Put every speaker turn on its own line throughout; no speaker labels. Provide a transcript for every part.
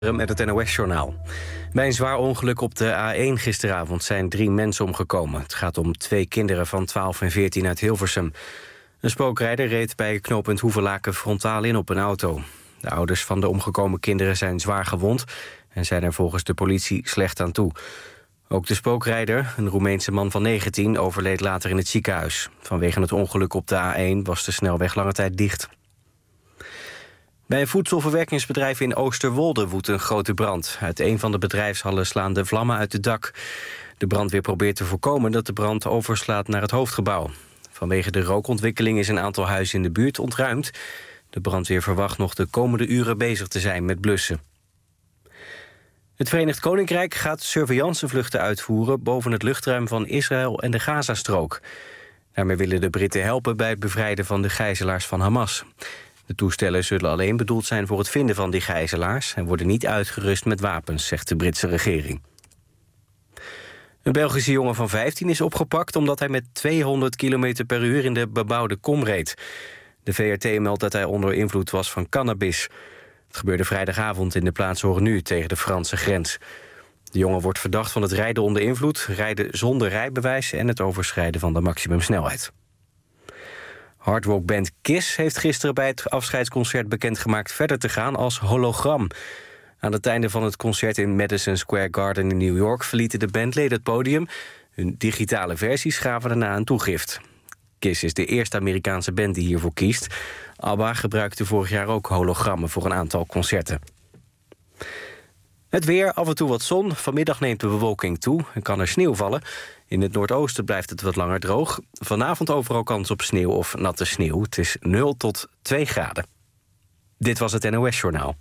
Met het NOS-journaal. Bij een zwaar ongeluk op de A1 gisteravond zijn 3 mensen omgekomen. Het gaat om 2 kinderen van 12 en 14 uit Hilversum. Een spookrijder reed bij knooppunt Hoevelaken frontaal in op een auto. De ouders van de omgekomen kinderen zijn zwaar gewond en zijn er volgens de politie slecht aan toe. Ook de spookrijder, een Roemeense man van 19, overleed later in het ziekenhuis. Vanwege het ongeluk op de A1 was de snelweg lange tijd dicht. Bij een voedselverwerkingsbedrijf in Oosterwolde woedt een grote brand. Uit een van de bedrijfshallen slaan de vlammen uit het dak. De brandweer probeert te voorkomen dat de brand overslaat naar het hoofdgebouw. Vanwege de rookontwikkeling is een aantal huizen in de buurt ontruimd. De brandweer verwacht nog de komende uren bezig te zijn met blussen. Het Verenigd Koninkrijk gaat surveillancevluchten uitvoeren boven het luchtruim van Israël en de Gazastrook. Daarmee willen de Britten helpen bij het bevrijden van de gijzelaars van Hamas. De toestellen zullen alleen bedoeld zijn voor het vinden van die gijzelaars en worden niet uitgerust met wapens, zegt de Britse regering. Een Belgische jongen van 15 is opgepakt omdat hij met 200 km per uur in de bebouwde kom reed. De VRT meldt dat hij onder invloed was van cannabis. Het gebeurde vrijdagavond in de plaats Ornu tegen de Franse grens. De jongen wordt verdacht van het rijden onder invloed, rijden zonder rijbewijs en het overschrijden van de maximumsnelheid. Hardrockband Kiss heeft gisteren bij het afscheidsconcert bekendgemaakt verder te gaan als hologram. Aan het einde van het concert in Madison Square Garden in New York verlieten de bandleden het podium. Hun digitale versies gaven daarna een toegift. Kiss is de eerste Amerikaanse band die hiervoor kiest. ABBA gebruikte vorig jaar ook hologrammen voor een aantal concerten. Het weer, af en toe wat zon. Vanmiddag neemt de bewolking toe en kan er sneeuw vallen. In het noordoosten blijft het wat langer droog. Vanavond overal kans op sneeuw of natte sneeuw. Het is 0 tot 2 graden. Dit was het NOS-journaal.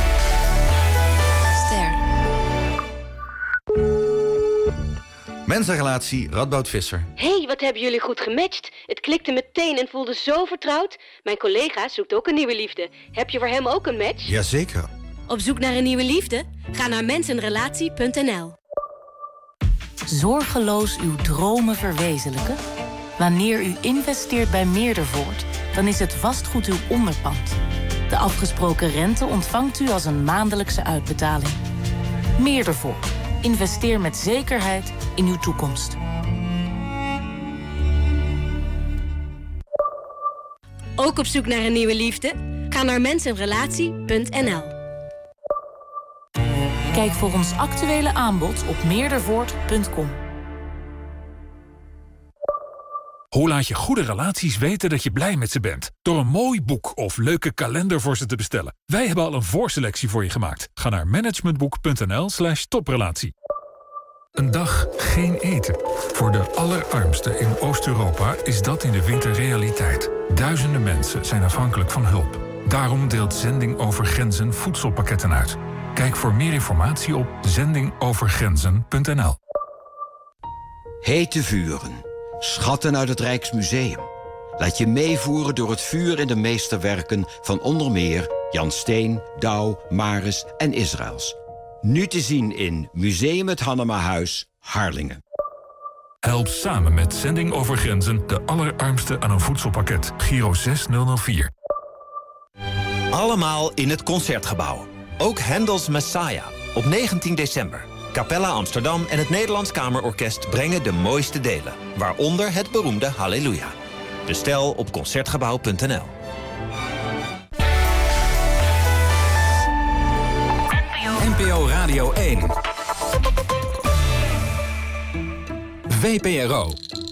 Mensenrelatie Radboud Visser.
Hey, wat hebben jullie goed gematcht. Het klikte meteen en voelde zo vertrouwd. Mijn collega zoekt ook een nieuwe liefde. Heb je voor hem ook een match?
Jazeker.
Op zoek naar een nieuwe liefde? Ga naar mensenrelatie.nl.
Zorgeloos uw dromen verwezenlijken? Wanneer u investeert bij Meerdervoort, dan is het vastgoed uw onderpand. De afgesproken rente ontvangt u als een maandelijkse uitbetaling. Meerdervoort. Investeer met zekerheid in uw toekomst.
Ook op zoek naar een nieuwe liefde? Ga naar mensenrelatie.nl.
Kijk voor ons actuele aanbod op meerdervoort.com.
Hoe laat je goede relaties weten dat je blij met ze bent? Door een mooi boek of leuke kalender voor ze te bestellen. Wij hebben al een voorselectie voor je gemaakt. Ga naar managementboek.nl/toprelatie. Een dag geen eten. Voor de allerarmsten in Oost-Europa is dat in de winter realiteit. Duizenden mensen zijn afhankelijk van hulp. Daarom deelt Zending Over Grenzen voedselpakketten uit. Kijk voor meer informatie op zendingovergrenzen.nl.
Hete vuren. Schatten uit het Rijksmuseum. Laat je meevoeren door het vuur in de meesterwerken van onder meer Jan Steen, Douw, Maris en Israëls. Nu te zien in Museum het Hannemahuis, Harlingen.
Help samen met Zending Over Grenzen de allerarmsten aan een voedselpakket. Giro 6004.
Allemaal in het Concertgebouw. Ook Handels Messiah op 19 december. Capella Amsterdam en het Nederlands Kamerorkest brengen de mooiste delen. Waaronder het beroemde Halleluja. Bestel op Concertgebouw.nl.
NPO Radio 1. VPRO.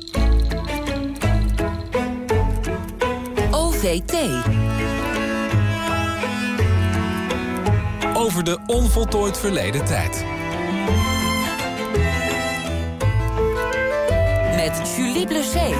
OVT.
Over de onvoltooid verleden tijd.
Met Julie Bleuset.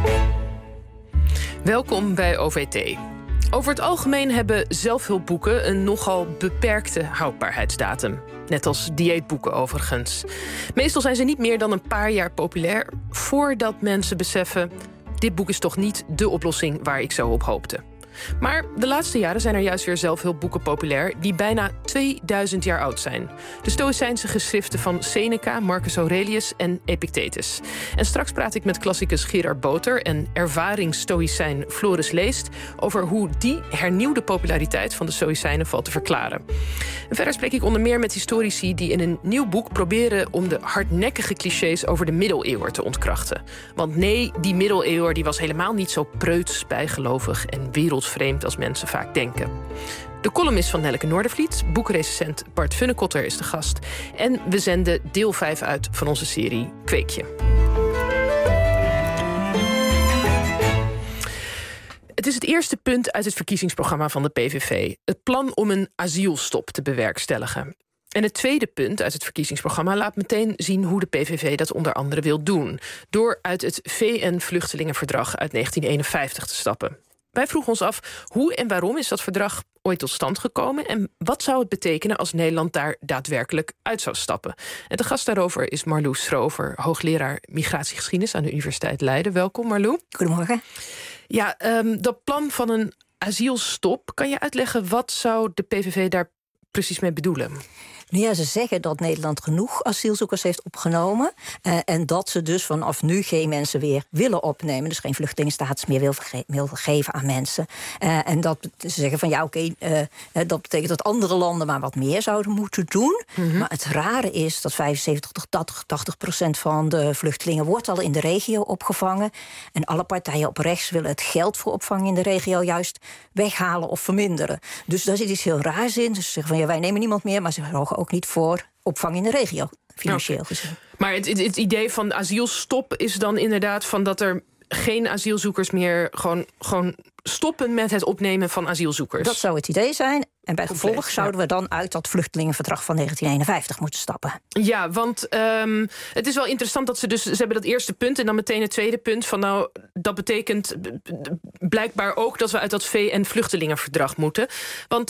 Welkom bij OVT. Over het algemeen hebben zelfhulpboeken een nogal beperkte houdbaarheidsdatum. Net als dieetboeken overigens. Meestal zijn ze niet meer dan een paar jaar populair voordat mensen beseffen: dit boek is toch niet de oplossing waar ik zo op hoopte. Maar de laatste jaren zijn er juist weer zelfhulpboeken populair die bijna 2000 jaar oud zijn. De Stoïcijnse geschriften van Seneca, Marcus Aurelius en Epictetus. En straks praat ik met klassicus Gerard Boter en ervaringsstoïcijn Floris Leest over hoe die hernieuwde populariteit van de Stoïcijnen valt te verklaren. En verder spreek ik onder meer met historici die in een nieuw boek proberen om de hardnekkige clichés over de middeleeuwen te ontkrachten. Want nee, die middeleeuwen die was helemaal niet zo preuts, bijgelovig en wereldvreemd als mensen vaak denken. De columnist van Nelleke Noordervliet, boekrecensent Bart Funnekotter is de gast. En we zenden deel 5 uit van onze serie Kweekje. Het is het eerste punt uit het verkiezingsprogramma van de PVV. Het plan om een asielstop te bewerkstelligen. En het tweede punt uit het verkiezingsprogramma laat meteen zien hoe de PVV dat onder andere wil doen. Door uit het VN-vluchtelingenverdrag uit 1951 te stappen. Wij vroegen ons af hoe en waarom is dat verdrag ooit tot stand gekomen en wat zou het betekenen als Nederland daar daadwerkelijk uit zou stappen. En de gast daarover is Marlou Schrover, hoogleraar migratiegeschiedenis aan de Universiteit Leiden. Welkom Marlou.
Goedemorgen.
Ja, dat plan van een asielstop, kan je uitleggen wat zou de PVV daar precies mee bedoelen?
Nou ja, ze zeggen dat Nederland genoeg asielzoekers heeft opgenomen. En dat ze dus vanaf nu geen mensen weer willen opnemen. Dus geen vluchtelingenstatus meer wil geven aan mensen. En dat ze zeggen van ja, oké, dat betekent dat andere landen maar wat meer zouden moeten doen. Mm-hmm. Maar het rare is dat 75 tot 80% van de vluchtelingen wordt al in de regio opgevangen. En alle partijen op rechts willen het geld voor opvang in de regio juist weghalen of verminderen. Dus daar zit iets heel raars in. Dus ze zeggen van ja, wij nemen niemand meer, maar ze zorgen ook niet voor opvang in de regio, financieel gezien.
Maar het idee van asielstop is dan inderdaad van dat er geen asielzoekers meer gewoon stoppen met het opnemen van asielzoekers.
Dat zou het idee zijn. En bij gevolg zouden we dan uit dat vluchtelingenverdrag van 1951 moeten stappen.
Ja, want het is wel interessant dat ze hebben dat eerste punt en dan meteen het tweede punt van nou, dat betekent blijkbaar ook dat we uit dat VN-vluchtelingenverdrag moeten. Want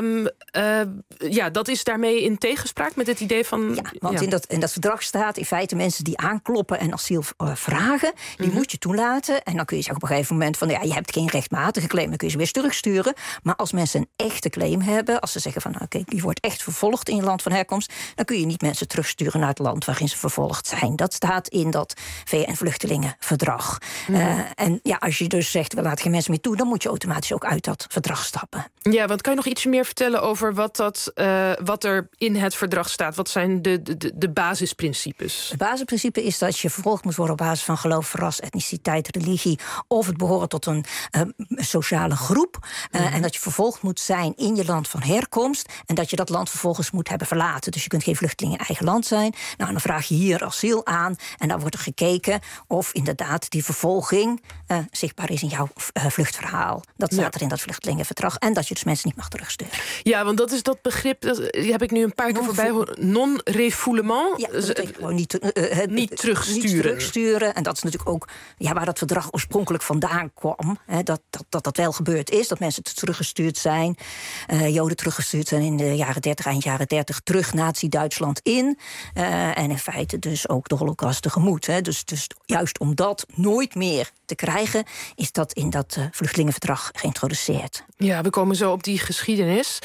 dat is daarmee in tegenspraak met het idee van...
Ja, want in dat verdrag staat in feite mensen die aankloppen en asiel vragen, die moet je toelaten. En dan kun je zeggen op een gegeven moment van ja, je hebt geen rechtmatige claim, dan kun je ze weer terugsturen. Maar als mensen een echte claim hebben, als ze zeggen van oké, je wordt echt vervolgd in je land van herkomst, dan kun je niet mensen terugsturen naar het land waarin ze vervolgd zijn. Dat staat in dat VN-vluchtelingenverdrag. En ja, als je dus zegt we laten geen mensen meer toe, dan moet je automatisch ook uit dat verdrag stappen.
Ja, want kan je nog iets meer vertellen over wat er in het verdrag staat? Wat zijn de basisprincipes?
Het basisprincipe is dat je vervolgd moet worden op basis van geloof, ras, etniciteit, religie of het behoren tot een sociale groep. En dat je vervolgd moet zijn in je land van herkomst en dat je dat land vervolgens moet hebben verlaten. Dus je kunt geen vluchteling in eigen land zijn. Nou, dan vraag je hier asiel aan en dan wordt er gekeken of inderdaad die vervolging zichtbaar is in jouw vluchtverhaal. Dat staat er in dat vluchtelingenverdrag en dat je dus mensen niet mag terugsturen.
Ja, want dat is dat begrip, dat heb ik nu een paar keer voorbij horen. Non-refoulement.
Ja, dat betekent gewoon niet
terugsturen.
Niet terugsturen. En dat is natuurlijk ook waar dat verdrag oorspronkelijk vandaan kwam. Dat wel gebeurd is, dat mensen teruggestuurd zijn. Joden teruggestuurd zijn in de jaren 30, eind jaren 30, terug Nazi-Duitsland in. En in feite dus ook de Holocaust tegemoet. Dus juist om dat nooit meer te krijgen, is dat in dat vluchtelingenverdrag geïntroduceerd.
Ja, we komen zo op die geschiedenis.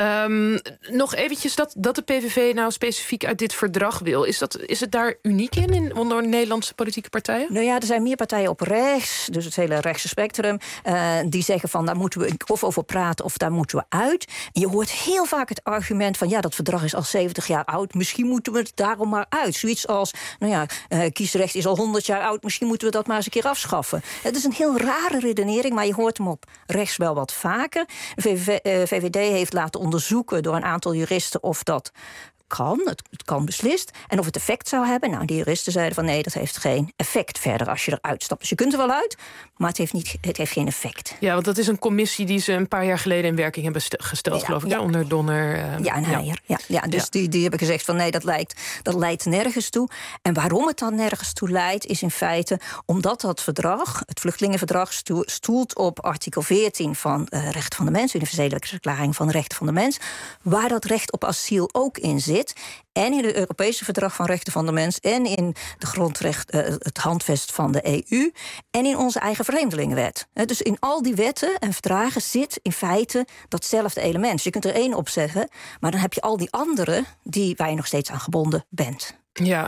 Nog eventjes dat de PVV nou specifiek uit dit verdrag wil. Is het daar uniek in onder Nederlandse politieke partijen?
Nou ja, er zijn meer partijen op rechts, dus het hele rechtse spectrum, die zeggen van daar moeten we of over praten of daar moeten we uit. En je hoort heel vaak het argument van ja, dat verdrag is al 70 jaar oud, misschien moeten we het daarom maar uit. Zoiets als, kiesrecht is al 100 jaar oud, misschien moeten we dat maar eens een keer afschaffen. Het is een heel rare redenering, maar je hoort hem op rechts wel wat vaker. De VVD heeft laten onderzoeken door een aantal juristen of dat kan. Het kan beslist. En of het effect zou hebben. Nou, die juristen zeiden van nee, dat heeft geen effect verder als je eruit stapt. Dus je kunt er wel uit, maar het heeft geen effect.
Ja, want dat is een commissie die ze een paar jaar geleden in werking hebben gesteld, geloof ik. Ja. Onder Donner.
En Heijer. Dus die hebben gezegd van nee, dat leidt nergens toe. En waarom het dan nergens toe leidt, is in feite omdat dat verdrag, het vluchtelingenverdrag, stoelt op artikel 14 van Rechten van de Mens, Universele Verklaring van de Rechten van de Mens, waar dat recht op asiel ook in zit. zit. En in het Europese Verdrag van Rechten van de Mens. En in de grondrecht, het handvest van de EU. En in onze eigen vreemdelingenwet. Dus in al die wetten en verdragen zit in feite datzelfde element. Dus je kunt er 1 opzeggen, maar dan heb je al die andere waar je nog steeds aan gebonden bent.
Ja,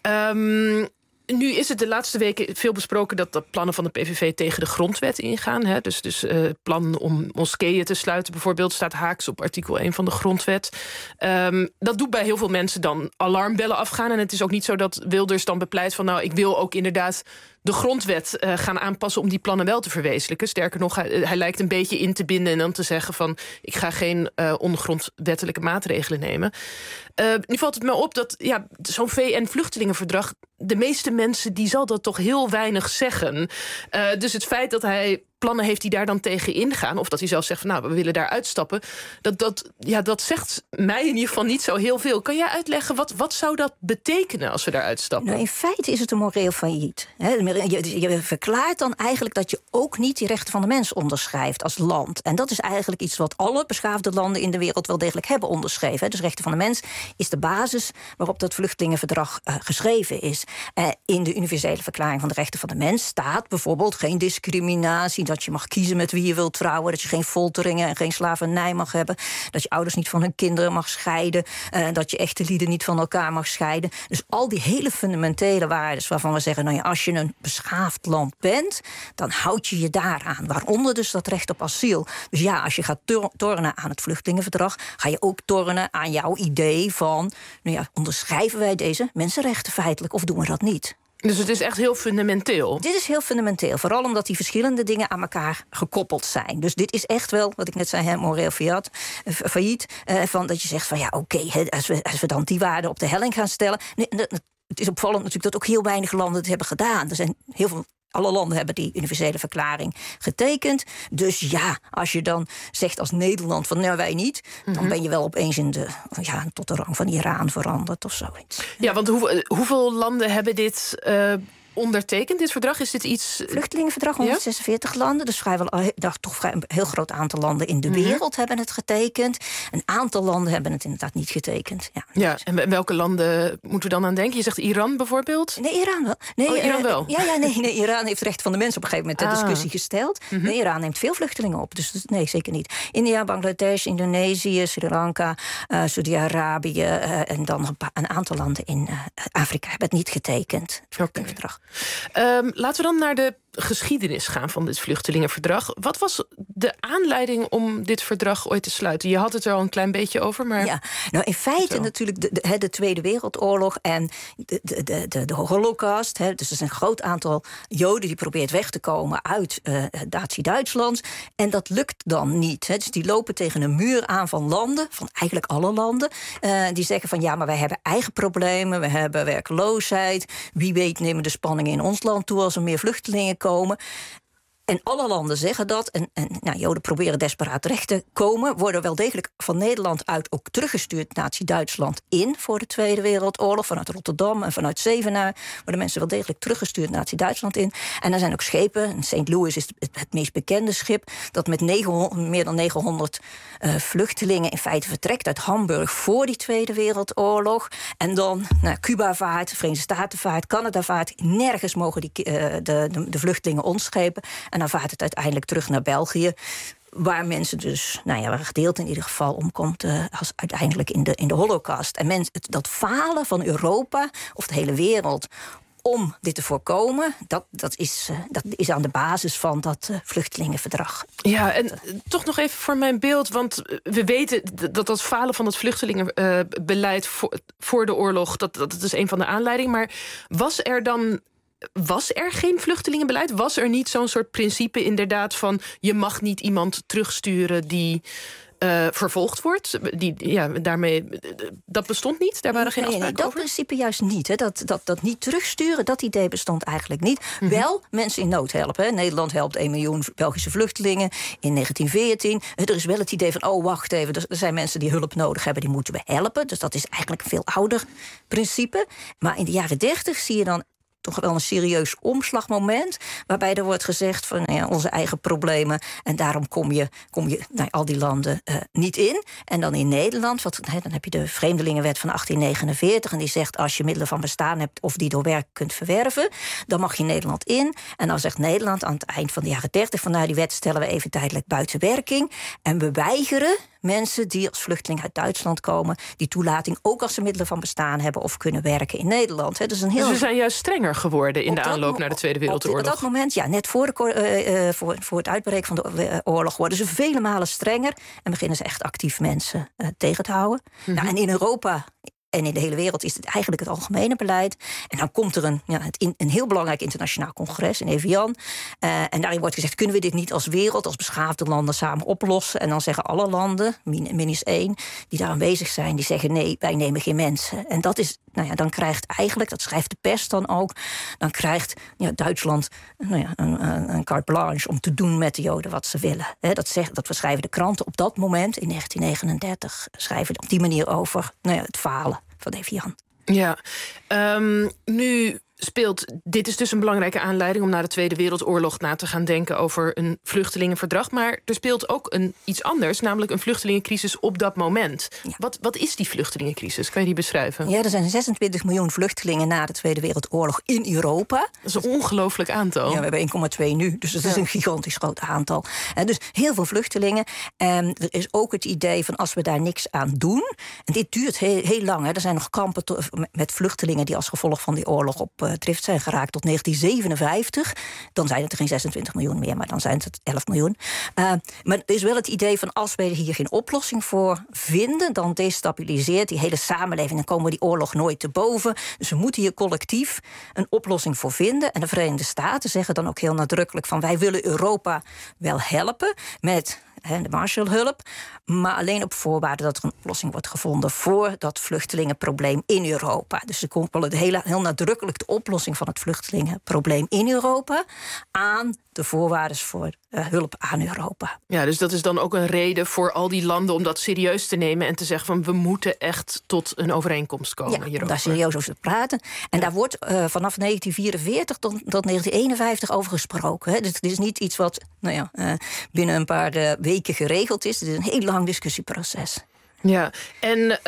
nu is het de laatste weken veel besproken dat de plannen van de PVV tegen de grondwet ingaan. Hè? Dus plan om moskeeën te sluiten bijvoorbeeld staat haaks op artikel 1 van de grondwet. Dat doet bij heel veel mensen dan alarmbellen afgaan. En het is ook niet zo dat Wilders dan bepleit van ik wil ook inderdaad de grondwet gaan aanpassen om die plannen wel te verwezenlijken. Sterker nog, hij lijkt een beetje in te binden en dan te zeggen van ik ga geen ongrondwettelijke maatregelen nemen. Nu valt het me op dat zo'n VN-vluchtelingenverdrag, de meeste mensen die zal dat toch heel weinig zeggen. Dus het feit dat hij plannen heeft die daar dan tegen ingaan, of dat hij zelf zegt van we willen daar uitstappen, dat zegt mij in ieder geval niet zo heel veel. Kan jij uitleggen wat zou dat betekenen als we daar uitstappen?
Nou, in feite is het een moreel failliet. Je verklaart dan eigenlijk dat je ook niet die rechten van de mens onderschrijft als land. En dat is eigenlijk iets wat alle beschaafde landen in de wereld wel degelijk hebben onderschreven. Dus rechten van de mens is de basis waarop dat vluchtelingenverdrag geschreven is. In de universele verklaring van de rechten van de mens staat bijvoorbeeld geen discriminatie, dat je mag kiezen met wie je wilt trouwen, dat je geen folteringen en geen slavernij mag hebben, dat je ouders niet van hun kinderen mag scheiden, dat je echte lieden niet van elkaar mag scheiden. Dus al die hele fundamentele waarden waarvan we zeggen, als je een beschaafd land bent, dan houd je je daaraan. Waaronder dus dat recht op asiel. Dus als je gaat tornen aan het vluchtelingenverdrag, ga je ook tornen aan jouw idee van, onderschrijven wij deze mensenrechten feitelijk of doen we dat niet?
Dus het is echt heel fundamenteel?
Dit is heel fundamenteel. Vooral omdat die verschillende dingen aan elkaar gekoppeld zijn. Dus dit is echt wel, wat ik net zei, moreel failliet. Van dat je zegt van als we dan die waarden op de helling gaan stellen. Het is opvallend natuurlijk dat ook heel weinig landen het hebben gedaan. Er zijn heel veel. Alle landen hebben die universele verklaring getekend. Dus als je dan zegt als Nederland van wij niet, dan ben je wel opeens tot de rang van Iran veranderd of zoiets.
Ja, want hoeveel landen hebben dit ondertekend, dit verdrag? Is dit iets...
Vluchtelingenverdrag, 146 landen. Dus toch een heel groot aantal landen in de wereld hebben het getekend. Een aantal landen hebben het inderdaad niet getekend.
En welke landen moeten we dan aan denken? Je zegt Iran bijvoorbeeld?
Nee, Iran wel.
Iran wel?
Nee, Iran heeft rechten van de mens op een gegeven moment ter discussie gesteld. Nee, Iran neemt veel vluchtelingen op. Dus nee, zeker niet. India, Bangladesh, Indonesië, Sri Lanka, Saudi-Arabië en dan een aantal landen in Afrika hebben het niet getekend. Het verdrag.
Laten we dan naar de geschiedenis gaan van dit vluchtelingenverdrag. Wat was de aanleiding om dit verdrag ooit te sluiten? Je had het er al een klein beetje over, maar...
in feite natuurlijk de Tweede Wereldoorlog en de Holocaust. Dus er is een groot aantal Joden die probeert weg te komen uit Nazi-Duitsland. En dat lukt dan niet. Dus die lopen tegen een muur aan van landen, van eigenlijk alle landen. Die zeggen van maar wij hebben eigen problemen, we hebben werkloosheid. Wie weet nemen de spanningen in ons land toe als er meer vluchtelingen komen. En alle landen zeggen dat. En Joden proberen desperaat terecht te komen. Worden wel degelijk van Nederland uit ook teruggestuurd Nazi-Duitsland in voor de Tweede Wereldoorlog. Vanuit Rotterdam en vanuit Zevenaar worden mensen wel degelijk teruggestuurd Nazi-Duitsland in. En er zijn ook schepen. St. Louis is het meest bekende schip. Dat met meer dan 900 vluchtelingen in feite vertrekt uit Hamburg voor die Tweede Wereldoorlog. En dan naar Cuba vaart, Verenigde Staten vaart, Canada vaart. Nergens mogen de vluchtelingen ontschepen. En dan vaart het uiteindelijk terug naar België. Waar mensen dus, waar een gedeelte in ieder geval omkomt als uiteindelijk in de Holocaust. En dat falen van Europa of de hele wereld om dit te voorkomen, dat is aan de basis van dat vluchtelingenverdrag.
Ja, en toch nog even voor mijn beeld, want we weten dat falen van het vluchtelingenbeleid voor de oorlog, dat is een van de aanleidingen. Maar was er geen vluchtelingenbeleid? Was er niet zo'n soort principe inderdaad van je mag niet iemand terugsturen die vervolgd wordt? Dat bestond niet? Daar waren geen afspraken over?
Dat principe juist niet. Hè. Dat niet terugsturen, dat idee bestond eigenlijk niet. Wel mensen in nood helpen. Hè. Nederland helpt 1 miljoen Belgische vluchtelingen in 1914. Er is wel het idee van, wacht even, er zijn mensen die hulp nodig hebben, die moeten we helpen. Dus dat is eigenlijk een veel ouder principe. Maar in de jaren 30 zie je dan toch wel een serieus omslagmoment, waarbij er wordt gezegd van onze eigen problemen en daarom kom je al die landen niet in. En dan in Nederland, dan heb je de Vreemdelingenwet van 1849 en die zegt als je middelen van bestaan hebt of die door werk kunt verwerven, dan mag je Nederland in. En dan zegt Nederland aan het eind van de jaren 30 van die wet stellen we even tijdelijk buiten werking en we weigeren mensen die als vluchteling uit Duitsland komen die toelating ook als ze middelen van bestaan hebben of kunnen werken in Nederland. Dus we
zijn juist strenger geworden in de aanloop naar de Tweede Wereldoorlog.
Op dat moment, net voor het uitbreken van de oorlog worden ze vele malen strenger en beginnen ze echt actief mensen tegen te houden. En in Europa en in de hele wereld is het eigenlijk het algemene beleid. En dan komt er een heel belangrijk internationaal congres in Evian. En daarin wordt gezegd, kunnen we dit niet als wereld, als beschaafde landen samen oplossen? En dan zeggen alle landen, minus 1, die daar aanwezig zijn, die zeggen nee, wij nemen geen mensen. En dat is, dan krijgt eigenlijk, dat schrijft de pers dan ook, dan krijgt Duitsland een carte blanche om te doen met de Joden wat ze willen. Dat schrijven de kranten op dat moment, in 1939, schrijven op die manier over het falen van Evian.
Ja, nu dit is dus een belangrijke aanleiding om na de Tweede Wereldoorlog na te gaan denken over een vluchtelingenverdrag. Maar er speelt ook iets anders, namelijk een vluchtelingencrisis op dat moment. Ja. Wat is die vluchtelingencrisis? Kan je die beschrijven?
Ja, er zijn 26 miljoen vluchtelingen na de Tweede Wereldoorlog in Europa.
Dat is een ongelooflijk aantal.
Ja, we hebben 1,2 nu, dus dat is een gigantisch groot aantal. Dus heel veel vluchtelingen. Er is ook het idee van als we daar niks aan doen. En dit duurt heel lang. Er zijn nog kampen met vluchtelingen die als gevolg van die oorlog op drift zijn geraakt tot 1957. Dan zijn het er geen 26 miljoen meer, maar dan zijn het 11 miljoen. Maar er is wel het idee van als we hier geen oplossing voor vinden, dan destabiliseert die hele samenleving. Dan komen we die oorlog nooit te boven. Dus we moeten hier collectief een oplossing voor vinden. En de Verenigde Staten zeggen dan ook heel nadrukkelijk van wij willen Europa wel helpen met de Marshallhulp, maar alleen op voorwaarde dat er een oplossing wordt gevonden voor dat vluchtelingenprobleem in Europa. Dus ze koppelen heel nadrukkelijk de oplossing van het vluchtelingenprobleem in Europa aan de voorwaarden voor hulp aan Europa.
Ja, dus dat is dan ook een reden voor al die landen om dat serieus te nemen en te zeggen van we moeten echt tot een overeenkomst komen hierover.
Om daar serieus over te praten. En daar wordt vanaf 1944 tot 1951 over gesproken. Dus het is niet iets wat binnen een paar weken geregeld is. Het is een heel lang discussieproces.
Ja, en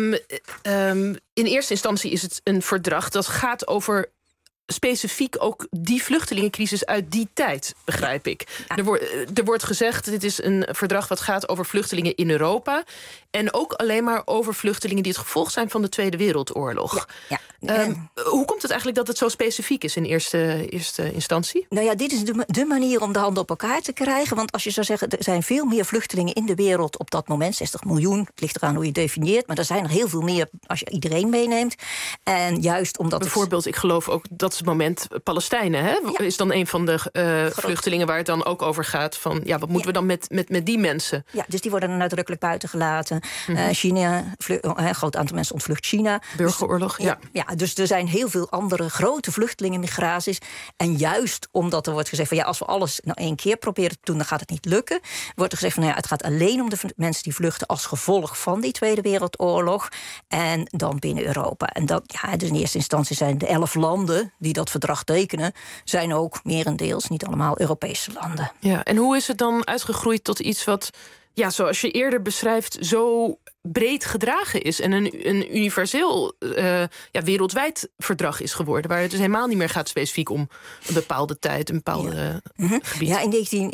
in eerste instantie is het een verdrag dat gaat over specifiek ook die vluchtelingencrisis uit die tijd, begrijp ik. Ja. Er wordt gezegd, dit is een verdrag wat gaat over vluchtelingen in Europa en ook alleen maar over vluchtelingen die het gevolg zijn van de Tweede Wereldoorlog. Ja. Hoe komt het eigenlijk dat het zo specifiek is in eerste instantie?
Dit is de manier om de handen op elkaar te krijgen. Want als je zou zeggen, er zijn veel meer vluchtelingen in de wereld op dat moment. 60 miljoen, het ligt eraan hoe je definieert. Maar er zijn er heel veel meer als je iedereen meeneemt. En juist omdat
bijvoorbeeld, ik geloof ook dat het moment Palestijnen, hè? Ja. Is dan een van de vluchtelingen waar het dan ook over gaat van wat moeten we dan met die mensen?
Ja, dus die worden er nadrukkelijk buiten gelaten. China, een groot aantal mensen ontvlucht China.
Burgeroorlog,
dus er zijn heel veel andere grote vluchtelingenmigraties. En juist omdat er wordt gezegd van als we alles één keer proberen te doen, dan gaat het niet lukken. Wordt er gezegd van het gaat alleen om de mensen die vluchten als gevolg van die Tweede Wereldoorlog. En dan binnen Europa. En dat, dus in eerste instantie zijn de 11 landen die dat verdrag tekenen, zijn ook merendeels, niet allemaal Europese landen.
Ja, en hoe is het dan uitgegroeid tot iets wat, zoals je eerder beschrijft, zo breed gedragen is en een universeel wereldwijd verdrag is geworden, waar het dus helemaal niet meer gaat specifiek om een bepaalde tijd, een bepaalde gebied.
Ja, in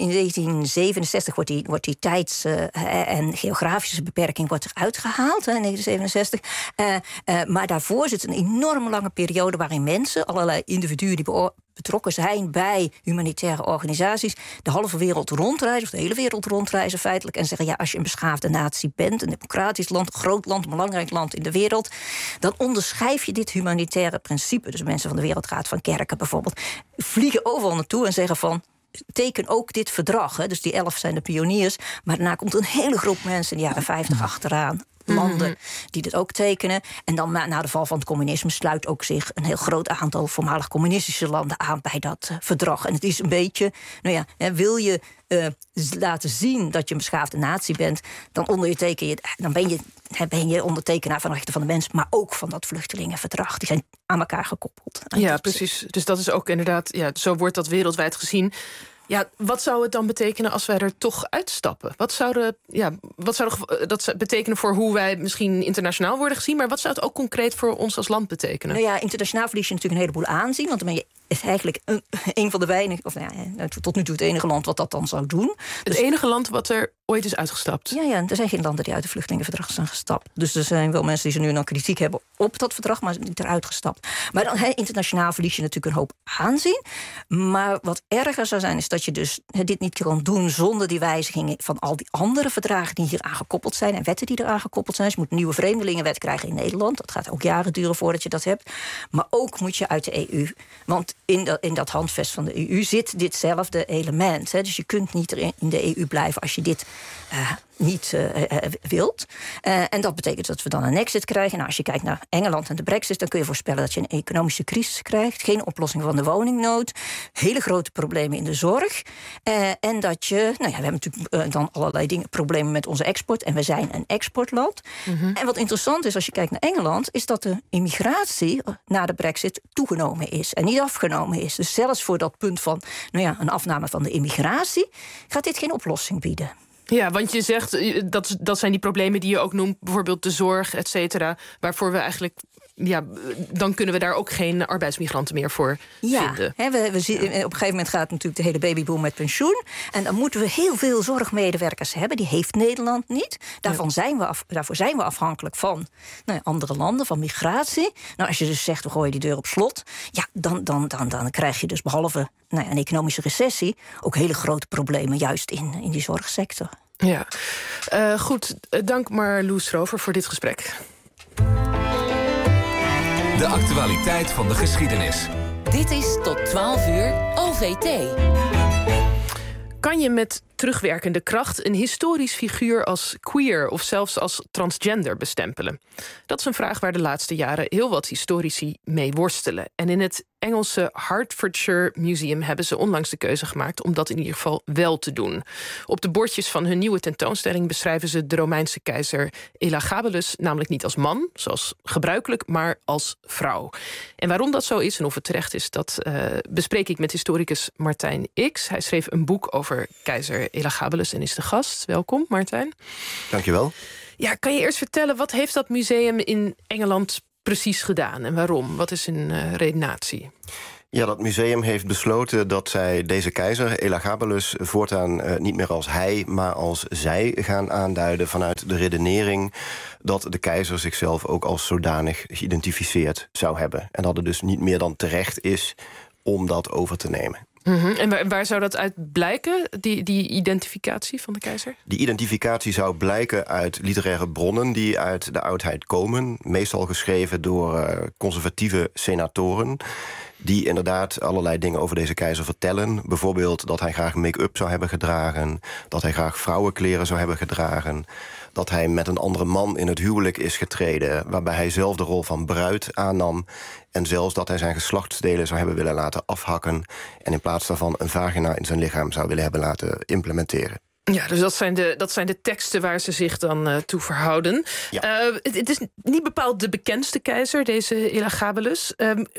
1967 wordt die tijds- en geografische beperking wordt eruit gehaald, in 1967. Maar daarvoor zit een enorm lange periode waarin mensen, allerlei individuen die betrokken zijn bij humanitaire organisaties, de halve wereld rondreizen, of de hele wereld rondreizen feitelijk, en zeggen als je een beschaafde natie bent, een democratisch land, een groot land, een belangrijk land in de wereld, dan onderschrijf je dit humanitaire principe. Dus mensen van de Wereldraad van Kerken bijvoorbeeld vliegen overal naartoe en zeggen van teken ook dit verdrag. Dus die 11 zijn de pioniers, maar daarna komt een hele groep mensen in de jaren 50 achteraan. landen die dit ook tekenen. En dan na de val van het communisme sluit ook zich een heel groot aantal voormalig communistische landen aan bij dat verdrag. En het is een beetje, wil je laten zien dat je een beschaafde natie bent, dan ben je ondertekenaar van de rechten van de mens, maar ook van dat vluchtelingenverdrag. Die zijn aan elkaar gekoppeld.
Ja, precies. Dus dat is ook inderdaad, zo wordt dat wereldwijd gezien. Ja, wat zou het dan betekenen als wij er toch uitstappen? Wat zou dat betekenen voor hoe wij misschien internationaal worden gezien, maar wat zou het ook concreet voor ons als land betekenen?
Internationaal verlies je natuurlijk een heleboel aanzien, want dan ben je eigenlijk een van de weinigen, tot nu toe het enige land wat dat dan zou doen.
Het enige land wat er ooit is uitgestapt?
Ja, er zijn geen landen die uit het vluchtelingenverdrag zijn gestapt. Dus er zijn wel mensen die ze nu dan kritiek hebben op dat verdrag, maar niet eruit gestapt. Maar dan internationaal verlies je natuurlijk een hoop aanzien. Maar wat erger zou zijn, is dat je dus dit niet kan doen zonder die wijzigingen van al die andere verdragen die hier aan gekoppeld zijn en wetten die eraan gekoppeld zijn. Dus je moet een nieuwe vreemdelingenwet krijgen in Nederland. Dat gaat ook jaren duren voordat je dat hebt. Maar ook moet je uit de EU. Want in dat handvest van de EU zit ditzelfde element. Dus je kunt niet in de EU blijven als je dit niet wilt. En dat betekent dat we dan een exit krijgen. Nou, als je kijkt naar Engeland en de Brexit, dan kun je voorspellen dat je een economische crisis krijgt. Geen oplossing van de woningnood. Hele grote problemen in de zorg. En dat we hebben natuurlijk dan allerlei problemen met onze export. En we zijn een exportland. En wat interessant is als je kijkt naar Engeland, is dat de immigratie na de Brexit toegenomen is en niet afgenomen is. Dus zelfs voor dat punt van een afname van de immigratie gaat dit geen oplossing bieden.
Ja, want je zegt, dat zijn die problemen die je ook noemt, bijvoorbeeld de zorg, et cetera, waarvoor we eigenlijk, dan kunnen we daar ook geen arbeidsmigranten meer voor vinden.
We zien, op een gegeven moment gaat natuurlijk de hele babyboom met pensioen. En dan moeten we heel veel zorgmedewerkers hebben. Die heeft Nederland niet. Daarvoor zijn we afhankelijk van andere landen, van migratie. Nou, als je dus zegt, we gooien die deur op slot, dan krijg je dus behalve een economische recessie ook hele grote problemen juist in die zorgsector.
Ja, goed. Dank Marloes Rover voor dit gesprek.
De actualiteit van de geschiedenis.
Dit is tot 12 uur OVT.
Kan je met terugwerkende kracht een historisch figuur als queer of zelfs als transgender bestempelen? Dat is een vraag waar de laatste jaren heel wat historici mee worstelen. En in het Engelse Hertfordshire Museum hebben ze onlangs de keuze gemaakt om dat in ieder geval wel te doen. Op de bordjes van hun nieuwe tentoonstelling beschrijven ze de Romeinse keizer Elagabalus namelijk niet als man, zoals gebruikelijk, maar als vrouw. En waarom dat zo is en of het terecht is, dat bespreek ik met historicus Martijn X. Hij schreef een boek over keizer Elagabalus en is de gast. Welkom, Martijn.
Dankjewel.
Ja, kan je eerst vertellen, wat heeft dat museum in Engeland precies gedaan en waarom? Wat is hun redenatie?
Ja, dat museum heeft besloten dat zij deze keizer, Elagabalus, voortaan niet meer als hij, maar als zij gaan aanduiden vanuit de redenering dat de keizer zichzelf ook als zodanig geïdentificeerd zou hebben. En dat het dus niet meer dan terecht is om dat over te nemen.
En waar zou dat uit blijken, die identificatie van de keizer?
Die identificatie zou blijken uit literaire bronnen die uit de oudheid komen. Meestal geschreven door conservatieve senatoren die inderdaad allerlei dingen over deze keizer vertellen. Bijvoorbeeld dat hij graag make-up zou hebben gedragen, dat hij graag vrouwenkleren zou hebben gedragen, dat hij met een andere man in het huwelijk is getreden, waarbij hij zelf de rol van bruid aannam, en zelfs dat hij zijn geslachtsdelen zou hebben willen laten afhakken en in plaats daarvan een vagina in zijn lichaam zou willen hebben laten implementeren.
Ja, dus dat zijn de teksten waar ze zich dan toe verhouden. Ja. Het is niet bepaald de bekendste keizer, deze Elagabalus.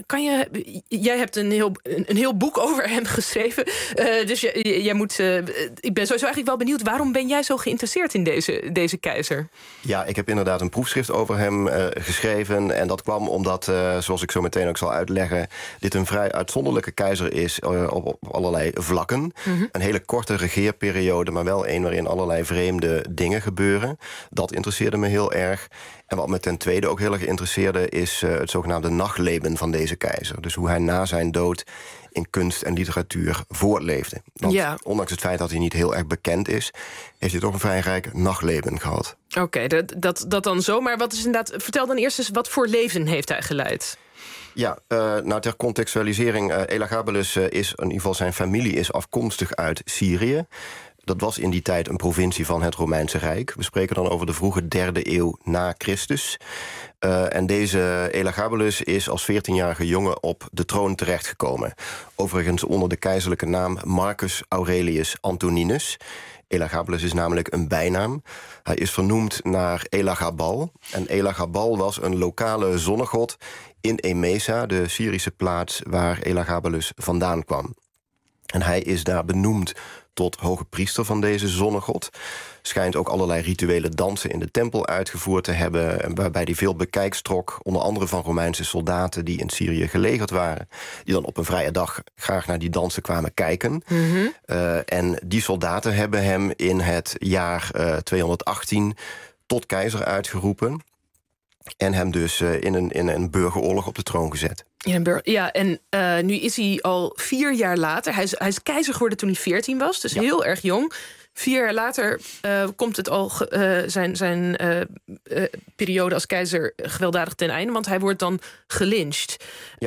Jij hebt een heel boek over hem geschreven. Dus jij moet. Ik ben sowieso eigenlijk wel benieuwd, waarom ben jij zo geïnteresseerd in deze keizer?
Ja, ik heb inderdaad een proefschrift over hem geschreven. En dat kwam omdat, zoals ik zo meteen ook zal uitleggen, dit een vrij uitzonderlijke keizer is op allerlei vlakken. Een hele korte regeerperiode, maar wel een waarin allerlei vreemde dingen gebeuren. Dat interesseerde me heel erg. En wat me ten tweede ook heel erg interesseerde is het zogenaamde nachtleven van deze keizer. Dus hoe hij na zijn dood in kunst en literatuur voortleefde. Want ondanks het feit dat hij niet heel erg bekend is, heeft hij toch een vrij rijk nachtleven gehad.
Oké, dat dan zo. Maar wat is inderdaad, vertel dan eerst eens, wat voor leven heeft hij geleid?
Ja, ter contextualisering, Elagabalus is in ieder geval zijn familie is afkomstig uit Syrië. Dat was in die tijd een provincie van het Romeinse Rijk. We spreken dan over de vroege 3e eeuw na Christus. En deze Elagabalus is als 14-jarige jongen op de troon terechtgekomen. Overigens onder de keizerlijke naam Marcus Aurelius Antoninus. Elagabalus is namelijk een bijnaam. Hij is vernoemd naar Elagabal. En Elagabal was een lokale zonnegod in Emesa, de Syrische plaats waar Elagabalus vandaan kwam. En hij is daar benoemd tot hoge priester van deze zonnegod. Schijnt ook allerlei rituele dansen in de tempel uitgevoerd te hebben, waarbij hij veel bekijks trok, onder andere van Romeinse soldaten die in Syrië gelegerd waren, die dan op een vrije dag graag naar die dansen kwamen kijken. En die soldaten hebben hem in het jaar 218 tot keizer uitgeroepen en hem dus in een burgeroorlog op de troon gezet.
En nu is hij al 4 jaar later. Hij is keizer geworden toen hij 14 was, dus heel erg jong. 4 jaar later komt het al zijn periode als keizer gewelddadig ten einde, want hij wordt dan gelyncht.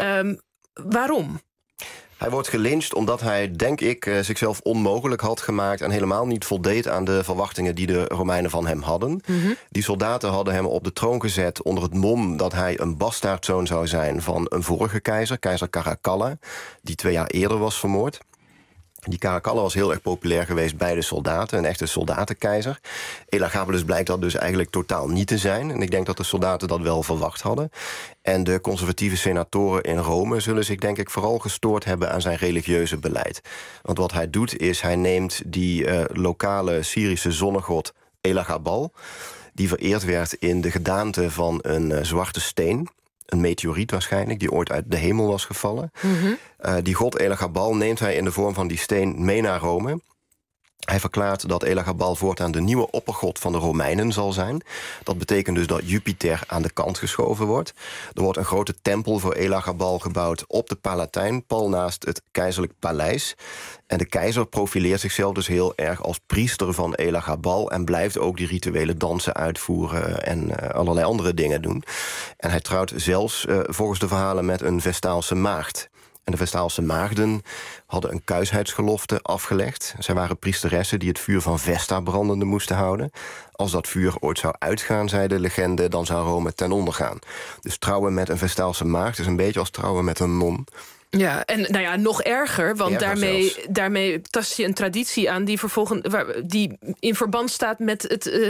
Waarom?
Hij wordt gelyncht omdat hij, denk ik, zichzelf onmogelijk had gemaakt en helemaal niet voldeed aan de verwachtingen die de Romeinen van hem hadden. Die soldaten hadden hem op de troon gezet onder het mom dat hij een bastaardzoon zou zijn van een vorige keizer, keizer Caracalla, die 2 jaar eerder was vermoord. Die Caracalla was heel erg populair geweest bij de soldaten, een echte soldatenkeizer. Elagabalus blijkt dat dus eigenlijk totaal niet te zijn. En ik denk dat de soldaten dat wel verwacht hadden. En de conservatieve senatoren in Rome zullen zich denk ik vooral gestoord hebben aan zijn religieuze beleid. Want wat hij doet is, hij neemt die lokale Syrische zonnegod Elagabal, die vereerd werd in de gedaante van een zwarte steen, een meteoriet waarschijnlijk, die ooit uit de hemel was gevallen. Die god Elagabal neemt hij in de vorm van die steen mee naar Rome. Hij verklaart dat Elagabal voortaan de nieuwe oppergod van de Romeinen zal zijn. Dat betekent dus dat Jupiter aan de kant geschoven wordt. Er wordt een grote tempel voor Elagabal gebouwd op de Palatijn, pal naast het keizerlijk paleis. En de keizer profileert zichzelf dus heel erg als priester van Elagabal en blijft ook die rituele dansen uitvoeren en allerlei andere dingen doen. En hij trouwt zelfs volgens de verhalen met een Vestaalse maagd. En de Vestaalse maagden hadden een kuisheidsgelofte afgelegd. Zij waren priesteressen die het vuur van Vesta brandende moesten houden. Als dat vuur ooit zou uitgaan, zei de legende, dan zou Rome ten onder gaan. Dus trouwen met een Vestaalse maagd is een beetje als trouwen met een non.
Ja, en nog erger, want daarmee tast je een traditie aan die in verband staat met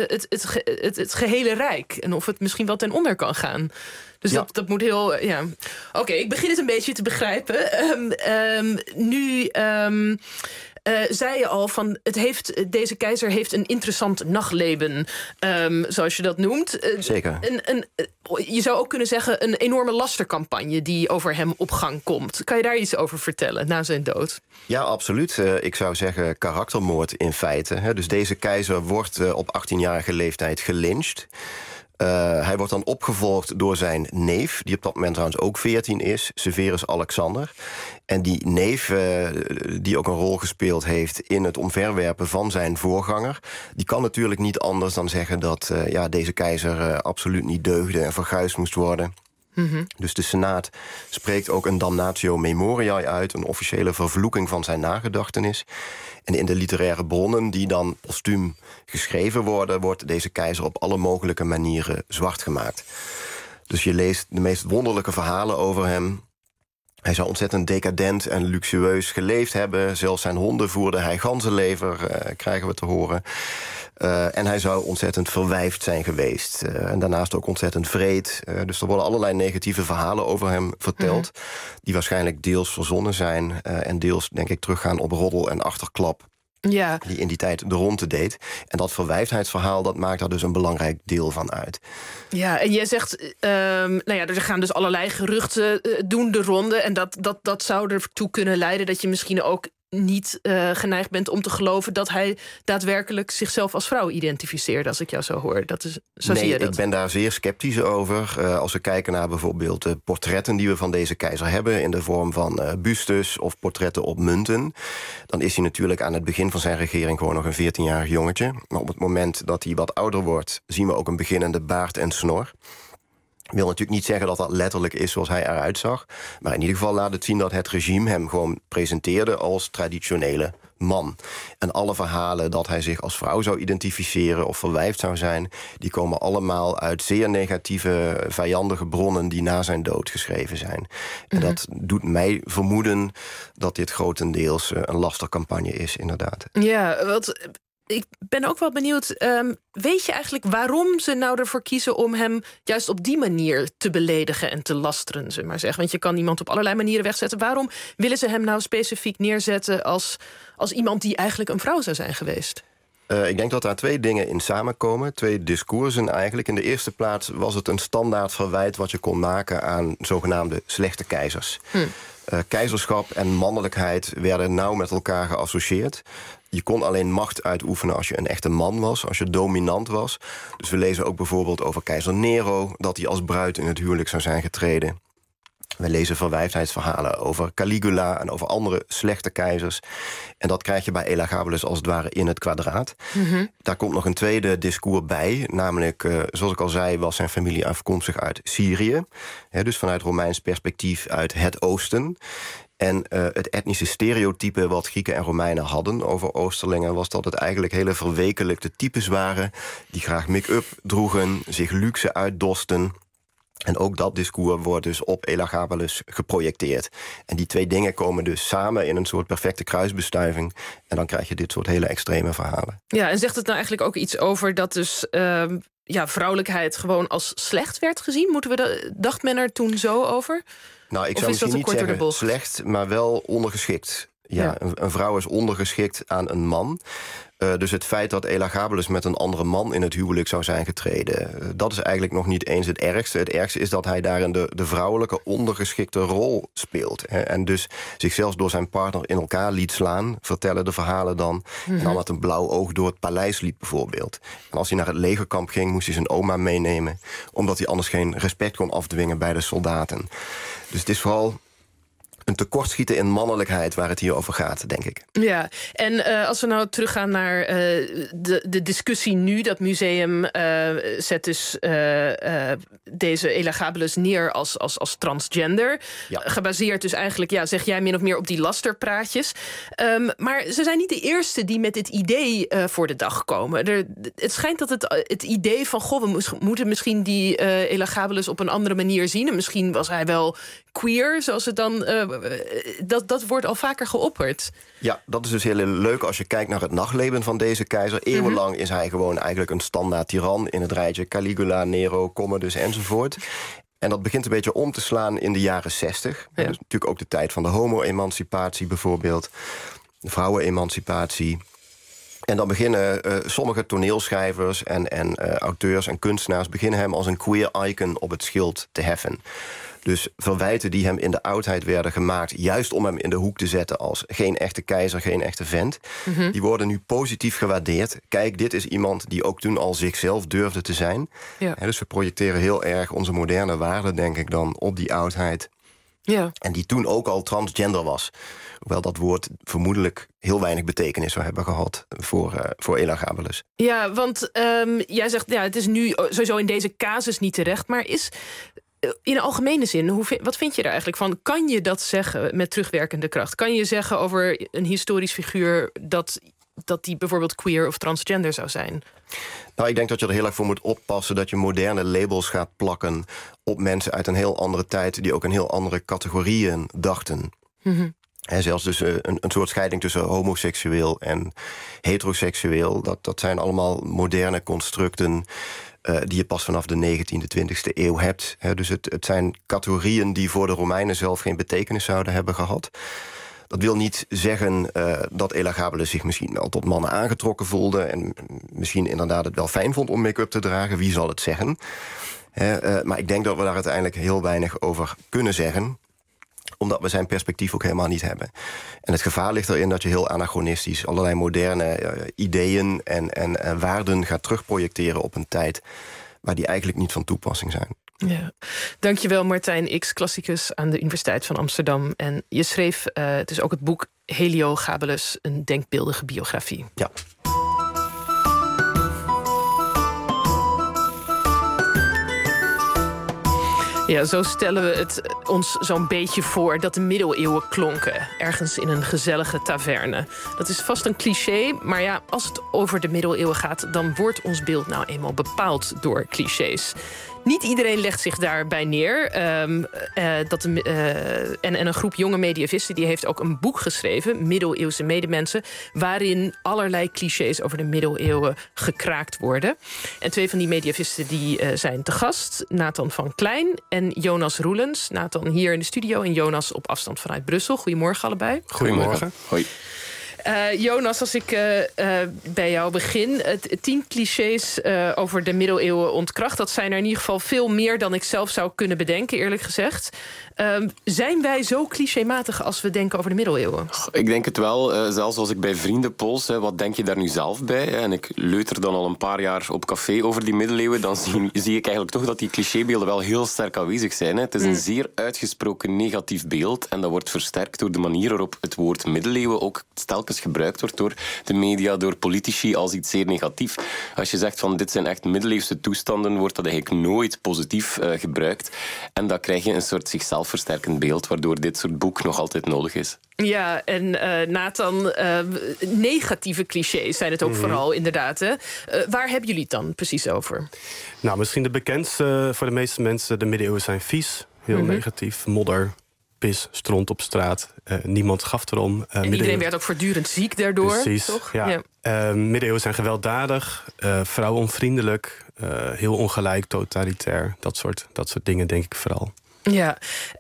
het gehele Rijk. En of het misschien wel ten onder kan gaan. Dus dat moet heel... Ja. Oké, ik begin het een beetje te begrijpen. Nu zei je al van deze keizer heeft een interessant nachtleven, zoals je dat noemt.
Zeker.
Je zou ook kunnen zeggen een enorme lastercampagne die over hem op gang komt. Kan je daar iets over vertellen na zijn dood?
Ja, absoluut. Ik zou zeggen karaktermoord in feite. Dus deze keizer wordt op 18-jarige leeftijd gelyncht. Hij wordt dan opgevolgd door zijn neef, die op dat moment trouwens ook 14 is, Severus Alexander. En die neef, die ook een rol gespeeld heeft in het omverwerpen van zijn voorganger, die kan natuurlijk niet anders dan zeggen dat deze keizer absoluut niet deugde en verguisd moest worden. Dus de Senaat spreekt ook een damnatio memoriae uit, een officiële vervloeking van zijn nagedachtenis. En in de literaire bronnen die dan postuum geschreven worden, wordt deze keizer op alle mogelijke manieren zwart gemaakt. Dus je leest de meest wonderlijke verhalen over hem. Hij zou ontzettend decadent en luxueus geleefd hebben. Zelfs zijn honden voerde hij ganzenlever, krijgen we te horen. En hij zou ontzettend verwijfd zijn geweest. En daarnaast ook ontzettend vreed. Dus er worden allerlei negatieve verhalen over hem verteld. Die waarschijnlijk deels verzonnen zijn. En deels, denk ik, teruggaan op roddel en achterklap. Ja. Die in die tijd de ronde deed. En dat verwijfdheidsverhaal, dat maakt daar dus een belangrijk deel van uit.
Ja, en jij zegt, er gaan dus allerlei geruchten doen de ronde. En dat zou ertoe kunnen leiden dat je misschien ook niet geneigd bent om te geloven dat hij daadwerkelijk zichzelf als vrouw identificeerde, als ik jou zo hoor. Zie je dat?
Ik ben daar zeer sceptisch over. Als we kijken naar bijvoorbeeld de portretten die we van deze keizer hebben in de vorm van bustes of portretten op munten, dan is hij natuurlijk aan het begin van zijn regering gewoon nog een 14-jarig jongetje. Maar op het moment dat hij wat ouder wordt, zien we ook een beginnende baard en snor. Ik wil natuurlijk niet zeggen dat dat letterlijk is zoals hij eruit zag. Maar in ieder geval laat het zien dat het regime hem gewoon presenteerde als traditionele man. En alle verhalen dat hij zich als vrouw zou identificeren of verwijfd zou zijn, die komen allemaal uit zeer negatieve, vijandige bronnen die na zijn dood geschreven zijn. En dat doet mij vermoeden dat dit grotendeels een lastercampagne is, inderdaad.
Ja, ik ben ook wel benieuwd. Weet je eigenlijk waarom ze nou ervoor kiezen om hem juist op die manier te beledigen en te lasteren, zeg maar zeggen? Want je kan iemand op allerlei manieren wegzetten. Waarom willen ze hem nou specifiek neerzetten als iemand die eigenlijk een vrouw zou zijn geweest?
Ik denk dat daar 2 dingen in samenkomen. 2 discoursen eigenlijk. In de eerste plaats was het een standaard verwijt wat je kon maken aan zogenaamde slechte keizers. Keizerschap en mannelijkheid werden nauw met elkaar geassocieerd. Je kon alleen macht uitoefenen als je een echte man was, als je dominant was. Dus we lezen ook bijvoorbeeld over keizer Nero, dat hij als bruid in het huwelijk zou zijn getreden. We lezen verwijfdheidsverhalen over Caligula en over andere slechte keizers. En dat krijg je bij Elagabalus als het ware in het kwadraat. Daar komt nog een tweede discours bij. Namelijk, zoals ik al zei, was zijn familie afkomstig uit Syrië. Dus vanuit Romeins perspectief uit het oosten. En het etnische stereotype wat Grieken en Romeinen hadden over Oosterlingen was dat het eigenlijk hele verwekenlijkte types waren die graag make-up droegen, zich luxe uitdosten. En ook dat discours wordt dus op Elagabalus geprojecteerd. En die 2 dingen komen dus samen in een soort perfecte kruisbestuiving. En dan krijg je dit soort hele extreme verhalen.
Ja, en zegt het nou eigenlijk ook iets over dat dus vrouwelijkheid gewoon als slecht werd gezien? Dacht men er toen zo over?
Nou, ik zou misschien niet zeggen slecht, maar wel ondergeschikt. Ja, een vrouw is ondergeschikt aan een man. Dus het feit dat Elagabalus met een andere man in het huwelijk zou zijn getreden, dat is eigenlijk nog niet eens het ergste. Het ergste is dat hij daarin de vrouwelijke ondergeschikte rol speelt. En dus zich zelfs door zijn partner in elkaar liet slaan, vertellen de verhalen dan. En dan met een blauw oog door het paleis liep bijvoorbeeld. En als hij naar het legerkamp ging, moest hij zijn oma meenemen, omdat hij anders geen respect kon afdwingen bij de soldaten. Dus het is vooral een tekortschieten in mannelijkheid waar het hier over gaat, denk ik.
Ja, en als we nou teruggaan naar de discussie nu, dat museum zet dus deze Elagabalus neer als transgender. Ja. Gebaseerd dus eigenlijk, zeg jij, min of meer op die lasterpraatjes. Maar ze zijn niet de eerste die met dit idee voor de dag komen. Het schijnt dat het idee van, we moeten misschien die Elagabalus op een andere manier zien. En misschien was hij wel queer, zoals het dan dat wordt al vaker geopperd.
Ja, dat is dus heel leuk als je kijkt naar het nachtleven van deze keizer. Eeuwenlang is hij gewoon eigenlijk een standaard tiran in het rijtje Caligula, Nero, Commodus enzovoort. En dat begint een beetje om te slaan in de jaren 60. Ja. Dus natuurlijk ook de tijd van de homo-emancipatie bijvoorbeeld. De vrouwen-emancipatie. En dan beginnen sommige toneelschrijvers en auteurs en kunstenaars beginnen hem als een queer icon op het schild te heffen. Dus verwijten die hem in de oudheid werden gemaakt, juist om hem in de hoek te zetten als geen echte keizer, geen echte vent, die worden nu positief gewaardeerd. Kijk, dit is iemand die ook toen al zichzelf durfde te zijn. Ja. Dus we projecteren heel erg onze moderne waarden, denk ik dan, op die oudheid. Ja. En die toen ook al transgender was. Hoewel dat woord vermoedelijk heel weinig betekenis zou hebben gehad voor Elagabalus.
Ja, want jij zegt, het is nu sowieso in deze casus niet terecht, maar is in de algemene zin, wat vind je er eigenlijk van? Kan je dat zeggen met terugwerkende kracht? Kan je zeggen over een historisch figuur dat die bijvoorbeeld queer of transgender zou zijn?
Nou, ik denk dat je er heel erg voor moet oppassen dat je moderne labels gaat plakken op mensen uit een heel andere tijd die ook in heel andere categorieën dachten. En zelfs dus een soort scheiding tussen homoseksueel en heteroseksueel. Dat zijn allemaal moderne constructen die je pas vanaf de 19e, 20e eeuw hebt. Dus het zijn categorieën die voor de Romeinen zelf geen betekenis zouden hebben gehad. Dat wil niet zeggen dat Elagabalus zich misschien wel tot mannen aangetrokken voelde en misschien inderdaad het wel fijn vond om make-up te dragen. Wie zal het zeggen? Maar ik denk dat we daar uiteindelijk heel weinig over kunnen zeggen, omdat we zijn perspectief ook helemaal niet hebben. En het gevaar ligt erin dat je heel anachronistisch allerlei moderne ideeën en waarden gaat terugprojecteren op een tijd waar die eigenlijk niet van toepassing zijn.
Ja. Dankjewel Martijn X, klassicus aan de Universiteit van Amsterdam. En je schreef dus ook het boek Heliogabalus, een denkbeeldige biografie.
Ja.
Ja, zo stellen we het ons zo'n beetje voor dat de middeleeuwen klonken. Ergens in een gezellige taverne. Dat is vast een cliché, maar ja, als het over de middeleeuwen gaat, dan wordt ons beeld nou eenmaal bepaald door clichés. Niet iedereen legt zich daarbij neer. En een groep jonge medievisten die heeft ook een boek geschreven, Middeleeuwse Medemensen, waarin allerlei clichés over de middeleeuwen gekraakt worden. En 2 van die medievisten die zijn te gast. Nathan van Klein en Jonas Roelens. Nathan hier in de studio en Jonas op afstand vanuit Brussel. Goedemorgen allebei.
Goedemorgen. Hoi.
Jonas, als ik bij jou begin. 10 clichés over de middeleeuwen ontkracht. Dat zijn er in ieder geval veel meer dan ik zelf zou kunnen bedenken, eerlijk gezegd. Zijn wij zo clichématig als we denken over de middeleeuwen?
Ik denk het wel. Zelfs als ik bij vrienden pols, wat denk je daar nu zelf bij? En ik leuter dan al een paar jaar op café over die middeleeuwen. Dan zie ik eigenlijk toch dat die clichébeelden wel heel sterk aanwezig zijn. Het is een zeer uitgesproken negatief beeld. En dat wordt versterkt door de manier waarop het woord middeleeuwen ook telkens gebruikt wordt door de media, door politici als iets zeer negatief. Als je zegt van dit zijn echt middeleeuwse toestanden, wordt dat eigenlijk nooit positief gebruikt. En dan krijg je een soort zichzelf versterkend beeld, waardoor dit soort boek nog altijd nodig is.
Ja, en Nathan, negatieve clichés zijn het ook vooral, inderdaad. Hè? Waar hebben jullie het dan precies over?
Nou, misschien de bekendste voor de meeste mensen, de middeleeuwen zijn vies. Heel negatief, modder, pis, stront op straat. Niemand gaf erom.
En iedereen werd ook voortdurend ziek daardoor.
Precies,
toch?
Ja. Middeleeuwen zijn gewelddadig, vrouwenonvriendelijk, heel ongelijk, totalitair. Dat soort dingen denk ik vooral.
Ja,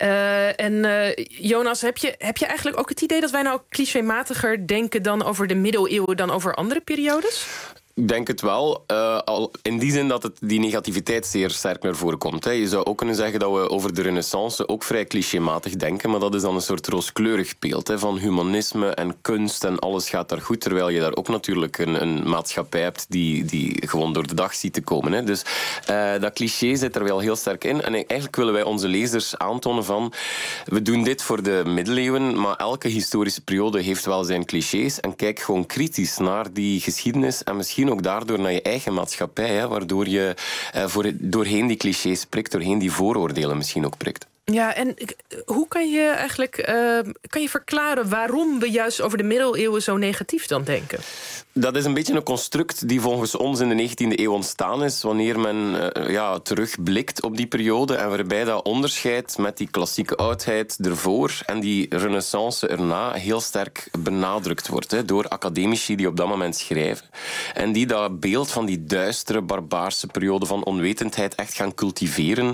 Jonas, heb je eigenlijk ook het idee dat wij nou clichématiger denken dan over de middeleeuwen dan over andere periodes?
Ik denk het wel. In die zin dat die negativiteit zeer sterk naar voren komt. Je zou ook kunnen zeggen dat we over de Renaissance ook vrij clichématig denken, maar dat is dan een soort rooskleurig beeld van humanisme en kunst en alles gaat daar goed, terwijl je daar ook natuurlijk een maatschappij hebt die gewoon door de dag ziet te komen. Dus dat cliché zit er wel heel sterk in. En eigenlijk willen wij onze lezers aantonen van we doen dit voor de middeleeuwen, maar elke historische periode heeft wel zijn clichés en kijk gewoon kritisch naar die geschiedenis en misschien ook daardoor naar je eigen maatschappij, waardoor je doorheen die clichés prikt, doorheen die vooroordelen misschien ook prikt.
Ja, en hoe kan je eigenlijk verklaren waarom we juist over de middeleeuwen zo negatief dan denken?
Dat is een beetje een construct die volgens ons in de 19e eeuw ontstaan is, wanneer men terugblikt op die periode en waarbij dat onderscheid met die klassieke oudheid ervoor en die renaissance erna heel sterk benadrukt wordt door academici die op dat moment schrijven en die dat beeld van die duistere, barbaarse periode van onwetendheid echt gaan cultiveren.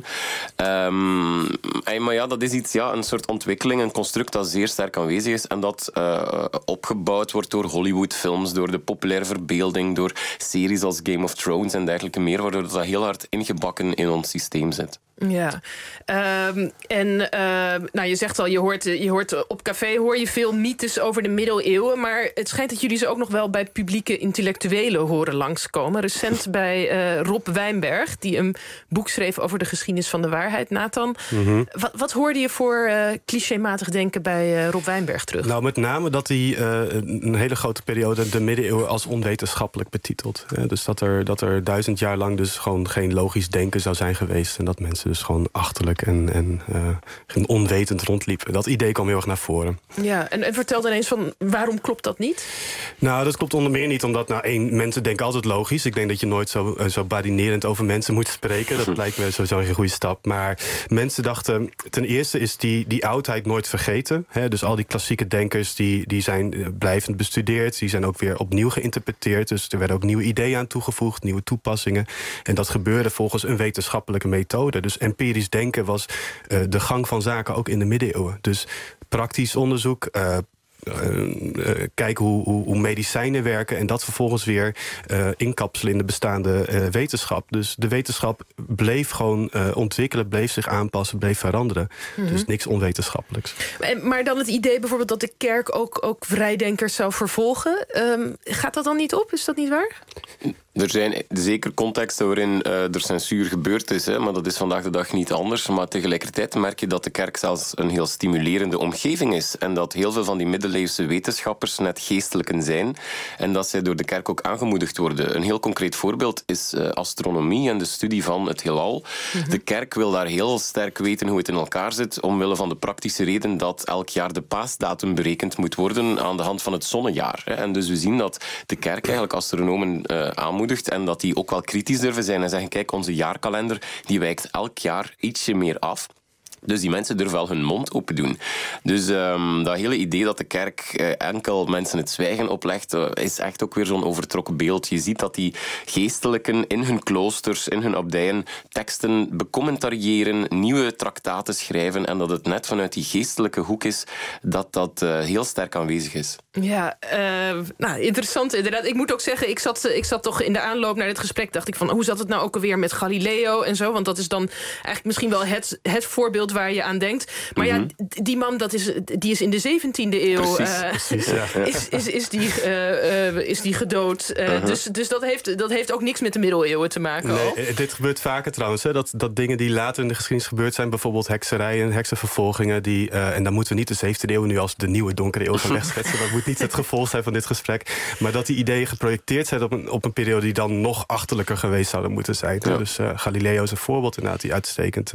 Maar ja, dat is iets, een soort ontwikkeling, een construct dat zeer sterk aanwezig is en dat opgebouwd wordt door Hollywoodfilms, door de populaire verbeelding, door series als Game of Thrones en dergelijke meer, waardoor dat heel hard ingebakken in ons systeem zit.
Ja, je zegt al, je hoort op café hoor je veel mythes over de middeleeuwen, maar het schijnt dat jullie ze ook nog wel bij publieke intellectuelen horen langskomen. Recent bij Rob Wijnberg, die een boek schreef over de geschiedenis van de waarheid. Nathan, wat hoorde je voor clichématig denken bij Rob Wijnberg terug?
Nou, met name dat hij een hele grote periode de middeleeuwen als onwetenschappelijk betitelt. Dus dat er 1000 jaar lang dus gewoon geen logisch denken zou zijn geweest en dat mensen dus gewoon achterlijk en onwetend rondliepen. Dat idee kwam heel erg naar voren.
Ja, en vertel dan eens van waarom klopt dat niet?
Nou, dat klopt onder meer niet omdat mensen denken altijd logisch. Ik denk dat je nooit zo badinerend over mensen moet spreken. Dat lijkt me sowieso een goede stap. Maar mensen dachten, ten eerste is die oudheid nooit vergeten. Dus al die klassieke denkers die zijn blijvend bestudeerd. Die zijn ook weer opnieuw geïnterpreteerd. Dus er werden ook nieuwe ideeën aan toegevoegd, nieuwe toepassingen. En dat gebeurde volgens een wetenschappelijke methode. Dus empirisch denken was de gang van zaken ook in de middeleeuwen. Dus praktisch onderzoek, kijken hoe medicijnen werken en dat vervolgens weer inkapselen in de bestaande wetenschap. Dus de wetenschap bleef gewoon ontwikkelen, bleef zich aanpassen, bleef veranderen. Dus niks onwetenschappelijks.
Maar dan het idee bijvoorbeeld dat de kerk ook vrijdenkers zou vervolgen. Gaat dat dan niet op? Is dat niet waar?
Er zijn zeker contexten waarin er censuur gebeurd is, hè, maar dat is vandaag de dag niet anders. Maar tegelijkertijd merk je dat de kerk zelfs een heel stimulerende omgeving is. En dat heel veel van die middeleeuwse wetenschappers net geestelijken zijn. En dat zij door de kerk ook aangemoedigd worden. Een heel concreet voorbeeld is astronomie en de studie van het heelal. De kerk wil daar heel sterk weten hoe het in elkaar zit, omwille van de praktische reden dat elk jaar de paasdatum berekend moet worden aan de hand van het zonnejaar. En dus we zien dat de kerk eigenlijk astronomen aanmoedigt en dat die ook wel kritisch durven zijn en zeggen, kijk, onze jaarkalender die wijkt elk jaar ietsje meer af. Dus die mensen durven wel hun mond open doen. Dus dat hele idee dat de kerk enkel mensen het zwijgen oplegt, is echt ook weer zo'n overtrokken beeld. Je ziet dat die geestelijken in hun kloosters, in hun abdijen, teksten becommentariëren, nieuwe traktaten schrijven en dat het net vanuit die geestelijke hoek is dat heel sterk aanwezig is.
Ja, interessant inderdaad. Ik moet ook zeggen, ik zat toch in de aanloop naar dit gesprek, dacht ik van, hoe zat het nou ook alweer met Galileo en zo? Want dat is dan eigenlijk misschien wel het voorbeeld waar je aan denkt. Maar ja, die man, die is in de 17e eeuw.
Precies, ja.
Is die gedood. Dus dat heeft ook niks met de middeleeuwen te maken.
Nee, dit gebeurt vaker trouwens. Hè, dat dingen die later in de geschiedenis gebeurd zijn, bijvoorbeeld hekserij en heksenvervolgingen, en dan moeten we niet de 17e eeuw nu als de nieuwe donkere eeuw gaan wegschetsen. Dat moet niet het gevolg zijn van dit gesprek. Maar dat die ideeën geprojecteerd zijn op een periode die dan nog achterlijker geweest zouden moeten zijn. Ja. Dus Galileo is een voorbeeld inderdaad die uitstekend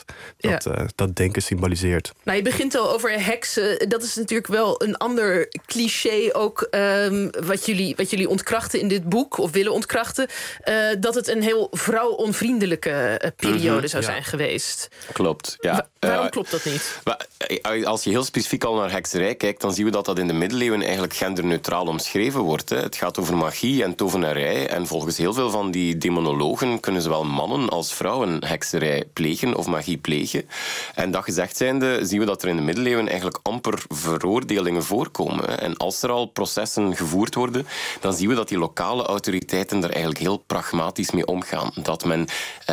dat denken symboliseert.
Nou, je begint al over heksen. Dat is natuurlijk wel een ander cliché ook wat jullie ontkrachten in dit boek, of willen ontkrachten. Dat het een heel vrouwonvriendelijke periode zou zijn geweest.
Klopt, ja.
Waarom klopt dat niet?
Als je heel specifiek al naar hekserij kijkt, dan zien we dat in de middeleeuwen eigenlijk genderneutraal omschreven wordt. Hè. Het gaat over magie en tovenarij. En volgens heel veel van die demonologen kunnen zowel mannen als vrouwen hekserij plegen of magie plegen. En dat gezegd zijnde zien we dat er in de middeleeuwen eigenlijk amper veroordelingen voorkomen. En als er al processen gevoerd worden, dan zien we dat die lokale autoriteiten er eigenlijk heel pragmatisch mee omgaan. Dat men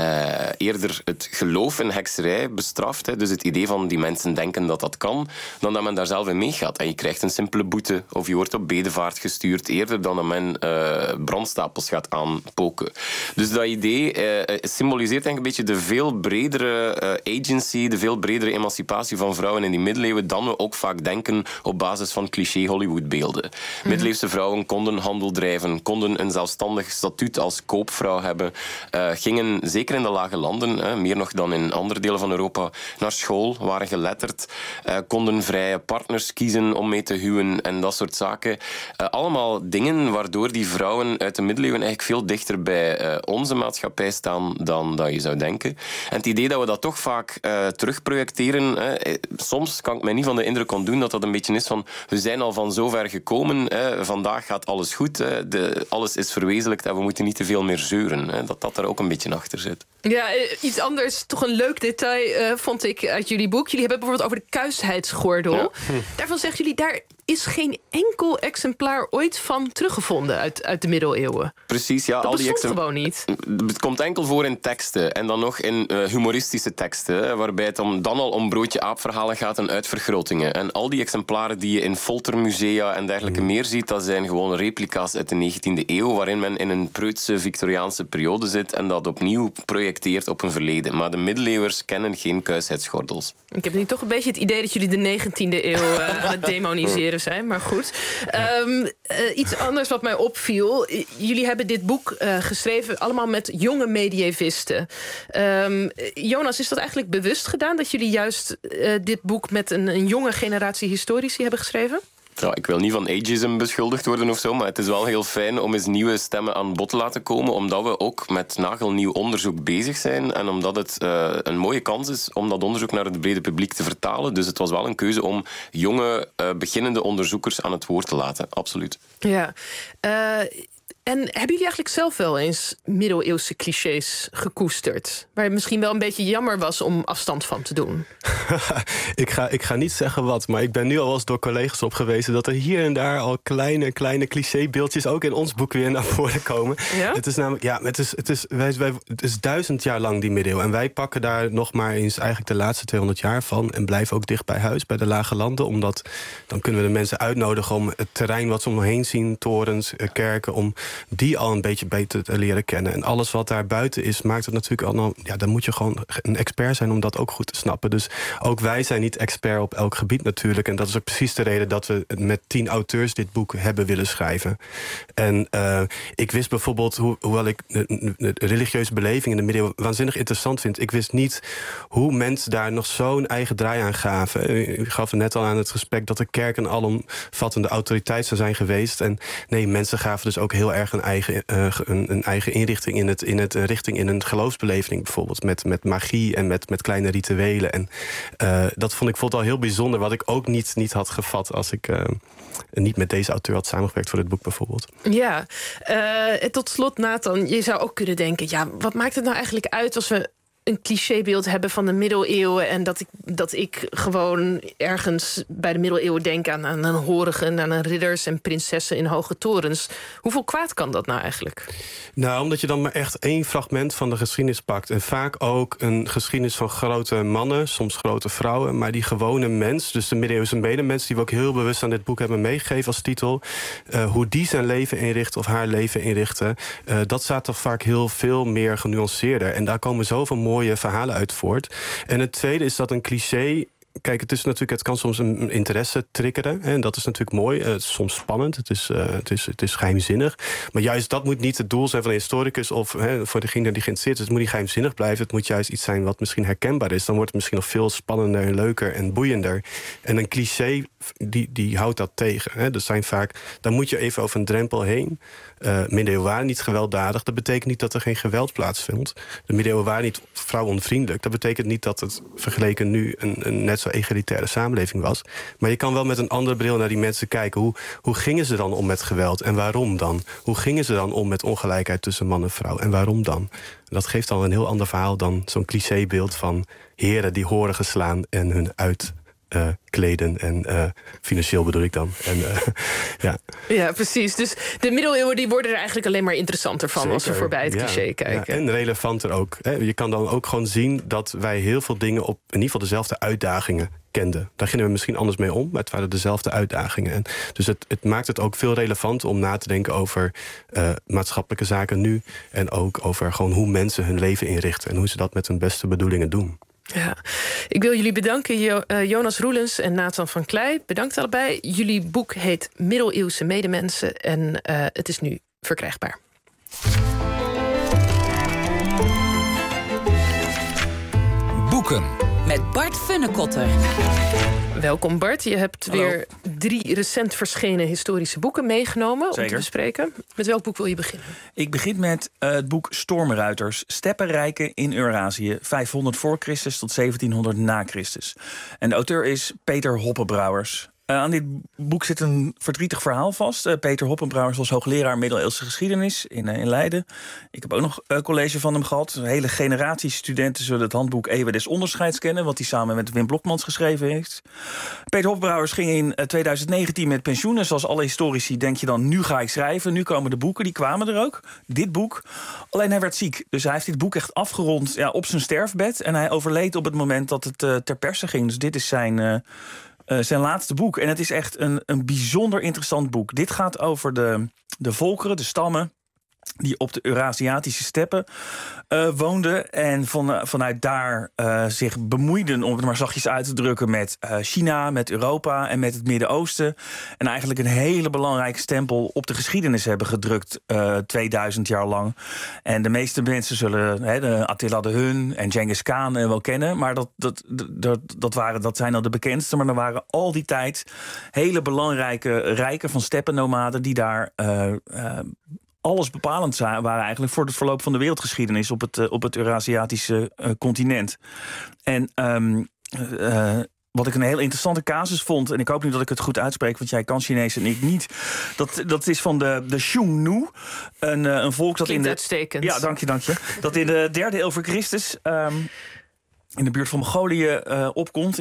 eerder het geloof in hekserij bestraft, hè, dus het idee van die mensen denken dat dat kan, dan dat men daar zelf in meegaat. En je krijgt een simpele boete of je wordt op bedevaart gestuurd eerder dan dat men brandstapels gaat aanpoken. Dus dat idee symboliseert eigenlijk een beetje de veel bredere agency, de veel bredere emancipatie van vrouwen in die middeleeuwen dan we ook vaak denken op basis van cliché Hollywoodbeelden. Middeleeuwse vrouwen konden handel drijven, konden een zelfstandig statuut als koopvrouw hebben, gingen zeker in de lage landen, meer nog dan in andere delen van Europa, naar school, waren geletterd, konden vrije partners kiezen om mee te huwen en dat soort zaken. Allemaal dingen waardoor die vrouwen uit de middeleeuwen eigenlijk veel dichter bij onze maatschappij staan dan dat je zou denken. En het idee dat we dat toch vaak terugprojecteren, soms kan ik mij niet van de indruk ontdoen dat dat een beetje is van we zijn al van zover gekomen, vandaag gaat alles goed, alles is verwezenlijkt en we moeten niet te veel meer zeuren. Dat daar ook een beetje achter zit.
Ja, iets anders, toch een leuk detail vond ik uit jullie boek. Jullie hebben bijvoorbeeld over de kuisheidsgordel. Ja. Daarvan zeggen jullie, daar is geen enkel exemplaar ooit van teruggevonden uit de middeleeuwen.
Precies, ja.
Dat bestond gewoon niet.
Het komt enkel voor in teksten en dan nog in humoristische teksten, waarbij het dan al om broodje-aap-verhalen gaat en uitvergrotingen. En al die exemplaren die je in foltermusea en dergelijke meer ziet, dat zijn gewoon replica's uit de 19e eeuw, waarin men in een preutse Victoriaanse periode zit en dat opnieuw projecteert op een verleden. Maar de middeleeuwers kennen geen kuisheidsgordels.
Ik heb nu toch een beetje het idee dat jullie de 19e eeuw aan het demoniseren zijn, maar goed. Iets anders wat mij opviel. Jullie hebben dit boek geschreven allemaal met jonge medievisten. Jonas, is dat eigenlijk bewust gedaan dat jullie juist dit boek met een jonge generatie historici hebben geschreven?
Ja, ik wil niet van ageism beschuldigd worden of zo, maar het is wel heel fijn om eens nieuwe stemmen aan bod te laten komen, omdat we ook met nagelnieuw onderzoek bezig zijn en omdat het een mooie kans is om dat onderzoek naar het brede publiek te vertalen. Dus het was wel een keuze om jonge, beginnende onderzoekers aan het woord te laten. Absoluut.
Ja. En hebben jullie eigenlijk zelf wel eens middeleeuwse clichés gekoesterd? Waar het misschien wel een beetje jammer was om afstand van te doen?
Ik ga niet zeggen wat, maar ik ben nu al eens door collega's op gewezen dat er hier en daar al kleine clichébeeldjes ook in ons boek weer naar voren komen. Ja? Het is namelijk, ja, het is 1000 jaar lang die middeleeuwen. En wij pakken daar nog maar eens eigenlijk de laatste 200 jaar van en blijven ook dicht bij huis, bij de lage landen, omdat dan kunnen we de mensen uitnodigen om het terrein wat ze omheen zien, torens, kerken, om die al een beetje beter te leren kennen. En alles wat daar buiten is, maakt het natuurlijk allemaal... Ja, dan moet je gewoon een expert zijn om dat ook goed te snappen. Dus ook wij zijn niet expert op elk gebied natuurlijk. En dat is ook precies de reden dat we met 10 auteurs dit boek hebben willen schrijven. En ik wist bijvoorbeeld, hoewel ik de religieuze beleving in de middeleeuwen waanzinnig interessant vind, ik wist niet hoe mensen daar nog zo'n eigen draai aan gaven. U gaf er net al aan het gesprek dat de kerk een alomvattende autoriteit zou zijn geweest. En nee, mensen gaven dus ook heel erg een eigen inrichting in een geloofsbeleving bijvoorbeeld. Met magie en met kleine rituelen. En dat vond ik al heel bijzonder, wat ik ook niet had gevat als ik niet met deze auteur had samengewerkt voor dit boek bijvoorbeeld.
Ja, tot slot Nathan, je zou ook kunnen denken, ja, wat maakt het nou eigenlijk uit als we een clichébeeld hebben van de middeleeuwen en dat ik gewoon ergens bij de middeleeuwen denk aan een horigen, aan ridders en prinsessen in hoge torens. Hoeveel kwaad kan dat nou eigenlijk?
Nou, omdat je dan maar echt 1 fragment van de geschiedenis pakt. En vaak ook een geschiedenis van grote mannen, soms grote vrouwen, maar die gewone mens, dus de middeleeuwse medemens, die we ook heel bewust aan dit boek hebben meegegeven als titel, hoe die zijn leven inricht of haar leven inrichten, dat staat toch vaak heel veel meer genuanceerder. En daar komen zoveel mooie verhalen uit voort. En het tweede is dat een cliché... Kijk, het kan soms een interesse triggeren. En dat is natuurlijk mooi. Het is soms spannend. Het is geheimzinnig. Maar juist dat moet niet het doel zijn van een historicus of voor degene die geïnteresseerd is. Het moet niet geheimzinnig blijven. Het moet juist iets zijn wat misschien herkenbaar is. Dan wordt het misschien nog veel spannender en leuker en boeiender. En een cliché, die houdt dat tegen. Dus zijn vaak, daar moet je even over een drempel heen. Middeleeuwen waren niet gewelddadig. Dat betekent niet dat er geen geweld plaatsvindt. De middeleeuwen waren niet vrouwonvriendelijk. Dat betekent niet dat het vergeleken nu een net zo egalitaire samenleving was. Maar je kan wel met een andere bril naar die mensen kijken. Hoe gingen ze dan om met geweld en waarom dan? Hoe gingen ze dan om met ongelijkheid tussen man en vrouw en waarom dan? Dat geeft al een heel ander verhaal dan zo'n clichébeeld van heren die horen geslaan en hun kleden en financieel bedoel ik dan. En, ja.
Ja, precies. Dus de middeleeuwen die worden er eigenlijk alleen maar interessanter van. Zeker. Als we voorbij het cliché kijken.
Ja, en relevanter ook. Je kan dan ook gewoon zien dat wij heel veel dingen op in ieder geval dezelfde uitdagingen kenden. Daar gingen we misschien anders mee om, maar het waren dezelfde uitdagingen. En dus het maakt het ook veel relevanter om na te denken over maatschappelijke zaken nu en ook over gewoon hoe mensen hun leven inrichten en hoe ze dat met hun beste bedoelingen doen.
Ja, ik wil jullie bedanken, Jonas Roelens en Nathan van Klei. Bedankt allebei. Jullie boek heet Middeleeuwse Medemensen en het is nu verkrijgbaar.
Boeken.
Met Bart Funnekotter.
Welkom Bart, je hebt weer 3 recent verschenen historische boeken meegenomen. Zeker. Om te bespreken. Met welk boek wil je beginnen?
Ik begin met het boek Stormruiters. Steppenrijken in Eurazië, 500 voor Christus tot 1700 na Christus. En de auteur is Peter Hoppenbrouwers. Aan dit boek zit een verdrietig verhaal vast. Peter Hoppenbrouwers was hoogleraar middeleeuwse geschiedenis in Leiden. Ik heb ook nog college van hem gehad. Een hele generatie studenten zullen het handboek Eeuwen des Onderscheids kennen, wat hij samen met Wim Blokmans geschreven heeft. Peter Hoppenbrouwers ging in 2019 met pensioen. En zoals alle historici denk je dan, nu ga ik schrijven. Nu komen de boeken, die kwamen er ook. Dit boek. Alleen hij werd ziek. Dus hij heeft dit boek echt afgerond op zijn sterfbed. En hij overleed op het moment dat het ter perse ging. Dus dit is zijn laatste boek. En het is echt een bijzonder interessant boek. Dit gaat over de volkeren, de stammen die op de Eurasiatische steppen woonden en vanuit daar zich bemoeiden, om het maar zachtjes uit te drukken, met China, met Europa en met het Midden-Oosten. En eigenlijk een hele belangrijke stempel op de geschiedenis hebben gedrukt 2000 jaar lang. En de meeste mensen zullen de Attila de Hun en Genghis Khan wel kennen, maar dat zijn al de bekendste. Maar er waren al die tijd hele belangrijke rijken van steppennomaden die daar alles bepalend waren eigenlijk voor het verloop van de wereldgeschiedenis op het Eurasiatische continent. En wat ik een heel interessante casus vond, en ik hoop nu dat ik het goed uitspreek, want jij kan Chinees en ik niet. Dat is van de Xiongnu, een volk dat in de...
uitstekend.
Ja, dank je. Dat in de 3e eeuw voor Christus in de buurt van Mongolië opkomt.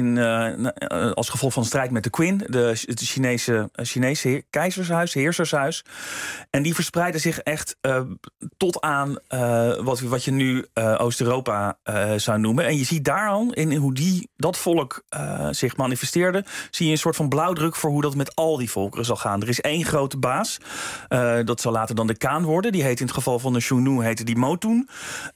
Als gevolg van de strijd met de Qin, het Chinese heersershuis. En die verspreidde zich echt tot aan wat je nu Oost-Europa zou noemen. En je ziet daar al, in hoe dat volk zich manifesteerde, zie je een soort van blauwdruk voor hoe dat met al die volkeren zal gaan. Er is één grote baas. Dat zal later dan de Khan worden. Die heet in het geval van de Xiongnu heette die Motun.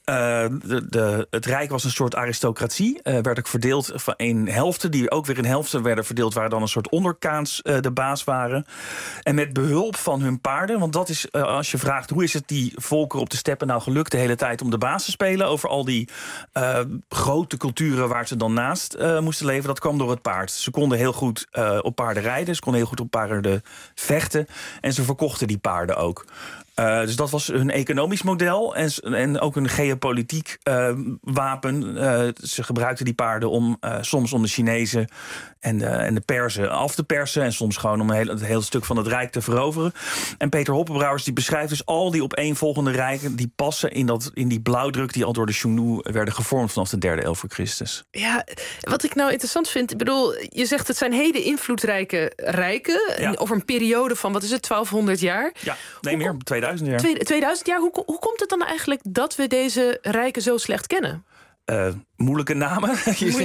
Het rijk was een soort aristocratie. Werd ook verdeeld in helften, die ook weer in helften werden verdeeld, waar dan een soort onderkaans de baas waren. En met behulp van hun paarden, want dat is, als je vraagt hoe is het die volkeren op de steppen nou gelukt de hele tijd om de baas te spelen over al die grote culturen waar ze dan naast moesten leven, dat kwam door het paard. Ze konden heel goed op paarden rijden, ze konden heel goed op paarden vechten en ze verkochten die paarden ook. Dus dat was hun economisch model en ook een geopolitiek wapen. Ze gebruikten die paarden om soms om de Chinezen en de Perzen af te persen en soms gewoon om het hele stuk van het rijk te veroveren. En Peter Hoppenbrouwers die beschrijft dus al die opeenvolgende rijken die passen in die blauwdruk die al door de Xiongnu werden gevormd vanaf de 3e eeuw voor Christus.
Ja, wat ik nou interessant vind, ik bedoel, je zegt het zijn hele invloedrijke rijken over een periode van, wat is het, 1200 jaar?
Ja, nee meer, 2000 jaar.
2000 jaar, hoe komt het dan eigenlijk dat we deze rijken zo slecht kennen?
Moeilijke namen.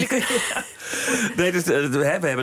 Nee, dus, we hebben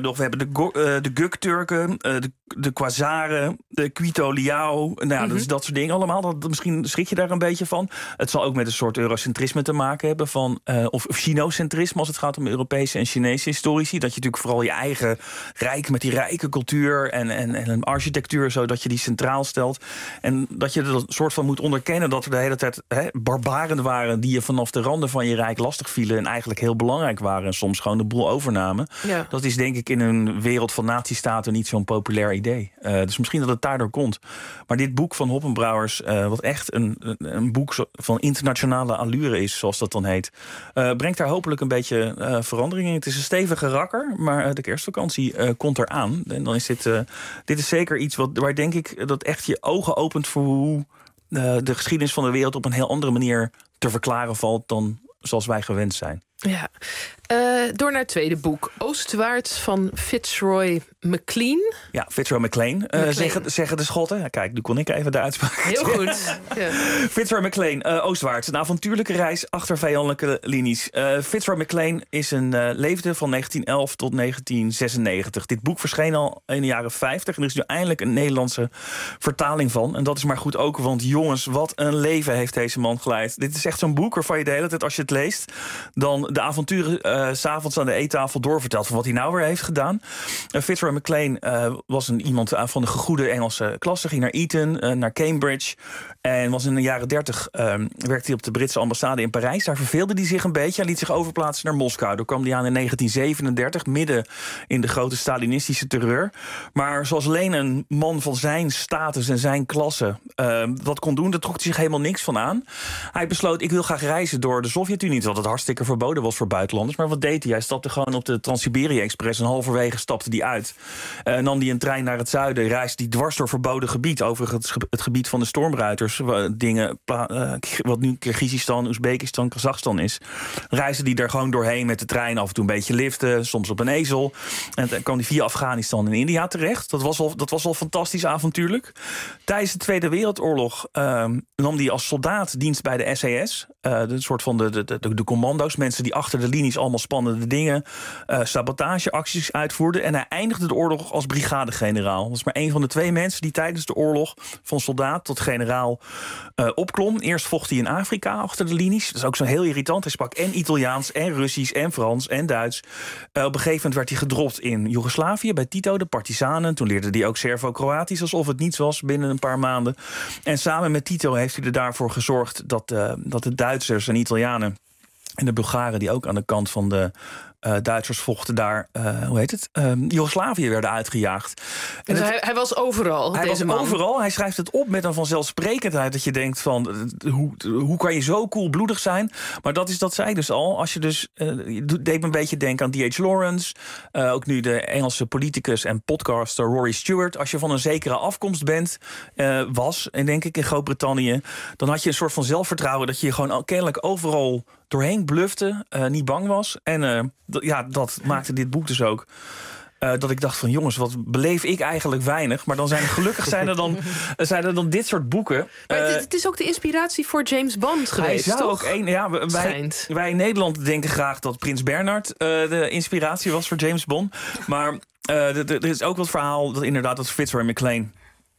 de Guk-Turken, de Khazaren, de Quito-Liao. Dus dat soort dingen allemaal. Misschien schrik je daar een beetje van. Het zal ook met een soort eurocentrisme te maken hebben of Chinocentrisme als het gaat om Europese en Chinese historici. Dat je natuurlijk vooral je eigen rijk met die rijke cultuur en architectuur, zodat je die centraal stelt. En dat je er een soort van moet onderkennen dat er de hele tijd barbaren waren die je vanaf de randen van je rijk lastig vielen en eigenlijk heel belangrijk waren en soms gewoon de boel overnamen. Ja. Dat is denk ik in een wereld van natiestaten niet zo'n populair idee. Dus misschien dat het daardoor komt. Maar dit boek van Hoppenbrouwers, wat echt een boek van internationale allure is, zoals dat dan heet, brengt daar hopelijk een beetje verandering in. Het is een stevige rakker, maar de kerstvakantie komt eraan. En dan is dit is zeker iets waar denk ik dat echt je ogen opent voor hoe de geschiedenis van de wereld op een heel andere manier te verklaren valt dan zoals wij gewend zijn.
Ja. Door naar het tweede boek. Oostwaarts van Fitzroy MacLean.
Ja, Fitzroy MacLean. Zeggen de Schotten. Ja, kijk, nu kon ik even de uitspraak.
Heel goed. Ja.
Fitzroy MacLean, Oostwaarts. Een avontuurlijke reis achter vijandelijke linies. Fitzroy MacLean leefde van 1911 tot 1996. Dit boek verscheen al in de jaren 50. En er is nu eindelijk een Nederlandse vertaling van. En dat is maar goed ook, want jongens, wat een leven heeft deze man geleid. Dit is echt zo'n boek waarvan je de hele tijd, als je het leest, dan de avonturen 's avonds aan de eettafel doorverteld van wat hij nou weer heeft gedaan. Fitzroy MacLean was iemand van de gegoede Engelse klasse, ging naar Eton, naar Cambridge en was in de jaren 30 werkte hij op de Britse ambassade in Parijs. Daar verveelde hij zich een beetje. Hij liet zich overplaatsen naar Moskou. Daar kwam hij aan in 1937, midden in de grote Stalinistische terreur. Maar zoals alleen een man van zijn status en zijn klasse dat kon doen, daar trok hij zich helemaal niks van aan. Hij besloot, ik wil graag reizen door de Sovjet-Unie, terwijl het hartstikke verboden was voor buitenlanders. Maar wat deed hij? Hij stapte gewoon op de Trans-Siberië-express en halverwege stapte hij uit. Nam hij een trein naar het zuiden, reisde hij dwars door verboden gebied, over het gebied van de stormruiters, wat nu Kirgizistan, Oezbekistan, Kazachstan is. Reisde hij daar gewoon doorheen met de trein, af en toe een beetje liften, soms op een ezel. En dan kwam hij via Afghanistan en India terecht. Dat was al fantastisch avontuurlijk. Tijdens de Tweede Wereldoorlog nam hij als soldaat dienst bij de SAS. Een soort van de commando's, mensen die achter de linies allemaal spannende dingen, sabotageacties uitvoerden. En hij eindigde de oorlog als brigadegeneraal. Dat is maar een van de 2 mensen die tijdens de oorlog van soldaat tot generaal opklom. Eerst vocht hij in Afrika achter de linies. Dat is ook zo heel irritant. Hij sprak en Italiaans en Russisch en Frans en Duits. Op een gegeven moment werd hij gedropt in Joegoslavië bij Tito, de partisanen. Toen leerde hij ook Servo-Kroatisch, alsof het niets was binnen een paar maanden. En samen met Tito heeft hij er daarvoor gezorgd dat de Duitsers en Italianen en de Bulgaren die ook aan de kant van Duitsers vochten daar, Joegoslavië werden uitgejaagd.
Dus hij was overal,
Hij was overal. Hij schrijft het op met een vanzelfsprekendheid dat je denkt van, hoe kan je zo koelbloedig zijn? Maar dat zei dus al. Als je dus, deed me een beetje denken aan D.H. Lawrence. Ook nu de Engelse politicus en podcaster Rory Stewart. Als je van een zekere afkomst bent, en denk ik in Groot-Brittannië, dan had je een soort van zelfvertrouwen dat je gewoon kennelijk overal doorheen blufte, niet bang was. En dat maakte dit boek dus ook. Dat ik dacht van, jongens, wat beleef ik eigenlijk weinig. Maar dan zijn er dan dit soort boeken.
Maar het is ook de inspiratie voor James Bond geweest,
hij zou
toch?
Ook wij in Nederland denken graag dat Prins Bernhard de inspiratie was voor James Bond. Maar er is ook wat verhaal dat inderdaad dat Fitzroy MacLean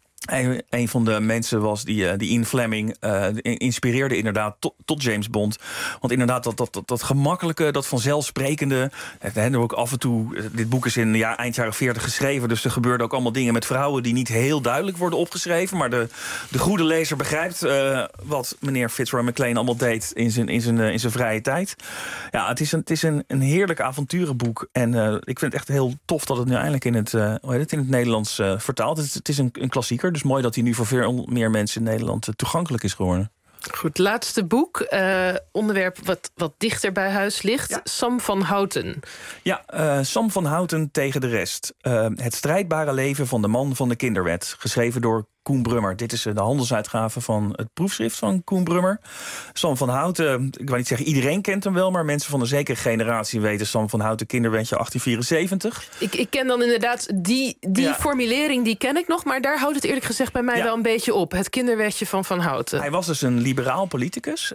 een van de mensen was die Ian Fleming inspireerde inderdaad tot James Bond. Want inderdaad dat gemakkelijke, dat vanzelfsprekende. Er ook af en toe, dit boek is eind jaren 40 geschreven, dus er gebeurden ook allemaal dingen met vrouwen die niet heel duidelijk worden opgeschreven. Maar de goede lezer begrijpt wat meneer Fitzroy MacLean allemaal deed in zijn vrije tijd. Ja, het is een heerlijk avonturenboek. En ik vind het echt heel tof dat het nu eindelijk in het Nederlands vertaald is. Het is een klassieker. Dus mooi dat hij nu voor veel meer mensen in Nederland toegankelijk is geworden.
Goed, laatste boek. Onderwerp wat dichter bij huis ligt. Ja. Sam van Houten.
Ja, Sam van Houten tegen de rest. Het strijdbare leven van de man van de kinderwet. Geschreven door Koen Brummer. Dit is de handelsuitgave van het proefschrift van Koen Brummer. Sam van Houten, ik wou niet zeggen iedereen kent hem wel, maar mensen van een zekere generatie weten Sam van Houten, kinderwetje 1874.
Ik ken dan inderdaad die formulering, die ken ik nog, maar daar houdt het eerlijk gezegd bij mij wel een beetje op. Het kinderwetje van Houten.
Hij was dus een liberaal politicus.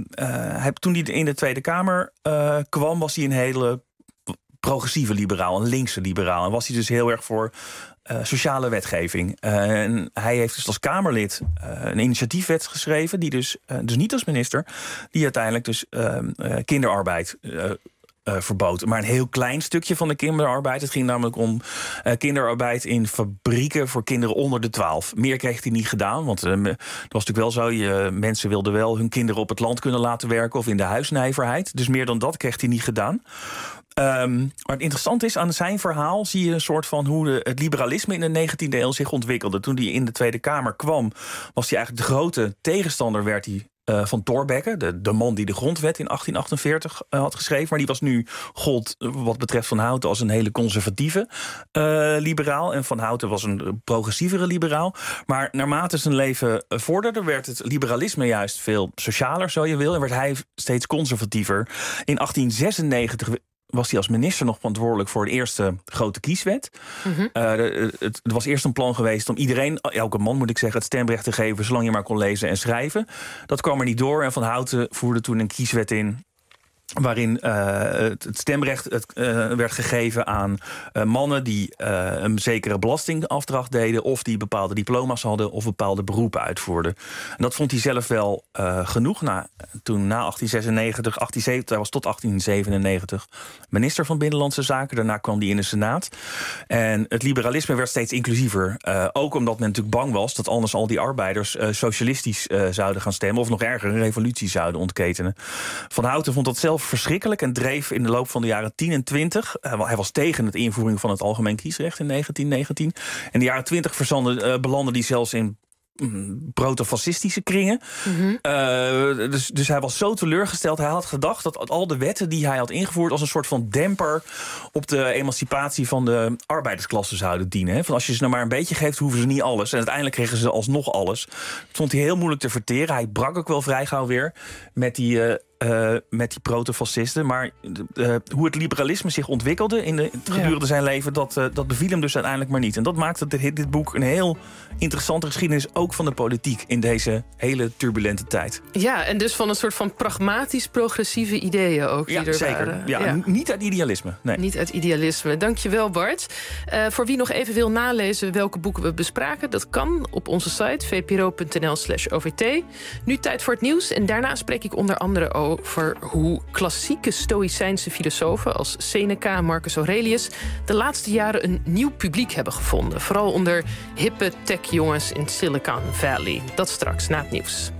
Toen hij in de Tweede Kamer kwam, was hij een hele progressieve liberaal, een linkse liberaal. En was hij dus heel erg voor sociale wetgeving. En hij heeft dus als Kamerlid een initiatiefwet geschreven, die dus niet als minister, die uiteindelijk dus kinderarbeid verbood. Maar een heel klein stukje van de kinderarbeid. Het ging namelijk om kinderarbeid in fabrieken voor kinderen onder de 12. Meer kreeg hij niet gedaan, want dat was natuurlijk wel zo. Mensen wilden wel hun kinderen op het land kunnen laten werken of in de huisnijverheid. Dus meer dan dat kreeg hij niet gedaan. Maar het interessante is, aan zijn verhaal zie je een soort van hoe het liberalisme in de 19e eeuw zich ontwikkelde. Toen hij in de Tweede Kamer kwam, was hij eigenlijk de grote tegenstander, werd hij van Thorbecke, de man die de grondwet in 1848 had geschreven. Maar die was nu, gold wat betreft Van Houten, als een hele conservatieve liberaal. En Van Houten was een progressievere liberaal. Maar naarmate zijn leven vorderde, werd het liberalisme juist veel socialer, zo je wil. En werd hij steeds conservatiever. In 1896 was hij als minister nog verantwoordelijk voor de eerste grote kieswet. Mm-hmm. Er was eerst een plan geweest om iedereen, elke man moet ik zeggen, het stemrecht te geven zolang je maar kon lezen en schrijven. Dat kwam er niet door en Van Houten voerde toen een kieswet in waarin het stemrecht werd gegeven aan mannen die een zekere belastingafdracht deden, of die bepaalde diploma's hadden of bepaalde beroepen uitvoerden. En dat vond hij zelf wel genoeg. Toen na 1896, hij was tot 1897 minister van Binnenlandse Zaken. Daarna kwam hij in de Senaat. En het liberalisme werd steeds inclusiever. Ook omdat men natuurlijk bang was dat anders al die arbeiders socialistisch zouden gaan stemmen, of nog erger, een revolutie zouden ontketenen. Van Houten vond dat zelf verschrikkelijk en dreef in de loop van de jaren 10 en 20. Hij was tegen het invoering van het algemeen kiesrecht in 1919. In de jaren 20 belandde hij zelfs in protofascistische kringen. Mm-hmm. Dus hij was zo teleurgesteld. Hij had gedacht dat al de wetten die hij had ingevoerd als een soort van demper op de emancipatie van de arbeidersklasse zouden dienen. Van als je ze nou maar een beetje geeft, hoeven ze niet alles. En uiteindelijk kregen ze alsnog alles. Dat vond hij heel moeilijk te verteren. Hij brak ook wel vrij gauw weer met die protofascisten. Maar hoe het liberalisme zich ontwikkelde gedurende zijn leven, dat beviel hem dus uiteindelijk maar niet. En dat maakte dit boek een heel interessante geschiedenis, ook van de politiek in deze hele turbulente tijd.
Ja, en dus van een soort van pragmatisch-progressieve ideeën ook. Die er
zeker.
Waren.
Ja, niet uit idealisme. Nee.
Niet uit idealisme. Dankjewel, Bart. Voor wie nog even wil nalezen welke boeken we bespraken, dat kan op onze site vpro.nl/OVT. Nu tijd voor het nieuws en daarna spreek ik onder andere over hoe klassieke stoïcijnse filosofen als Seneca en Marcus Aurelius de laatste jaren een nieuw publiek hebben gevonden. Vooral onder hippe tech-jongens in Silicon Valley. Dat straks na het nieuws.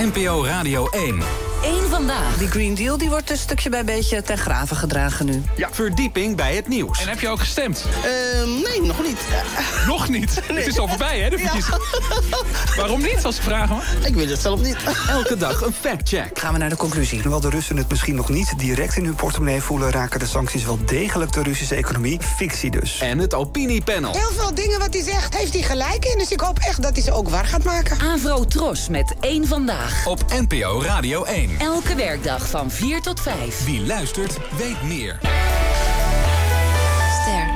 NPO Radio 1.
Eén vandaag.
Die Green Deal die wordt een stukje bij beetje ten grave gedragen nu.
Ja, verdieping bij het nieuws.
En heb je ook gestemd?
Nee, nog niet.
Nog niet? Nee. Het is al voorbij, hè, de verkiezingen? Ja. Waarom niet, als ze vragen? Hoor?
Ik weet het zelf niet.
Elke dag een factcheck.
Gaan we naar de conclusie.
Hoewel de Russen het misschien nog niet direct in hun portemonnee voelen, raken de sancties wel degelijk de Russische economie. Fictie dus.
En het opiniepanel.
Heel veel dingen wat hij zegt, heeft hij gelijk in. Dus ik hoop echt dat hij ze ook waar gaat maken.
Avro Tros met Eén vandaag.
Op NPO Radio 1.
Elke werkdag van 4 tot 5.
Wie luistert, weet meer.
Ster.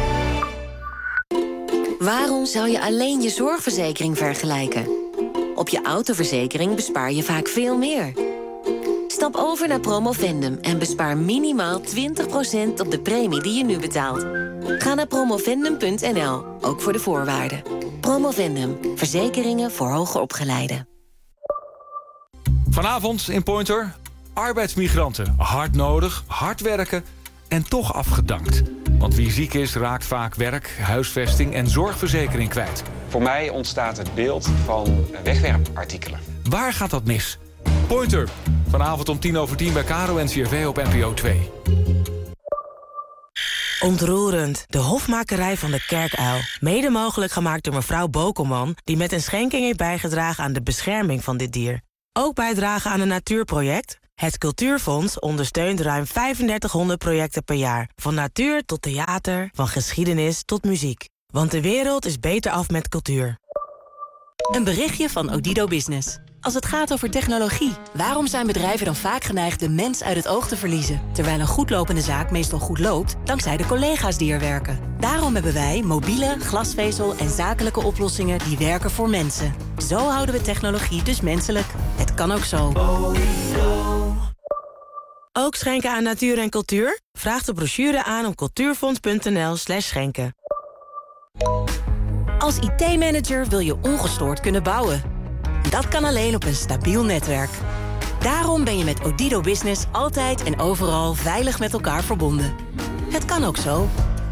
Waarom zou je alleen je zorgverzekering vergelijken? Op je autoverzekering bespaar je vaak veel meer. Stap over naar Promovendum en bespaar minimaal 20% op de premie die je nu betaalt. Ga naar promovendum.nl, ook voor de voorwaarden. Promovendum, verzekeringen voor hoger opgeleiden.
Vanavond in Pointer, arbeidsmigranten. Hard nodig, hard werken en toch afgedankt. Want wie ziek is, raakt vaak werk, huisvesting en zorgverzekering kwijt.
Voor mij ontstaat het beeld van wegwerpartikelen.
Waar gaat dat mis? Pointer, vanavond om 10:10 bij Caro NCRV op NPO 2.
Ontroerend. De hofmakerij van de Kerkuil. Mede mogelijk gemaakt door mevrouw Bokelman, die met een schenking heeft bijgedragen aan de bescherming van dit dier. Ook bijdragen aan een natuurproject? Het Cultuurfonds ondersteunt ruim 3500 projecten per jaar. Van natuur tot theater, van geschiedenis tot muziek. Want de wereld is beter af met cultuur.
Een berichtje van Odido Business. Als het gaat over technologie, waarom zijn bedrijven dan vaak geneigd de mens uit het oog te verliezen? Terwijl een goedlopende zaak meestal goed loopt, dankzij de collega's die er werken. Daarom hebben wij mobiele, glasvezel en zakelijke oplossingen die werken voor mensen. Zo houden we technologie dus menselijk. Het kan ook zo.
Ook schenken aan natuur en cultuur? Vraag de brochure aan op cultuurfonds.nl/schenken.
Als IT-manager wil je ongestoord kunnen bouwen. Dat kan alleen op een stabiel netwerk. Daarom ben je met Odido Business altijd en overal veilig met elkaar verbonden. Het kan ook zo.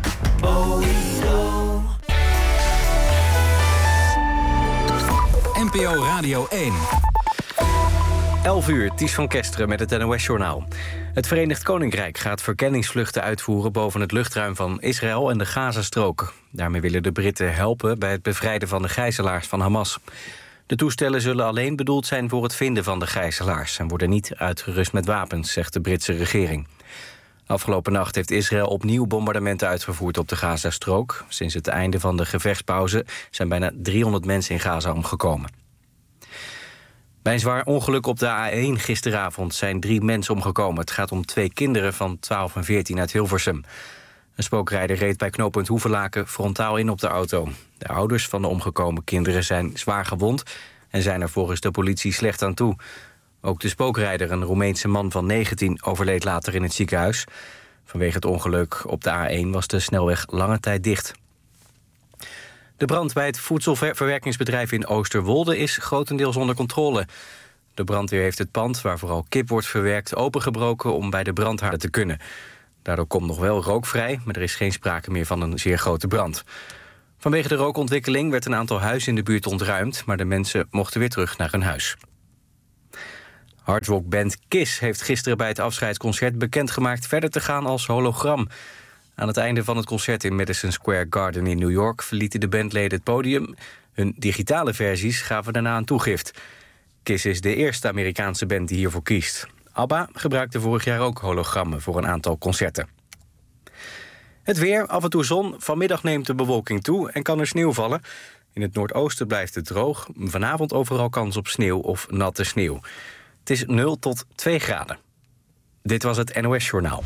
NPO Radio 1.
11:00, Ties van Kesteren met het NOS-journaal. Het Verenigd Koninkrijk gaat verkenningsvluchten uitvoeren boven het luchtruim van Israël en de Gazastrook. Daarmee willen de Britten helpen bij het bevrijden van de gijzelaars van Hamas. De toestellen zullen alleen bedoeld zijn voor het vinden van de gijzelaars en worden niet uitgerust met wapens, zegt de Britse regering. Afgelopen nacht heeft Israël opnieuw bombardementen uitgevoerd op de Gazastrook. Sinds het einde van de gevechtspauze zijn bijna 300 mensen in Gaza omgekomen. Bij een zwaar ongeluk op de A1 gisteravond zijn 3 mensen omgekomen. Het gaat om 2 kinderen van 12 en 14 uit Hilversum. Een spookrijder reed bij knooppunt Hoevelaken frontaal in op de auto. De ouders van de omgekomen kinderen zijn zwaar gewond en zijn er volgens de politie slecht aan toe. Ook de spookrijder, een Roemeense man van 19, overleed later in het ziekenhuis. Vanwege het ongeluk op de A1 was de snelweg lange tijd dicht. De brand bij het voedselverwerkingsbedrijf in Oosterwolde is grotendeels onder controle. De brandweer heeft het pand, waar vooral kip wordt verwerkt, opengebroken om bij de brandhaarden te kunnen. Daardoor komt nog wel rook vrij, maar er is geen sprake meer van een zeer grote brand. Vanwege de rookontwikkeling werd een aantal huizen in de buurt ontruimd, maar de mensen mochten weer terug naar hun huis. Hardrockband Kiss heeft gisteren bij het afscheidsconcert bekendgemaakt verder te gaan als hologram. Aan het einde van het concert in Madison Square Garden in New York verlieten de bandleden het podium. Hun digitale versies gaven daarna een toegift. Kiss is de eerste Amerikaanse band die hiervoor kiest. ABBA gebruikte vorig jaar ook hologrammen voor een aantal concerten. Het weer, af en toe zon. Vanmiddag neemt de bewolking toe en kan er sneeuw vallen. In het noordoosten blijft het droog. Vanavond overal kans op sneeuw of natte sneeuw. Het is 0 tot 2 graden. Dit was het NOS-journaal.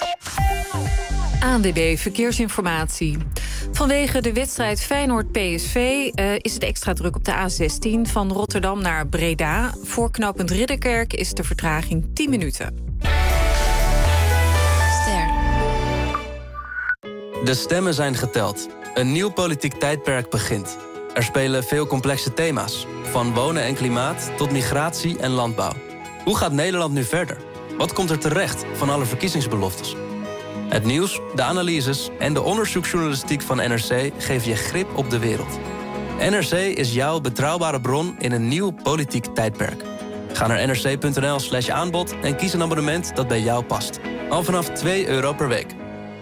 ANWB Verkeersinformatie. Vanwege de wedstrijd Feyenoord-PSV is het extra druk op de A16 van Rotterdam naar Breda. Voor knooppunt Ridderkerk is de vertraging 10 minuten.
Ster. De stemmen zijn geteld. Een nieuw politiek tijdperk begint. Er spelen veel complexe thema's. Van wonen en klimaat tot migratie en landbouw. Hoe gaat Nederland nu verder? Wat komt er terecht van alle verkiezingsbeloftes? Het nieuws, de analyses en de onderzoeksjournalistiek van NRC geven je grip op de wereld. NRC is jouw betrouwbare bron in een nieuw politiek tijdperk. Ga naar nrc.nl/aanbod en kies een abonnement dat bij jou past. Al vanaf €2 per week.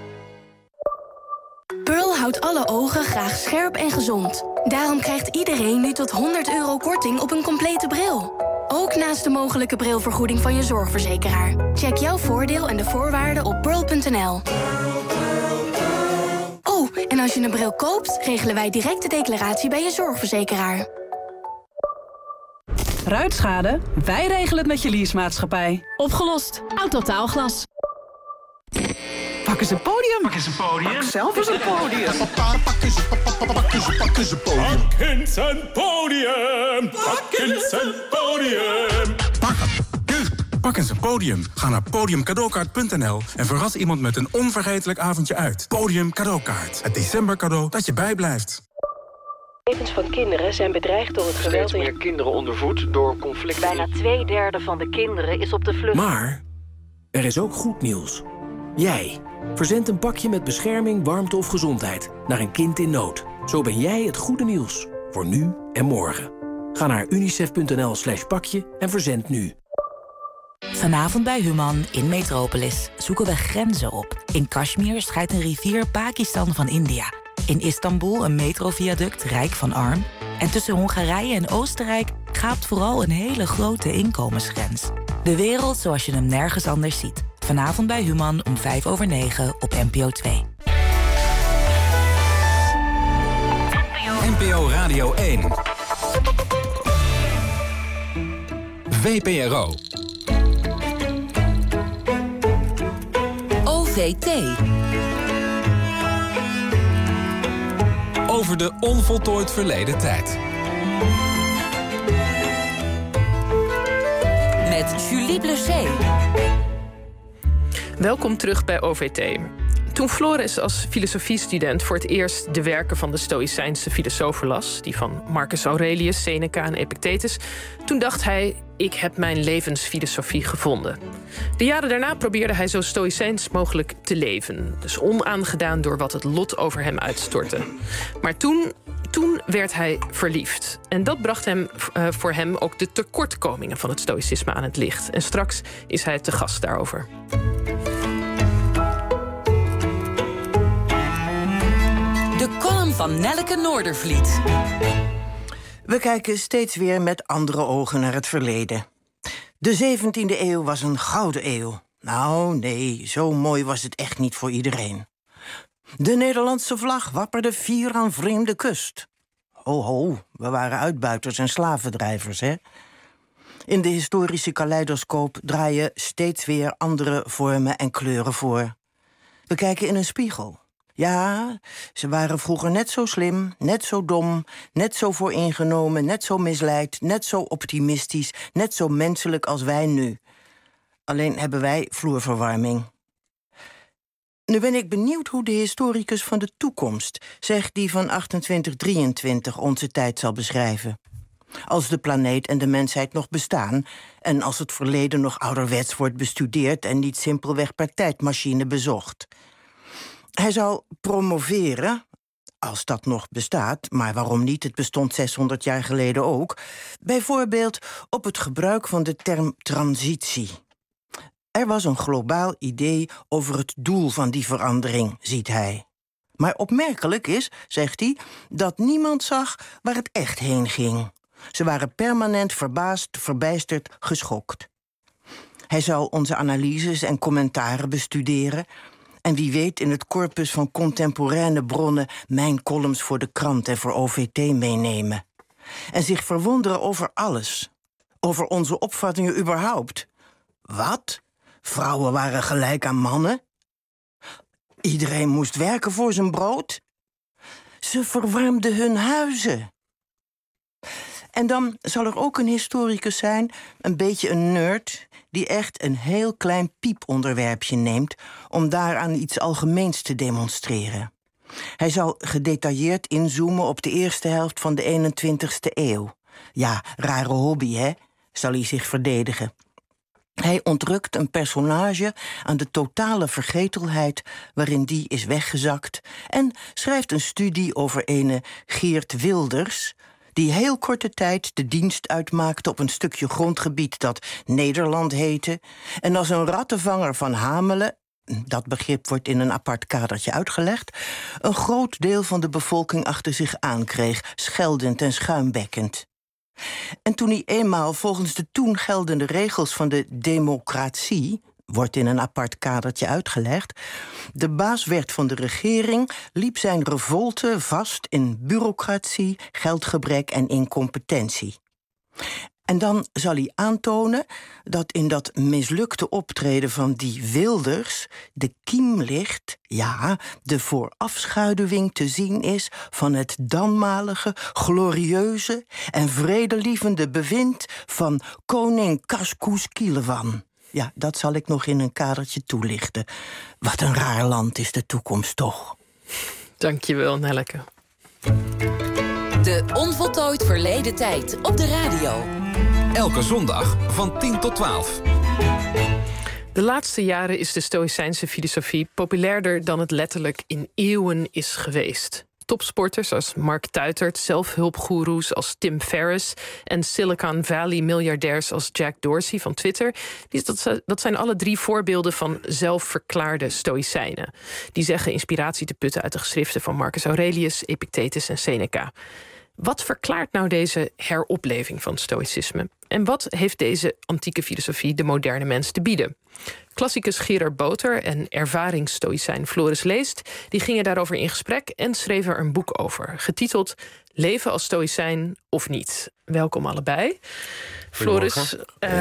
Pearl houdt alle ogen graag scherp en gezond. Daarom krijgt iedereen nu tot €100 korting op een complete bril. Ook naast de mogelijke brilvergoeding van je zorgverzekeraar. Check jouw voordeel en de voorwaarden op pearl.nl. Oh, en als je een bril koopt, regelen wij direct de declaratie bij je zorgverzekeraar.
Ruitschade? Wij regelen het met je leasemaatschappij.
Opgelost. Autotaalglas.
Pak eens een podium.
Pak eens een podium.
Pak zelf eens een podium.
Pak eens een podium.
Pak eens een podium. Ga naar podiumcadeaukaart.nl en verras iemand met een onvergetelijk avondje uit. Podium Cadeaukaart. Het decembercadeau dat je bijblijft.
Levens van kinderen zijn bedreigd door het geweld.
Steeds meer kinderen ondervoed door conflicten.
Bijna 2/3 van de kinderen is op de vlucht.
Maar er is ook goed nieuws. Jij verzend een pakje met bescherming, warmte of gezondheid naar een kind in nood. Zo ben jij het goede nieuws voor nu en morgen. Ga naar unicef.nl/pakje en verzend nu.
Vanavond bij Human in Metropolis zoeken we grenzen op. In Kashmir scheidt een rivier Pakistan van India. In Istanbul een metroviaduct rijk van arm. En tussen Hongarije en Oostenrijk gaapt vooral een hele grote inkomensgrens. De wereld zoals je hem nergens anders ziet. Vanavond bij Human om 9:05 op NPO 2.
NPO Radio 1. VPRO.
OVT.
Over de onvoltooid verleden tijd.
Met Julie Bleuset.
Welkom terug bij OVT. Toen Flores als filosofiestudent voor het eerst de werken van de Stoïcijnse filosofen las, die van Marcus Aurelius, Seneca en Epictetus, toen dacht hij: ik heb mijn levensfilosofie gevonden. De jaren daarna probeerde hij zo stoïcijns mogelijk te leven, dus onaangedaan door wat het lot over hem uitstortte. Maar toen werd hij verliefd. En dat bracht voor hem ook de tekortkomingen van het stoïcisme aan het licht. En straks is hij te gast daarover.
De column van Nelleke Noordervliet.
We kijken steeds weer met andere ogen naar het verleden. De 17e eeuw was een gouden eeuw. Nou, nee, zo mooi was het echt niet voor iedereen. De Nederlandse vlag wapperde fier aan vreemde kust. Ho, ho, we waren uitbuiters en slavendrijvers, hè? In de historische kaleidoscoop draaien steeds weer andere vormen en kleuren voor. We kijken in een spiegel. Ja, ze waren vroeger net zo slim, net zo dom, net zo vooringenomen, net zo misleid, net zo optimistisch, net zo menselijk als wij nu. Alleen hebben wij vloerverwarming. Nu ben ik benieuwd hoe de historicus van de toekomst, zeg die van 2823, onze tijd zal beschrijven. Als de planeet en de mensheid nog bestaan en als het verleden nog ouderwets wordt bestudeerd en niet simpelweg per tijdmachine bezocht. Hij zal promoveren, als dat nog bestaat, maar waarom niet, het bestond 600 jaar geleden ook, bijvoorbeeld op het gebruik van de term transitie. Er was een globaal idee over het doel van die verandering, ziet hij. Maar opmerkelijk is, zegt hij, dat niemand zag waar het echt heen ging. Ze waren permanent verbaasd, verbijsterd, geschokt. Hij zal onze analyses en commentaren bestuderen en wie weet in het corpus van contemporaine bronnen mijn columns voor de krant en voor OVT meenemen. En zich verwonderen over alles. Over onze opvattingen überhaupt. Wat? Vrouwen waren gelijk aan mannen? Iedereen moest werken voor zijn brood? Ze verwarmden hun huizen. En dan zal er ook een historicus zijn, een beetje een nerd, die echt een heel klein pieponderwerpje neemt om daaraan iets algemeens te demonstreren. Hij zal gedetailleerd inzoomen op de eerste helft van de 21ste eeuw. Ja, rare hobby, hè? Zal hij zich verdedigen. Hij ontrukt een personage aan de totale vergetelheid waarin die is weggezakt en schrijft een studie over ene Geert Wilders, die heel korte tijd de dienst uitmaakte op een stukje grondgebied dat Nederland heette, en als een rattenvanger van Hamelen, dat begrip wordt in een apart kadertje uitgelegd, een groot deel van de bevolking achter zich aankreeg, scheldend en schuimbekkend. En toen hij eenmaal volgens de toen geldende regels van de democratie, wordt in een apart kadertje uitgelegd, de baas werd van de regering, liep zijn revolte vast in bureaucratie, geldgebrek en incompetentie. En dan zal hij aantonen dat in dat mislukte optreden van die Wilders de kiem ligt, ja, de voorafschaduwing te zien is van het danmalige, glorieuze en vredelievende bewind van koning Kaskus Kielewan. Ja, dat zal ik nog in een kadertje toelichten. Wat een raar land is de toekomst toch.
Dankjewel, Nelleke.
De Onvoltooid Verleden Tijd op de radio.
Elke zondag van 10 tot 12.
De laatste jaren is de Stoïcijnse filosofie populairder dan het letterlijk in eeuwen is geweest. Topsporters als Mark Tuitert, zelfhulpgoeroes als Tim Ferriss en Silicon Valley-miljardairs als Jack Dorsey van Twitter, dat zijn alle 3 voorbeelden van zelfverklaarde stoïcijnen. Die zeggen inspiratie te putten uit de geschriften van Marcus Aurelius, Epictetus en Seneca. Wat verklaart nou deze heropleving van stoïcisme? En wat heeft deze antieke filosofie de moderne mens te bieden? Klassicus Gerard Boter en ervaringsstoïcijn Floris Leest die gingen daarover in gesprek en schreven er een boek over, getiteld Leven als stoïcijn of niet. Welkom allebei. Floris,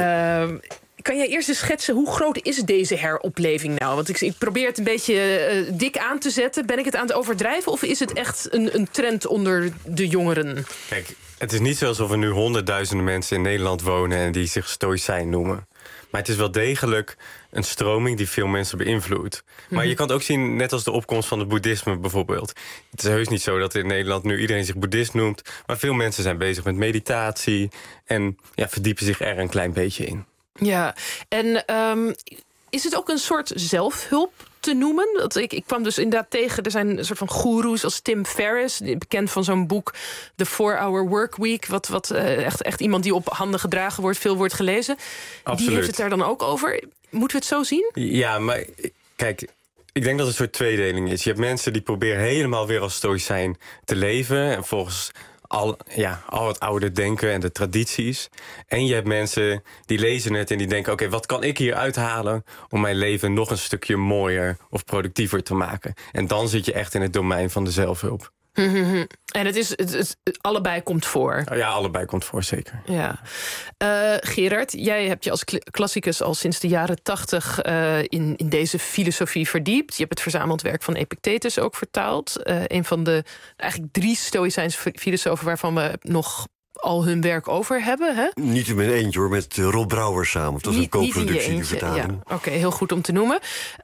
kan jij eerst eens schetsen hoe groot is deze heropleving nou? Want ik probeer het een beetje dik aan te zetten. Ben ik het aan het overdrijven of is het echt een trend onder de jongeren?
Kijk, het is niet zo alsof er nu honderdduizenden mensen in Nederland wonen en die zich stoïcijn noemen. Maar het is wel degelijk een stroming die veel mensen beïnvloedt. Maar je kan het ook zien, net als de opkomst van het boeddhisme bijvoorbeeld. Het is heus niet zo dat in Nederland nu iedereen zich boeddhist noemt. Maar veel mensen zijn bezig met meditatie en verdiepen zich er een klein beetje in.
Ja, en is het ook een soort zelfhulp te noemen? Ik kwam dus inderdaad tegen, er zijn een soort van goeroes als Tim Ferriss, bekend van zo'n boek The 4-Hour Workweek, wat echt iemand die op handen gedragen wordt, veel wordt gelezen. Absoluut. Die heeft het daar dan ook over. Moeten we het zo zien?
Ja, maar kijk, ik denk dat het een soort tweedeling is. Je hebt mensen die proberen helemaal weer als stoïcijn te leven en volgens al het oude denken en de tradities. En je hebt mensen die lezen het en die denken, oké, wat kan ik hier uithalen om mijn leven nog een stukje mooier of productiever te maken? En dan zit je echt in het domein van de zelfhulp.
En het allebei komt voor.
Ja, allebei komt voor, zeker.
Ja. Gerard, jij hebt je als klassicus al sinds de jaren 80 in deze filosofie verdiept. Je hebt het verzameld werk van Epictetus ook vertaald. Een van de eigenlijk 3 stoïcijnse filosofen waarvan we nog al hun werk over hebben. Hè?
Niet in mijn eentje hoor, met Rob Brouwer samen. Dat was een co-productie, die vertaling.
Ja. Oké, heel goed om te noemen.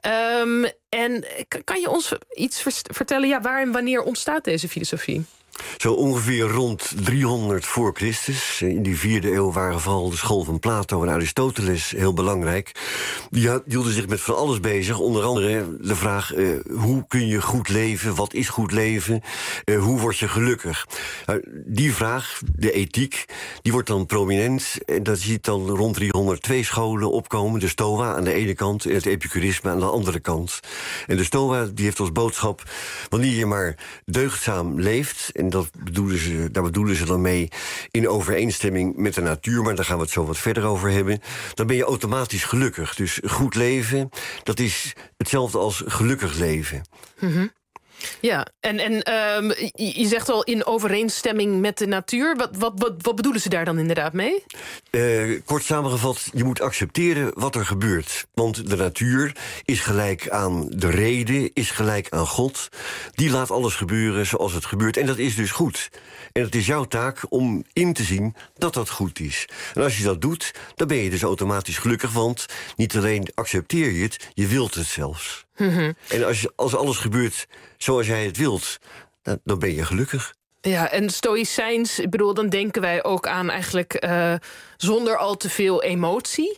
En kan je ons iets vertellen, waar en wanneer ontstaat deze filosofie?
Zo ongeveer rond 300 voor Christus. In die 4e eeuw waren vooral de school van Plato en Aristoteles heel belangrijk. Die hielden zich met van alles bezig. Onder andere de vraag, hoe kun je goed leven? Wat is goed leven? Hoe word je gelukkig? Die vraag, de ethiek, die wordt dan prominent. En dat ziet dan rond 300 2 scholen opkomen. De Stoa aan de ene kant en het Epicurisme aan de andere kant. En de Stoa die heeft als boodschap, wanneer je maar deugdzaam leeft, en daar bedoelen ze dan mee in overeenstemming met de natuur, maar daar gaan we het zo wat verder over hebben, dan ben je automatisch gelukkig. Dus goed leven, dat is hetzelfde als gelukkig leven.
Mm-hmm. Ja, en je zegt al in overeenstemming met de natuur. Wat bedoelen ze daar dan inderdaad mee?
Kort samengevat, je moet accepteren wat er gebeurt. Want de natuur is gelijk aan de reden, is gelijk aan God. Die laat alles gebeuren zoals het gebeurt. En dat is dus goed. En het is jouw taak om in te zien dat dat goed is. En als je dat doet, dan ben je dus automatisch gelukkig. Want niet alleen accepteer je het, je wilt het zelfs. Mm-hmm. En als alles gebeurt zoals jij het wilt, dan ben je gelukkig.
Ja, en stoïcijns, dan denken wij ook aan eigenlijk zonder al te veel emotie.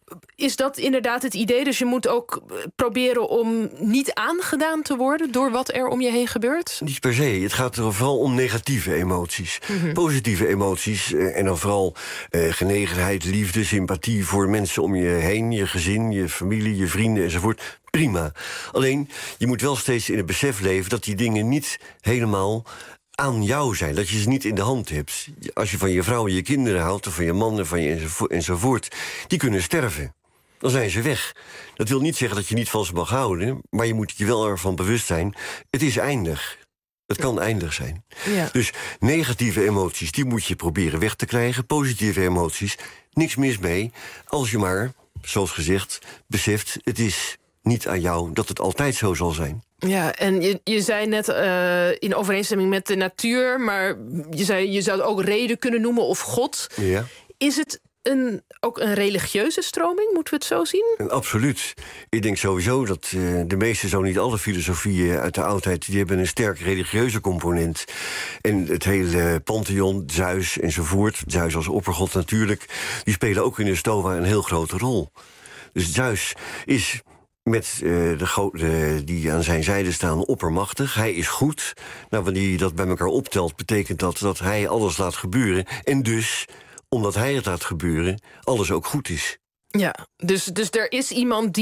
is dat inderdaad het idee? Dus je moet ook proberen om niet aangedaan te worden door wat er om je heen gebeurt?
Niet per se. Het gaat er vooral om negatieve emoties. Positieve emoties en dan vooral genegenheid, liefde, sympathie voor mensen om je heen, je gezin, je familie, je vrienden enzovoort. Prima. Alleen, je moet wel steeds in het besef leven dat die dingen niet helemaal aan jou zijn, dat je ze niet in de hand hebt. Als je van je vrouw en je kinderen houdt, of van je man en van je enzovoort, die kunnen sterven. Dan zijn ze weg. Dat wil niet zeggen dat je niet van ze mag houden, maar je moet je wel ervan bewust zijn, het is eindig. Het kan eindig zijn. Ja. Dus negatieve emoties, die moet je proberen weg te krijgen. Positieve emoties, niks mis mee, als je maar, zoals gezegd, beseft, het is niet aan jou dat het altijd zo zal zijn.
Ja, en je zei net in overeenstemming met de natuur, maar je zou het ook reden kunnen noemen of God.
Ja.
Is het ook een religieuze stroming, moeten we het zo zien?
Absoluut. Ik denk sowieso dat de meeste, zo niet alle filosofieën uit de oudheid, die hebben een sterk religieuze component. En het hele Pantheon, Zeus enzovoort, Zeus als oppergod natuurlijk, die spelen ook in de Stoa een heel grote rol. Dus Zeus is met de goden die aan zijn zijde staan oppermachtig. Hij is goed. Nou, wanneer je dat bij elkaar optelt, betekent dat hij alles laat gebeuren. En dus, omdat hij het laat gebeuren, alles ook goed is.
Ja, dus er is iemand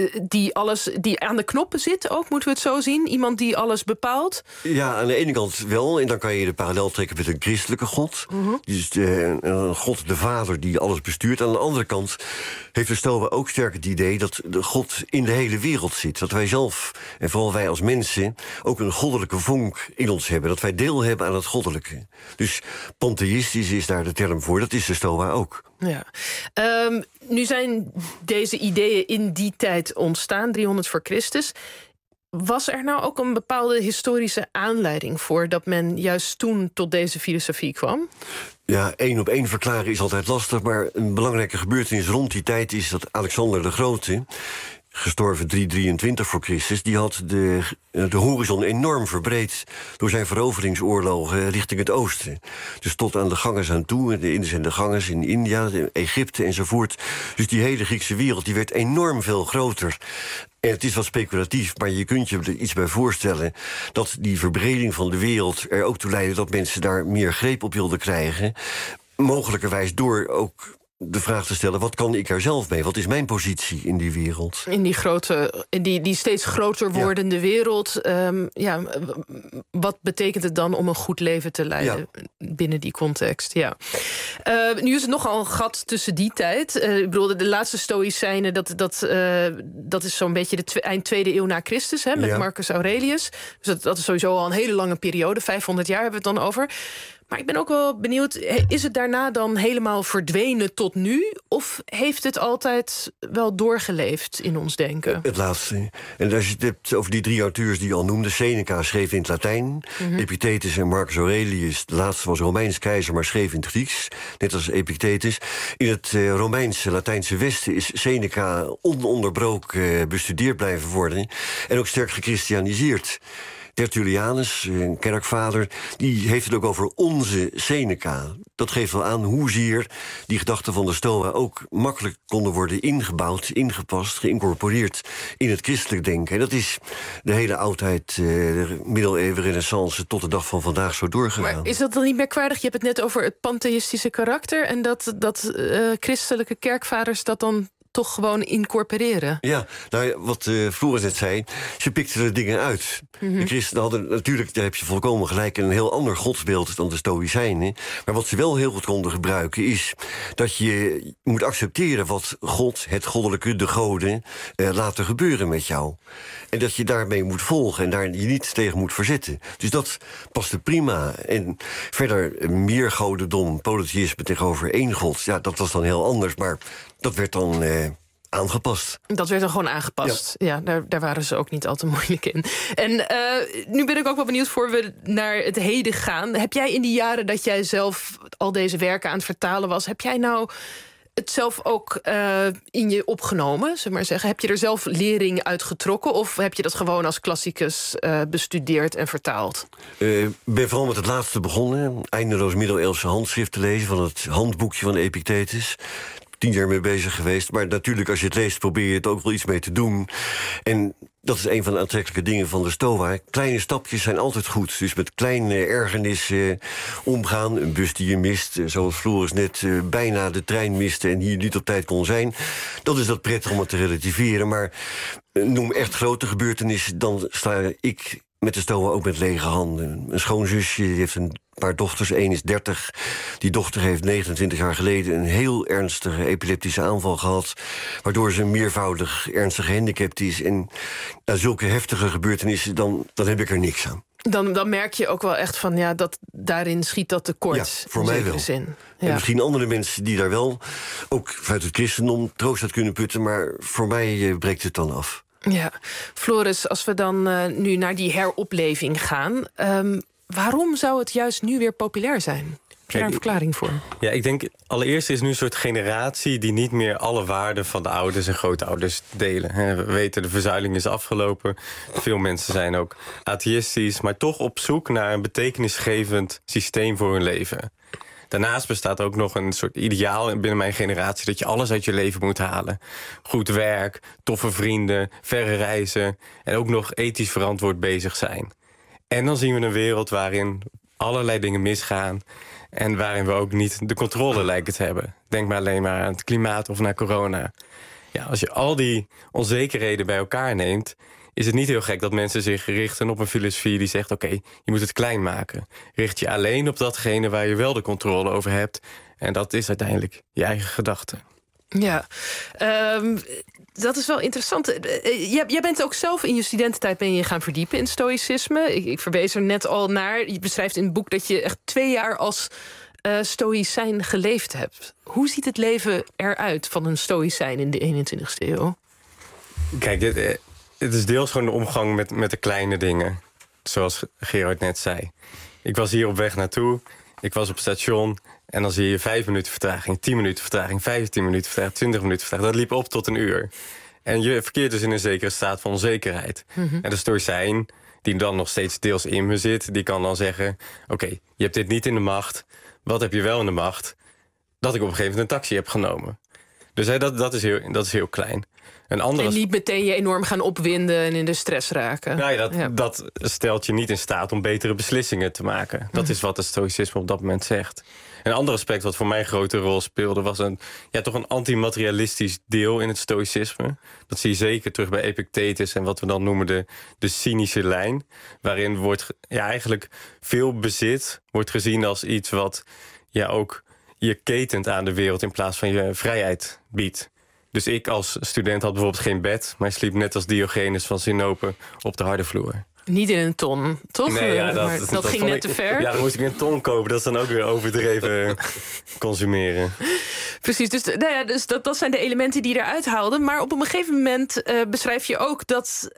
die aan de knoppen zit ook, moeten we het zo zien? Iemand die alles bepaalt?
Ja, aan de ene kant wel. En dan kan je de parallel trekken met een christelijke God. Dus een God, de Vader, die alles bestuurt. Aan de andere kant heeft de Stoa ook sterk het idee dat de God in de hele wereld zit. Dat wij zelf, en vooral wij als mensen, ook een goddelijke vonk in ons hebben. Dat wij deel hebben aan het goddelijke. Dus pantheïstisch is daar de term voor. Dat is de Stoa ook.
Ja. Nu zijn deze ideeën in die tijd ontstaan, 300 voor Christus. Was er nou ook een bepaalde historische aanleiding voor dat men juist toen tot deze filosofie kwam?
Ja, 1 op 1 verklaren is altijd lastig, maar een belangrijke gebeurtenis rond die tijd is dat Alexander de Grote, gestorven 323 voor Christus, die had de horizon enorm verbreed door zijn veroveringsoorlogen richting het oosten. Dus tot aan de Ganges aan toe, de Indus en de Ganges in India, Egypte enzovoort. Dus die hele Griekse wereld die werd enorm veel groter. En het is wat speculatief, maar je kunt je er iets bij voorstellen dat die verbreding van de wereld er ook toe leidde dat mensen daar meer greep op wilden krijgen. Mogelijkerwijs door ook de vraag te stellen, wat kan ik er zelf mee? Wat is mijn positie in die wereld?
In die steeds groter wordende wereld. Wat betekent het dan om een goed leven te leiden binnen die context? Ja. Nu is het nogal een gat tussen die tijd. Ik bedoel, de laatste Stoïcijnen, dat is zo'n beetje de eind 2e eeuw na Christus, hè, met Marcus Aurelius. Dus dat is sowieso al een hele lange periode. 500 jaar hebben we het dan over. Maar ik ben ook wel benieuwd, is het daarna dan helemaal verdwenen tot nu? Of heeft het altijd wel doorgeleefd in ons denken?
Het laatste. En als je het hebt over die 3 auteurs die je al noemde, Seneca schreef in het Latijn, Epictetus en Marcus Aurelius, de laatste was Romeins keizer, maar schreef in het Grieks, net als Epictetus. In het Romeinse, Latijnse Westen is Seneca ononderbroken bestudeerd blijven worden en ook sterk gechristianiseerd. Tertullianus, een kerkvader, die heeft het ook over onze Seneca. Dat geeft wel aan hoezeer die gedachten van de Stoa ook makkelijk konden worden ingebouwd, ingepast, geïncorporeerd in het christelijk denken. En dat is de hele oudheid, de middeleeuwen, renaissance, tot de dag van vandaag zo doorgegaan.
Maar is dat dan niet merkwaardig? Je hebt het net over het pantheïstische karakter en dat christelijke kerkvaders dat dan toch gewoon incorporeren.
Ja, nou, wat Floris net zei, ze pikten er dingen uit. De christenen hadden natuurlijk, daar heb je volkomen gelijk, een heel ander godsbeeld dan de Stoïcijnen. Maar wat ze wel heel goed konden gebruiken is dat je moet accepteren wat God, het goddelijke, de goden, laten gebeuren met jou. En dat je daarmee moet volgen en daar je niet tegen moet verzetten. Dus dat paste prima. En verder meer godendom, polytheïsme tegenover één god. Ja, dat was dan heel anders, maar dat werd dan aangepast.
Dat werd dan gewoon aangepast. Ja, daar waren ze ook niet al te moeilijk in. En nu ben ik ook wel benieuwd voor we naar het heden gaan. Heb jij in die jaren dat jij zelf al deze werken aan het vertalen was, heb jij nou het zelf ook in je opgenomen, zullen we maar zeggen? Heb je er zelf lering uit getrokken of heb je dat gewoon als klassicus bestudeerd en vertaald?
Ik ben vooral met het laatste begonnen. Eindeloos middeleeuwse handschrift te lezen van het handboekje van Epictetus. 10 jaar mee bezig geweest. Maar natuurlijk, als je het leest, probeer je het ook wel iets mee te doen. En dat is een van de aantrekkelijke dingen van de Stoa. Kleine stapjes zijn altijd goed. Dus met kleine ergernissen omgaan. Een bus die je mist, zoals Floris net bijna de trein miste en hier niet op tijd kon zijn. Dat is dat prettig om het te relativeren. Maar noem echt grote gebeurtenissen, dan sta ik met de Stoa ook met lege handen. Een schoonzusje die heeft een paar dochters, 1 is 30. Die dochter heeft 29 jaar geleden een heel ernstige epileptische aanval gehad, waardoor ze meervoudig ernstig gehandicapt is. En zulke heftige gebeurtenissen, dan heb ik er niks aan.
Dan merk je ook wel echt van, dat daarin schiet dat tekort.
Ja, voor mij wel.
Zin.
En misschien andere mensen die daar wel, ook vanuit het christendom, troost uit kunnen putten, maar voor mij breekt het dan af.
Ja, Floris, als we dan nu naar die heropleving gaan, waarom zou het juist nu weer populair zijn? Heb je daar een verklaring voor?
Ja, ik denk allereerst is nu een soort generatie die niet meer alle waarden van de ouders en grootouders delen. We weten, de verzuiling is afgelopen. Veel mensen zijn ook atheïstisch, maar toch op zoek naar een betekenisgevend systeem voor hun leven. Daarnaast bestaat ook nog een soort ideaal binnen mijn generatie dat je alles uit je leven moet halen. Goed werk, toffe vrienden, verre reizen en ook nog ethisch verantwoord bezig zijn. En dan zien we een wereld waarin allerlei dingen misgaan en waarin we ook niet de controle lijken te hebben. Denk maar alleen maar aan het klimaat of naar corona. Ja, als je al die onzekerheden bij elkaar neemt, is het niet heel gek dat mensen zich richten op een filosofie die zegt, oké, je moet het klein maken. Richt je alleen op datgene waar je wel de controle over hebt. En dat is uiteindelijk je eigen gedachte.
Ja, dat is wel interessant. Jij bent ook zelf in je studententijd ben je gaan verdiepen in stoïcisme. Ik verwees er net al naar. Je beschrijft in het boek dat je echt 2 jaar als stoïcijn geleefd hebt. Hoe ziet het leven eruit van een stoïcijn in de 21ste eeuw?
Kijk, het is deels gewoon de omgang met de kleine dingen. Zoals Gerard net zei. Ik was hier op weg naartoe. Ik was op het station. En dan zie je 5 minuten vertraging, 10 minuten vertraging, 15 minuten vertraging, 20 minuten vertraging. Dat liep op tot 1 uur. En je verkeert dus in een zekere staat van onzekerheid. Mm-hmm. En de stoïcijn, die dan nog steeds deels in me zit, die kan dan zeggen, oké, je hebt dit niet in de macht. Wat heb je wel in de macht? Dat ik op een gegeven moment een taxi heb genomen. Dus dat is heel klein. En
niet meteen je enorm gaan opwinden en in de stress raken.
Nou dat stelt je niet in staat om betere beslissingen te maken. Dat is wat het stoïcisme op dat moment zegt. Een ander aspect wat voor mij een grote rol speelde was toch een antimaterialistisch deel in het stoïcisme. Dat zie je zeker terug bij Epictetus en wat we dan noemen de cynische lijn. Waarin wordt eigenlijk veel bezit wordt gezien als iets wat ook je ketent aan de wereld in plaats van je vrijheid biedt. Dus ik als student had bijvoorbeeld geen bed, maar sliep net als Diogenes van Sinope op de harde vloer.
Niet in een ton, toch?
Nee,
dat ging net te ver.
Ja, dan moest ik een ton kopen. Dat is dan ook weer overdreven consumeren.
Precies, dus dat zijn de elementen die je eruit haalden. Maar op een gegeven moment beschrijf je ook dat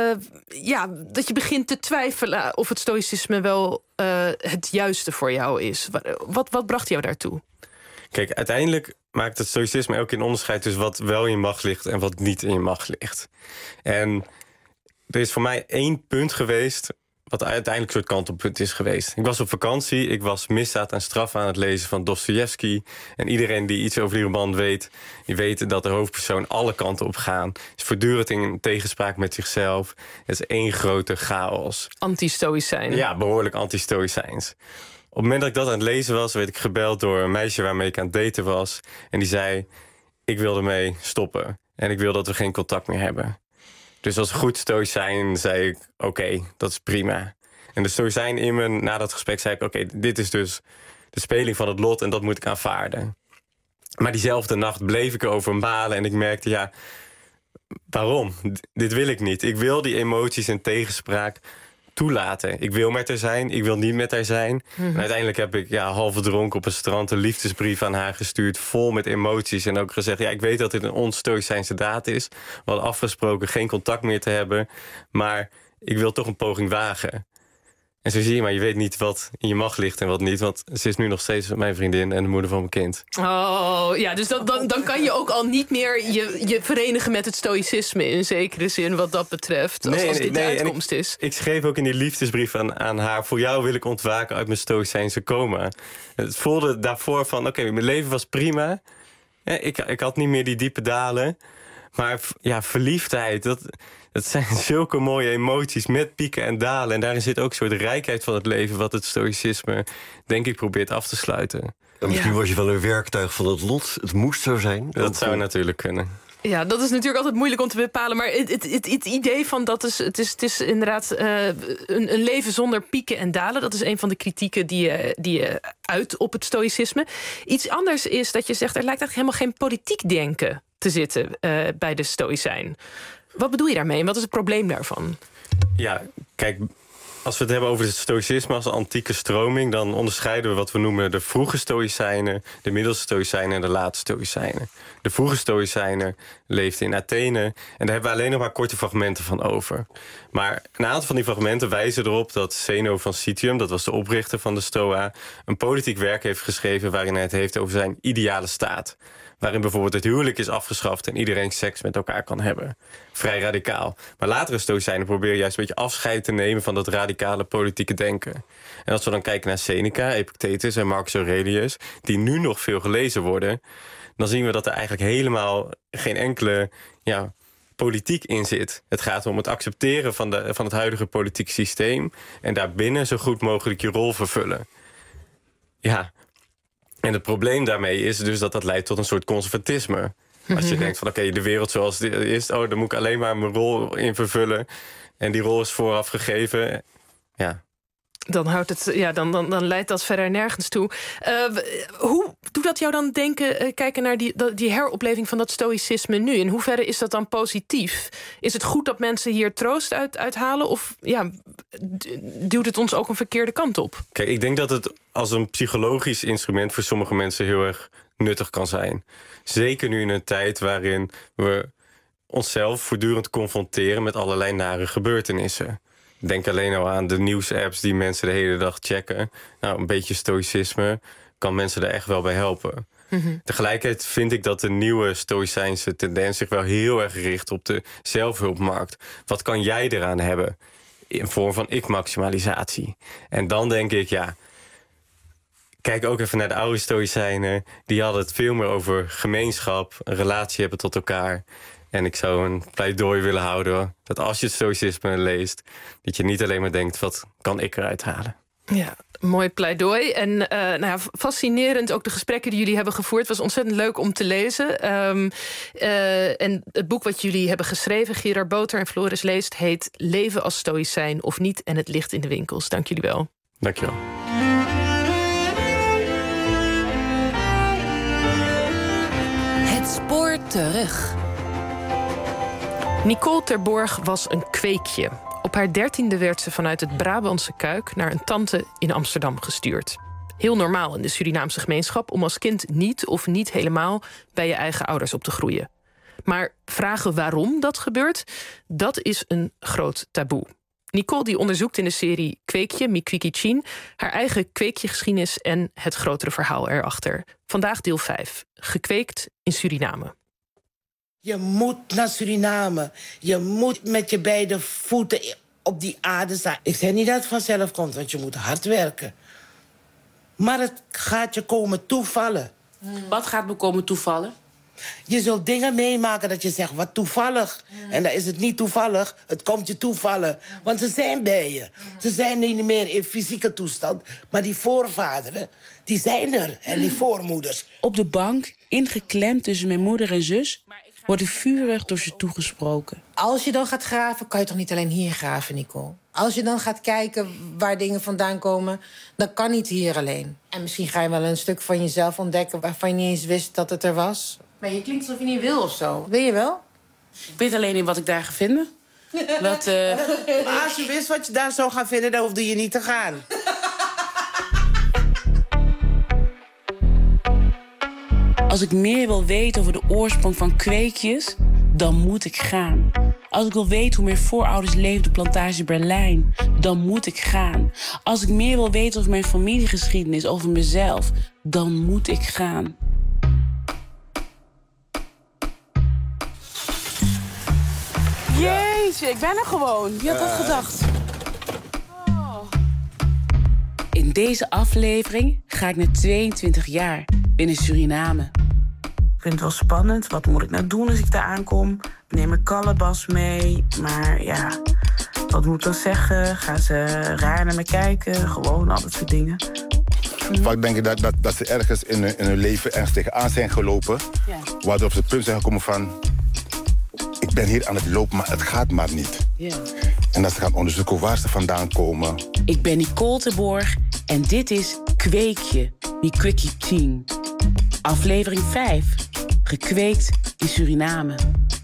je begint te twijfelen of het stoïcisme wel het juiste voor jou is. Wat bracht jou daartoe?
Kijk, uiteindelijk maakt het stoïcisme ook een onderscheid tussen wat wel in je macht ligt en wat niet in je macht ligt. En er is voor mij 1 punt geweest wat uiteindelijk een soort kantelpunt is geweest. Ik was op vakantie, ik was Misdaad en Straf aan het lezen van Dostojevski. En iedereen die iets over die roman weet, die weet dat de hoofdpersoon alle kanten op gaan. Is voortdurend in tegenspraak met zichzelf. Het is 1 grote chaos.
Anti-stoïcijn.
Ja, behoorlijk anti-stoïcijns. Op het moment dat ik dat aan het lezen was, werd ik gebeld door een meisje waarmee ik aan het daten was. En die zei, ik wil ermee stoppen. En ik wil dat we geen contact meer hebben. Dus als goed stoïcijn zei ik, oké, dat is prima. En de stoïcijn in me, na dat gesprek, zei ik, oké, dit is dus de speling van het lot en dat moet ik aanvaarden. Maar diezelfde nacht bleef ik erover malen en ik merkte, waarom? Dit wil ik niet. Ik wil die emoties en tegenspraak toelaten. Ik wil met haar zijn, ik wil niet met haar zijn. En uiteindelijk heb ik half dronken op een strand een liefdesbrief aan haar gestuurd, vol met emoties. En ook gezegd, ik weet dat dit een onstoïcijnse daad is. We hadden afgesproken geen contact meer te hebben, maar ik wil toch een poging wagen. En zo zie je maar, je weet niet wat in je macht ligt en wat niet. Want ze is nu nog steeds mijn vriendin en de moeder van mijn kind.
Oh, ja, dus dan kan je ook al niet meer je verenigen met het stoïcisme in zekere zin wat dat betreft. Als dit de uitkomst is.
Ik schreef ook in die liefdesbrief aan haar, voor jou wil ik ontwaken uit mijn stoïcijnse coma. Het voelde daarvoor van, oké, mijn leven was prima. Ik had niet meer die diepe dalen. Maar ja, verliefdheid, dat zijn zulke mooie emoties met pieken en dalen. En daarin zit ook een soort rijkheid van het leven, wat het stoïcisme, denk ik, probeert af te sluiten.
En misschien was je wel een werktuig van het lot. Het moest zo zijn.
Dat zou natuurlijk kunnen.
Ja, dat is natuurlijk altijd moeilijk om te bepalen. Maar het idee van het is inderdaad een leven zonder pieken en dalen. Dat is een van de kritieken die je uit op het stoïcisme. Iets anders is dat je zegt, er lijkt eigenlijk helemaal geen politiek denken te zitten bij de stoïcijn. Wat bedoel je daarmee en wat is het probleem daarvan?
Ja, kijk, als we het hebben over het stoïcisme als antieke stroming, dan onderscheiden we wat we noemen de vroege stoïcijnen, de middelse stoïcijnen en de late stoïcijnen. De vroege stoïcijnen leefden in Athene en daar hebben we alleen nog maar korte fragmenten van over. Maar een aantal van die fragmenten wijzen erop dat Zeno van Citium, dat was de oprichter van de Stoa, een politiek werk heeft geschreven waarin hij het heeft over zijn ideale staat. Waarin bijvoorbeeld het huwelijk is afgeschaft en iedereen seks met elkaar kan hebben. Vrij radicaal. Maar latere stoïcijnen proberen juist een beetje afscheid te nemen van dat radicale politieke denken. En als we dan kijken naar Seneca, Epictetus en Marcus Aurelius, die nu nog veel gelezen worden, dan zien we dat er eigenlijk helemaal geen enkele politiek in zit. Het gaat om het accepteren van het huidige politieke systeem en daarbinnen zo goed mogelijk je rol vervullen. Ja. En het probleem daarmee is dus dat leidt tot een soort conservatisme. Als je denkt van oké, de wereld zoals het is, dan moet ik alleen maar mijn rol in vervullen. En die rol is vooraf gegeven. Ja.
Dan houdt het, dan leidt dat verder nergens toe. Hoe doet dat jou dan kijken naar die heropleving van dat stoïcisme nu? In hoeverre is dat dan positief? Is het goed dat mensen hier troost uithalen? Of duwt het ons ook een verkeerde kant op?
Kijk, ik denk dat het als een psychologisch instrument voor sommige mensen heel erg nuttig kan zijn. Zeker nu in een tijd waarin we onszelf voortdurend confronteren met allerlei nare gebeurtenissen. Denk alleen al aan de nieuwsapps die mensen de hele dag checken. Nou, een beetje stoïcisme kan mensen er echt wel bij helpen. Mm-hmm. Tegelijkertijd vind ik dat de nieuwe stoïcijnse tendens zich wel heel erg richt op de zelfhulpmarkt. Wat kan jij eraan hebben? In vorm van ik-maximalisatie. En dan denk ik, kijk ook even naar de oude stoïcijnen. Die hadden het veel meer over gemeenschap, een relatie hebben tot elkaar. En ik zou een pleidooi willen houden dat als je het stoïcisme leest, dat je niet alleen maar denkt, wat kan ik eruit halen?
Ja, mooi pleidooi. En fascinerend ook de gesprekken die jullie hebben gevoerd. Het was ontzettend leuk om te lezen. En het boek wat jullie hebben geschreven, Gerard Boter en Floris Leest, heet Leven als stoïcijn of niet en het ligt in de winkels. Dank jullie wel.
Dank je wel.
Het spoor terug.
Nicole Terborg was een kweekje. Op haar 13e werd ze vanuit het Brabantse Kuik naar een tante in Amsterdam gestuurd. Heel normaal in de Surinaamse gemeenschap om als kind niet of niet helemaal bij je eigen ouders op te groeien. Maar vragen waarom dat gebeurt, dat is een groot taboe. Nicole die onderzoekt in de serie Kweekje, Mikwiki-Chin, haar eigen kweekjegeschiedenis en het grotere verhaal erachter. Vandaag deel 5, gekweekt in Suriname.
Je moet naar Suriname. Je moet met je beide voeten op die aarde staan. Ik zeg niet dat het vanzelf komt, want je moet hard werken. Maar het gaat je komen toevallen.
Wat gaat me komen toevallen?
Je zult dingen meemaken dat je zegt, wat toevallig. En dan is het niet toevallig, het komt je toevallen. Want ze zijn bij je. Ze zijn niet meer in fysieke toestand. Maar die voorvaderen, die zijn er. En die voormoeders.
Op de bank, ingeklemd tussen mijn moeder en zus, wordt er vurig door ze toegesproken.
Als je dan gaat graven, kan je toch niet alleen hier graven, Nicole? Als je dan gaat kijken waar dingen vandaan komen, dan kan niet hier alleen. En misschien ga je wel een stuk van jezelf ontdekken waarvan je niet eens wist dat het er was. Maar je klinkt alsof je niet wil of zo. Wil je wel?
Ik weet alleen niet wat ik daar ga vinden.
Maar als je wist wat je daar zou gaan vinden, dan hoefde je niet te gaan.
Als ik meer wil weten over de oorsprong van kweekjes, dan moet ik gaan. Als ik wil weten hoe mijn voorouders leefden op plantage Berlijn, dan moet ik gaan. Als ik meer wil weten over mijn familiegeschiedenis, over mezelf, dan moet ik gaan. Jeetje, ik ben er gewoon. Wie had dat gedacht? Oh. In deze aflevering ga ik naar 22 jaar binnen Suriname. vind het wel spannend. Wat moet ik nou doen als ik daar aankom? Ik neem een kalebas mee. Maar ja, wat moet ik dan zeggen? Gaan ze raar naar me kijken? Gewoon al dat soort dingen.
Vaak denk ik dat ze ergens in hun leven ergens tegenaan zijn gelopen. Ja. Waardoor ze op het punt zijn gekomen van... ik ben hier aan het lopen, maar het gaat maar niet. Ja. En dat ze gaan onderzoeken waar ze vandaan komen.
Ik ben Nicole Terborg en dit is Kweekje, die Quickie Team. Aflevering 5. Gekweekt in Suriname.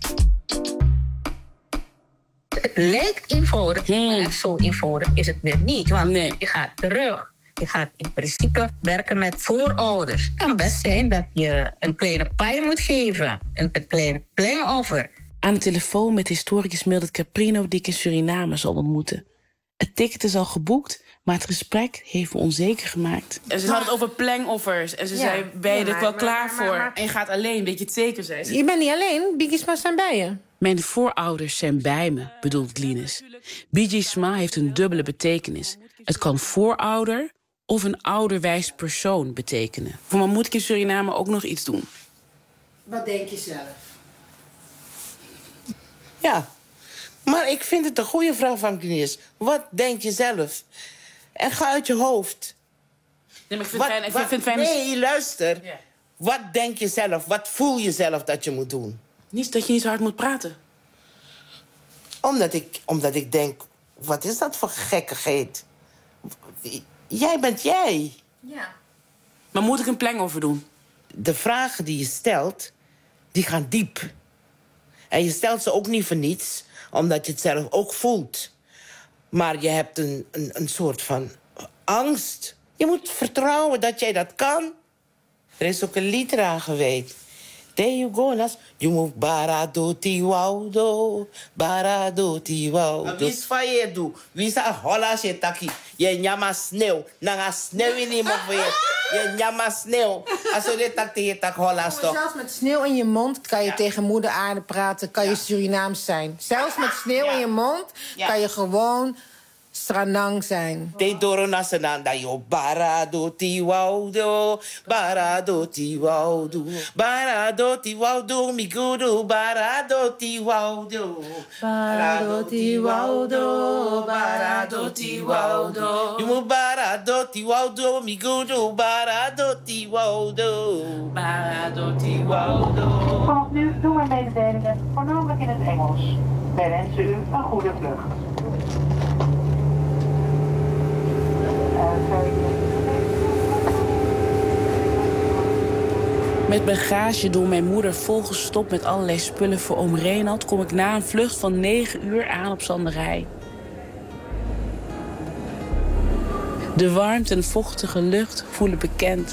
Het lijkt eenvoudig, maar zo eenvoudig is het weer niet. Want je gaat terug. Je gaat in principe werken met voorouders. Het kan best zijn dat je een kleine paai moet geven. Een klein offer.
Aan de telefoon met historicus Mildred Caprino... die ik in Suriname zal ontmoeten. Het ticket is al geboekt, maar het gesprek heeft me onzeker gemaakt. En ze hadden het over plangoffers. En ze zei, ben je er wel klaar voor? En je gaat alleen, weet je het zeker zijn.
Je bent niet alleen, Bigisma zijn bij je.
Mijn voorouders zijn bij me, bedoelt Linus. Bigisma heeft een dubbele betekenis. Het kan voorouder of een ouderwijs persoon betekenen. Maar moet ik in Suriname ook nog iets doen?
Wat denk je zelf?
Ja, maar ik vind het een goede vraag van Kniers. Wat denk je zelf? En ga uit je hoofd.
Nee, maar ik vind het fijn...
Nee, luister. Yeah. Wat denk je zelf? Wat voel je zelf dat je moet doen?
Niet dat je niet zo hard moet praten.
Omdat ik denk, wat is dat voor gekkigheid? Jij bent jij.
Ja. Maar moet ik een plangover doen?
De vragen die je stelt, die gaan diep. En je stelt ze ook niet voor niets, omdat je het zelf ook voelt. Maar je hebt een soort van angst. Je moet vertrouwen dat jij dat kan. Er is ook een lied eraan geweest. There you go, Nas. You move baradoti waudo, baradoti waudo. Wie is van je doe? Wie is een holla taki? Je nyama sneeuw. Nanga sneeuw in je mond. Je nyama sneeuw. Als je dit tak tegen tak holla toch.
Zelfs met sneeuw in je mond kan je tegen moeder aarde praten. Kan je Surinaams zijn. Zelfs met sneeuw in je mond kan je gewoon Stranang zijn.
Te doro nasenanda yo baradoti waudo, baradoti waudo, baradoti waudo, migudu baradoti waudo, baradoti waudo, baradoti waudo. Je moet baradoti waudo, migudu baradoti waudo, baradoti waudo.
Vanaf nu doen we mededelingen, voornamelijk in het Engels. Wij wensen u een goede vlucht.
Met bagage door mijn moeder volgestopt met allerlei spullen voor oom Renald kom ik na een vlucht van 9 uur aan op Zanderij. De warmte en vochtige lucht voelen bekend.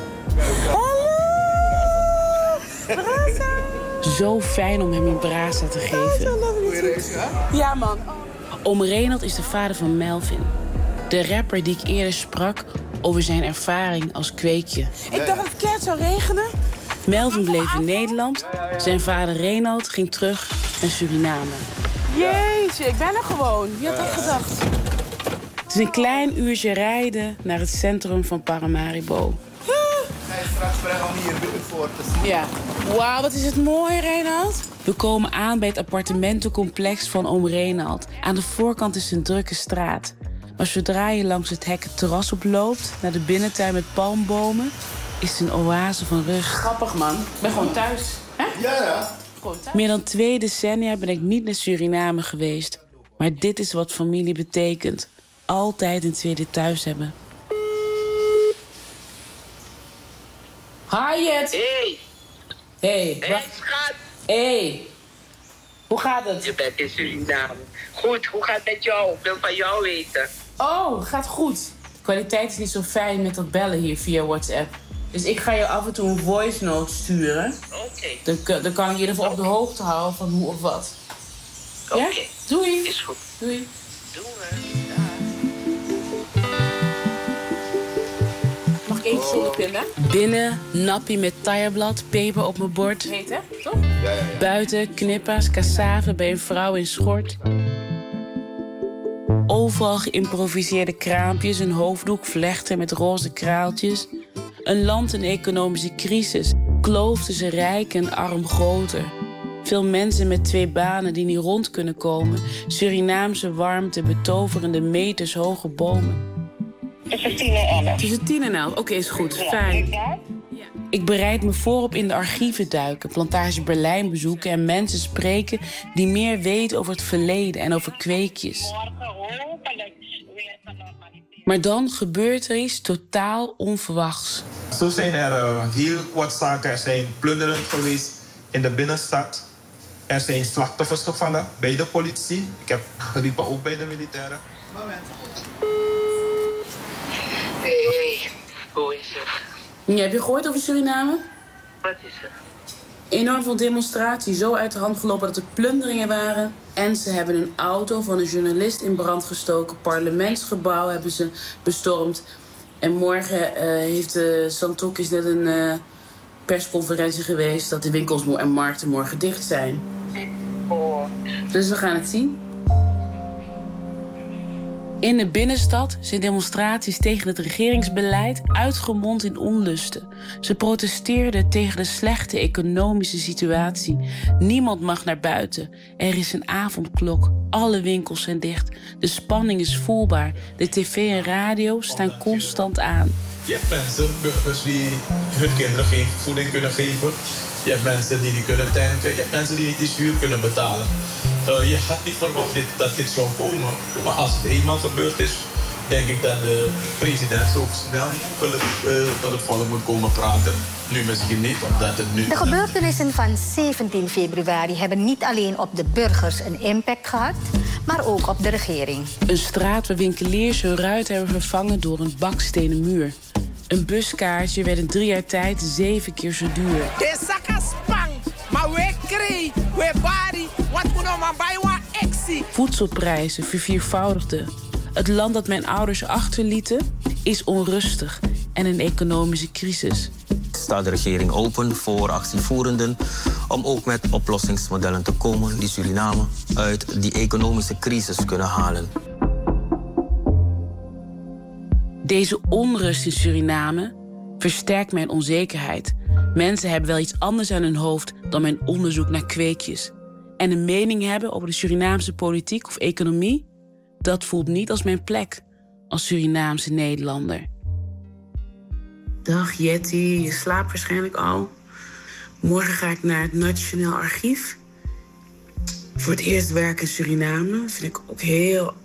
Zo fijn om hem een brasa te geven. Ja, man. Oom Renald is de vader van Melvin. De rapper die ik eerder sprak over zijn ervaring als kweekje.
Ik dacht dat het keert zou regenen.
Melvin bleef in Nederland. Zijn vader Renald ging terug naar Suriname.
Jeetje, ik ben er gewoon. Wie had dat gedacht?
Het is een klein uurtje rijden naar het centrum van Paramaribo.
Ga je straks brengen hier voor te zien?
Ja. Wauw, wat is het mooi, Renald. We komen aan bij het appartementencomplex van oom Renald. Aan de voorkant is een drukke straat. Maar zodra je langs het hek het terras oploopt, naar de binnentuin met palmbomen, is het een oase van rust. Grappig, man. Ik ben gewoon thuis. Hè?
Ja.
Gewoon thuis. Meer dan 2 decennia ben ik niet naar Suriname geweest. Maar dit is wat familie betekent. Altijd een tweede thuis hebben. Hi, Jet.
Hey.
Hey.
Hey, schat.
Hey. Hoe gaat het?
Je bent in Suriname. Goed, hoe gaat het met jou? Ik wil van jou weten.
Oh, het gaat goed. De kwaliteit is niet zo fijn met dat bellen hier via WhatsApp. Dus ik ga je af en toe een voice note sturen.
Oké.
Dan kan ik je in ieder geval op de hoogte houden van hoe of wat.
Oké.
Ja? Doei.
Is goed.
Doei.
Doei.
Mag ik eentje zonder pinda? Binnen, nappie met tailleblad, peper op mijn bord.
Heet, hè? Toch?
Ja.
Buiten, knippa's, cassave bij een vrouw in schort. Overal geïmproviseerde kraampjes, een hoofddoek vlechten met roze kraaltjes. Een land in economische crisis kloof tussen rijk en arm groter. Veel mensen met 2 banen die niet rond kunnen komen. Surinaamse warmte, betoverende metershoge bomen.
Tussen 10 en 11.
Tussen 10 en 11, oké, is goed, fijn. Ik bereid me voor op in de archieven duiken, Plantage Berlijn bezoeken en mensen spreken die meer weten over het verleden en over kweekjes. Maar dan gebeurt er iets totaal onverwachts.
Zo zijn er heel wat zaken. Er zijn plunderingen geweest in de binnenstad. Er zijn slachtoffers gevallen bij de politie. Ik heb geriepen ook bij de militairen.
Hey, hoe is het?
Ja, heb je gehoord over Suriname?
Wat is het?
Enorm veel demonstraties, zo uit de hand gelopen dat er plunderingen waren. En ze hebben een auto van een journalist in brand gestoken. Parlementsgebouw hebben ze bestormd. En morgen heeft Santokis net een persconferentie geweest dat de winkels en markten morgen dicht zijn. Dus we gaan het zien. In de binnenstad zijn demonstraties tegen het regeringsbeleid uitgemond in onlusten. Ze protesteerden tegen de slechte economische situatie. Niemand mag naar buiten. Er is een avondklok. Alle winkels zijn dicht. De spanning is voelbaar. De tv en radio staan constant aan.
Je hebt mensen, burgers die hun kinderen geen voeding kunnen geven. Je hebt mensen die niet kunnen tanken. Je hebt mensen die niet de huur kunnen betalen. Je had niet verwacht dat dit zou komen. Maar als het eenmaal gebeurd is, denk ik dat de president zo snel tot het volk moet komen praten. Nu misschien niet, omdat het nu...
De gebeurtenissen van 17 februari hebben niet alleen op de burgers een impact gehad, maar ook op de regering.
Een straat waar winkeliers hun ruit hebben vervangen door een bakstenen muur. Een buskaartje werd in 3 jaar tijd 7 keer zo duur.
De zakken spang, maar we krijgen, we bari, wat moet man bij wat exie.
Voedselprijzen verviervoudigden. Het land dat mijn ouders achterlieten is onrustig en een economische crisis.
Staat de regering open voor actievoerenden om ook met oplossingsmodellen te komen die Suriname uit die economische crisis kunnen halen.
Deze onrust in Suriname versterkt mijn onzekerheid. Mensen hebben wel iets anders aan hun hoofd dan mijn onderzoek naar kweekjes. En een mening hebben over de Surinaamse politiek of economie, dat voelt niet als mijn plek als Surinaamse Nederlander. Dag Jetty, je slaapt waarschijnlijk al. Morgen ga ik naar het Nationaal Archief. Voor het eerst werken in Suriname. Vind ik ook heel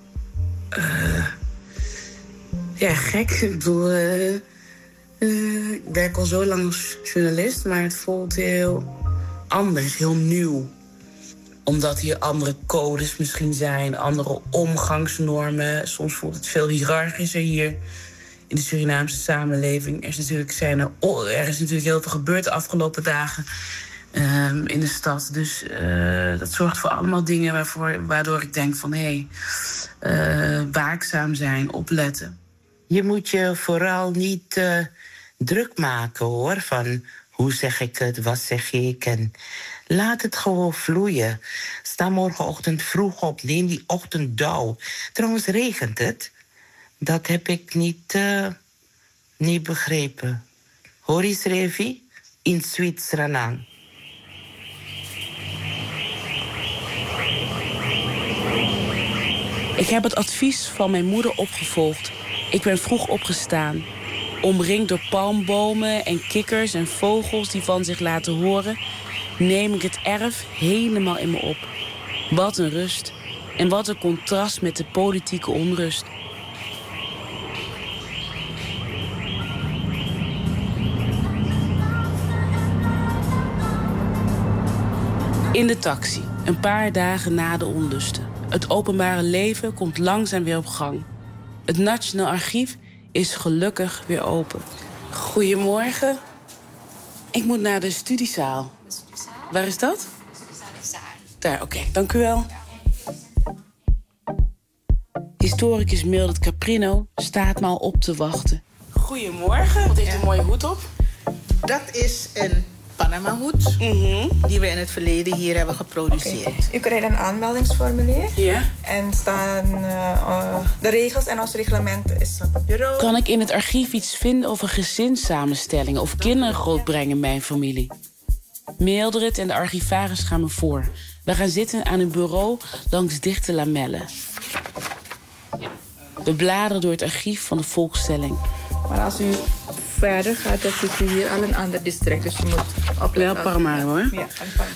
gek. Ik bedoel, ik werk al zo lang als journalist, maar het voelt heel anders, heel nieuw. Omdat hier andere codes misschien zijn, andere omgangsnormen. Soms voelt het veel hiërarchischer hier in de Surinaamse samenleving. Er is natuurlijk heel veel gebeurd de afgelopen dagen in de stad. Dus dat zorgt voor allemaal dingen waardoor ik denk van waakzaam zijn, opletten.
Je moet je vooral niet druk maken, hoor. Van hoe zeg ik het, wat zeg ik. En laat het gewoon vloeien. Sta morgenochtend vroeg op, neem die ochtenddauw. Trouwens, regent het? Dat heb ik niet begrepen. Horis Revi in Zwitserland.
Ik heb het advies van mijn moeder opgevolgd. Ik ben vroeg opgestaan. Omringd door palmbomen en kikkers en vogels die van zich laten horen, neem ik het erf helemaal in me op. Wat een rust. En wat een contrast met de politieke onrust. In de taxi, een paar dagen na de onlusten. Het openbare leven komt langzaam weer op gang. Het Nationaal Archief is gelukkig weer open. Goedemorgen. Ik moet naar de studiezaal. Waar is dat? Daar, oké. Dank u wel. Historicus Mildred Caprino staat me al op te wachten. Goedemorgen. Wat heeft een mooie hoed op?
Dat is een
Panama-hoed die we in het verleden hier hebben geproduceerd.
Okay. U krijgt een aanmeldingsformulier.
Ja.
En staan de regels en ons reglement is op het bureau.
Kan ik in het archief iets vinden over gezinssamenstellingen of kinderen grootbrengen in mijn familie? Mildred en de archivaris gaan me voor. We gaan zitten aan een bureau langs dichte lamellen. We bladeren door het archief van de volkstelling.
Maar als u verder gaat, dan zit u hier al een ander district. Dus je moet opletten.
Wel Paramaribo, hè?
Ja,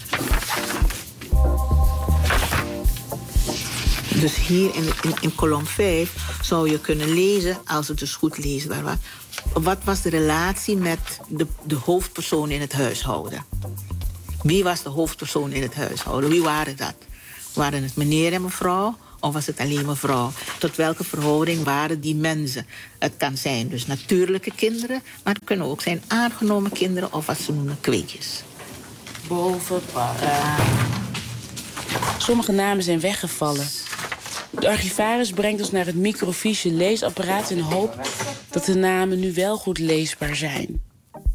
Dus hier in kolom 5 zou je kunnen lezen, als het dus goed leesbaar was, wat was de relatie met de hoofdpersoon in het huishouden? Wie was de hoofdpersoon in het huishouden? Wie waren dat? Waren het meneer en mevrouw? Of was het alleen mevrouw? Tot welke verhouding waren die mensen? Het kan zijn dus natuurlijke kinderen, maar het kunnen ook zijn aangenomen kinderen of wat ze noemen kweekjes.
Boven para. Sommige namen zijn weggevallen. De archivaris brengt ons naar het microfiche leesapparaat in de hoop dat de namen nu wel goed leesbaar zijn.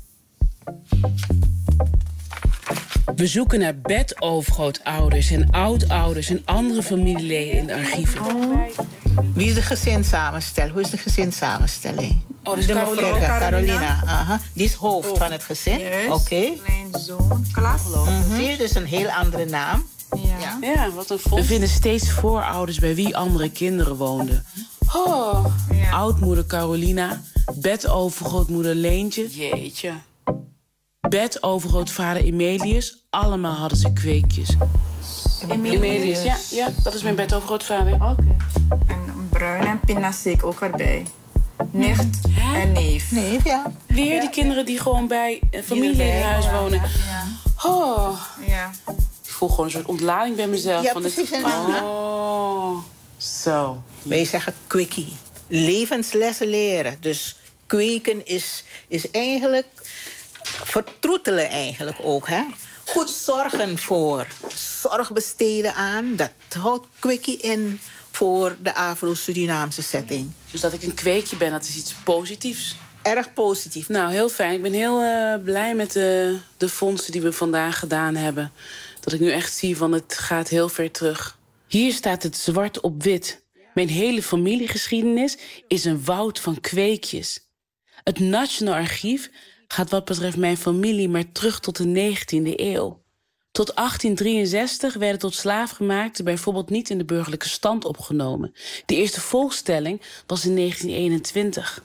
We zoeken naar bedovergrootouders en oudouders en andere familieleden in de archieven.
Wie is de gezinssamenstelling? Hoe is de gezinssamenstelling?
Oh, dus
Carolina. Aha. Die is hoofd van het gezin. Oké.
Kleinzoon, klas.
Zie je, dus een heel andere naam.
Ja, wat een
We vinden steeds voorouders bij wie andere kinderen woonden. Oh, oudmoeder Carolina, bedovergrootmoeder Leentje.
Jeetje.
Bedovergrootvader Emelius. Allemaal hadden ze kweekjes. Emelius, ja, dat is mijn bedovergrootvader.
Oké. En bruin en pindazeek ook erbij. Nicht en neef.
Neef, ja.
Weer die kinderen die gewoon bij een familieledenhuis wonen. Oh.
Ja.
Ik voel gewoon een soort ontlading bij mezelf.
Ja,
van
precies.
Oh, zo.
Wij zeggen quickie. Levenslessen leren. Dus kweken is eigenlijk vertroetelen eigenlijk ook, hè? Goed zorgen voor, zorg besteden aan. Dat houdt quickie in voor de Afro-Surinaamse setting.
Dus dat ik een kweekje ben, dat is iets positiefs.
Erg positief.
Nou, heel fijn. Ik ben heel blij met de fondsen die we vandaag gedaan hebben. Dat ik nu echt zie van het gaat heel ver terug. Hier staat het zwart op wit. Mijn hele familiegeschiedenis is een woud van kweekjes. Het Nationaal Archief gaat wat betreft mijn familie maar terug tot de 19e eeuw. Tot 1863 werden tot slaafgemaakten bijvoorbeeld niet in de burgerlijke stand opgenomen. De eerste volkstelling was in 1921.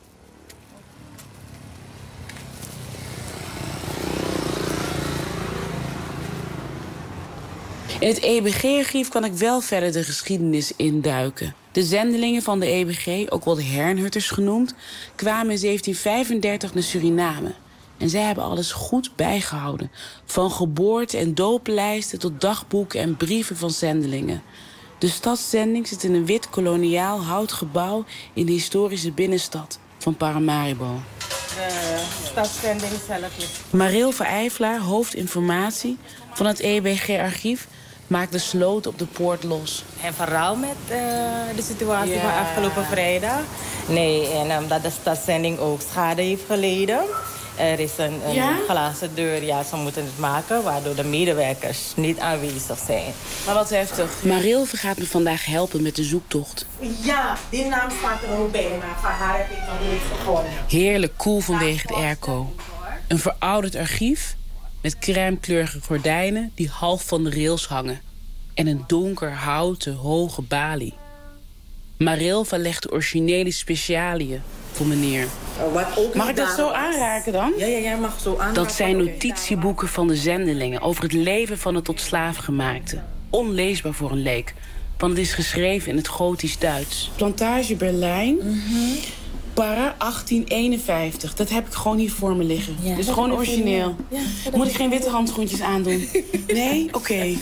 In het EBG-archief kan ik wel verder de geschiedenis induiken. De zendelingen van de EBG, ook wel de Hernhutters genoemd, kwamen in 1735 naar Suriname. En zij hebben alles goed bijgehouden. Van geboorte- en dooplijsten tot dagboeken en brieven van zendelingen. De stadszending zit in een wit koloniaal hout gebouw in de historische binnenstad van Paramaribo.
De stadszending zelf is...
Mariel Verijflaar, hoofdinformatie van het EBG-archief, maakt de sloot op de poort los.
En vooral met de situatie van afgelopen vrijdag. Nee, en omdat de stadszending ook schade heeft geleden. Er is een glazen deur, ze moeten het maken, waardoor de medewerkers niet aanwezig zijn.
Maar wat heftig. Marilve gaat me vandaag helpen met de zoektocht.
Ja, die naam staat er ook bij, maar van haar heb ik nog niet gevonden.
Heerlijk cool vanwege het airco. Een verouderd archief met crèmekleurige gordijnen die half van de rails hangen. En een donker houten hoge balie. Marilva legt de originele specialiën voor meneer. Mag ik dat zo aanraken dan?
Ja, mag zo aanraken.
Dat zijn notitieboeken van de zendelingen over het leven van de tot slaafgemaakte. Onleesbaar voor een leek, want het is geschreven in het Gotisch Duits. Plantage Berlijn, para 1851. Dat heb ik gewoon hier voor me liggen. Ja, dus gewoon origineel. Moet ik geen witte handschoentjes aandoen? Nee? Oké.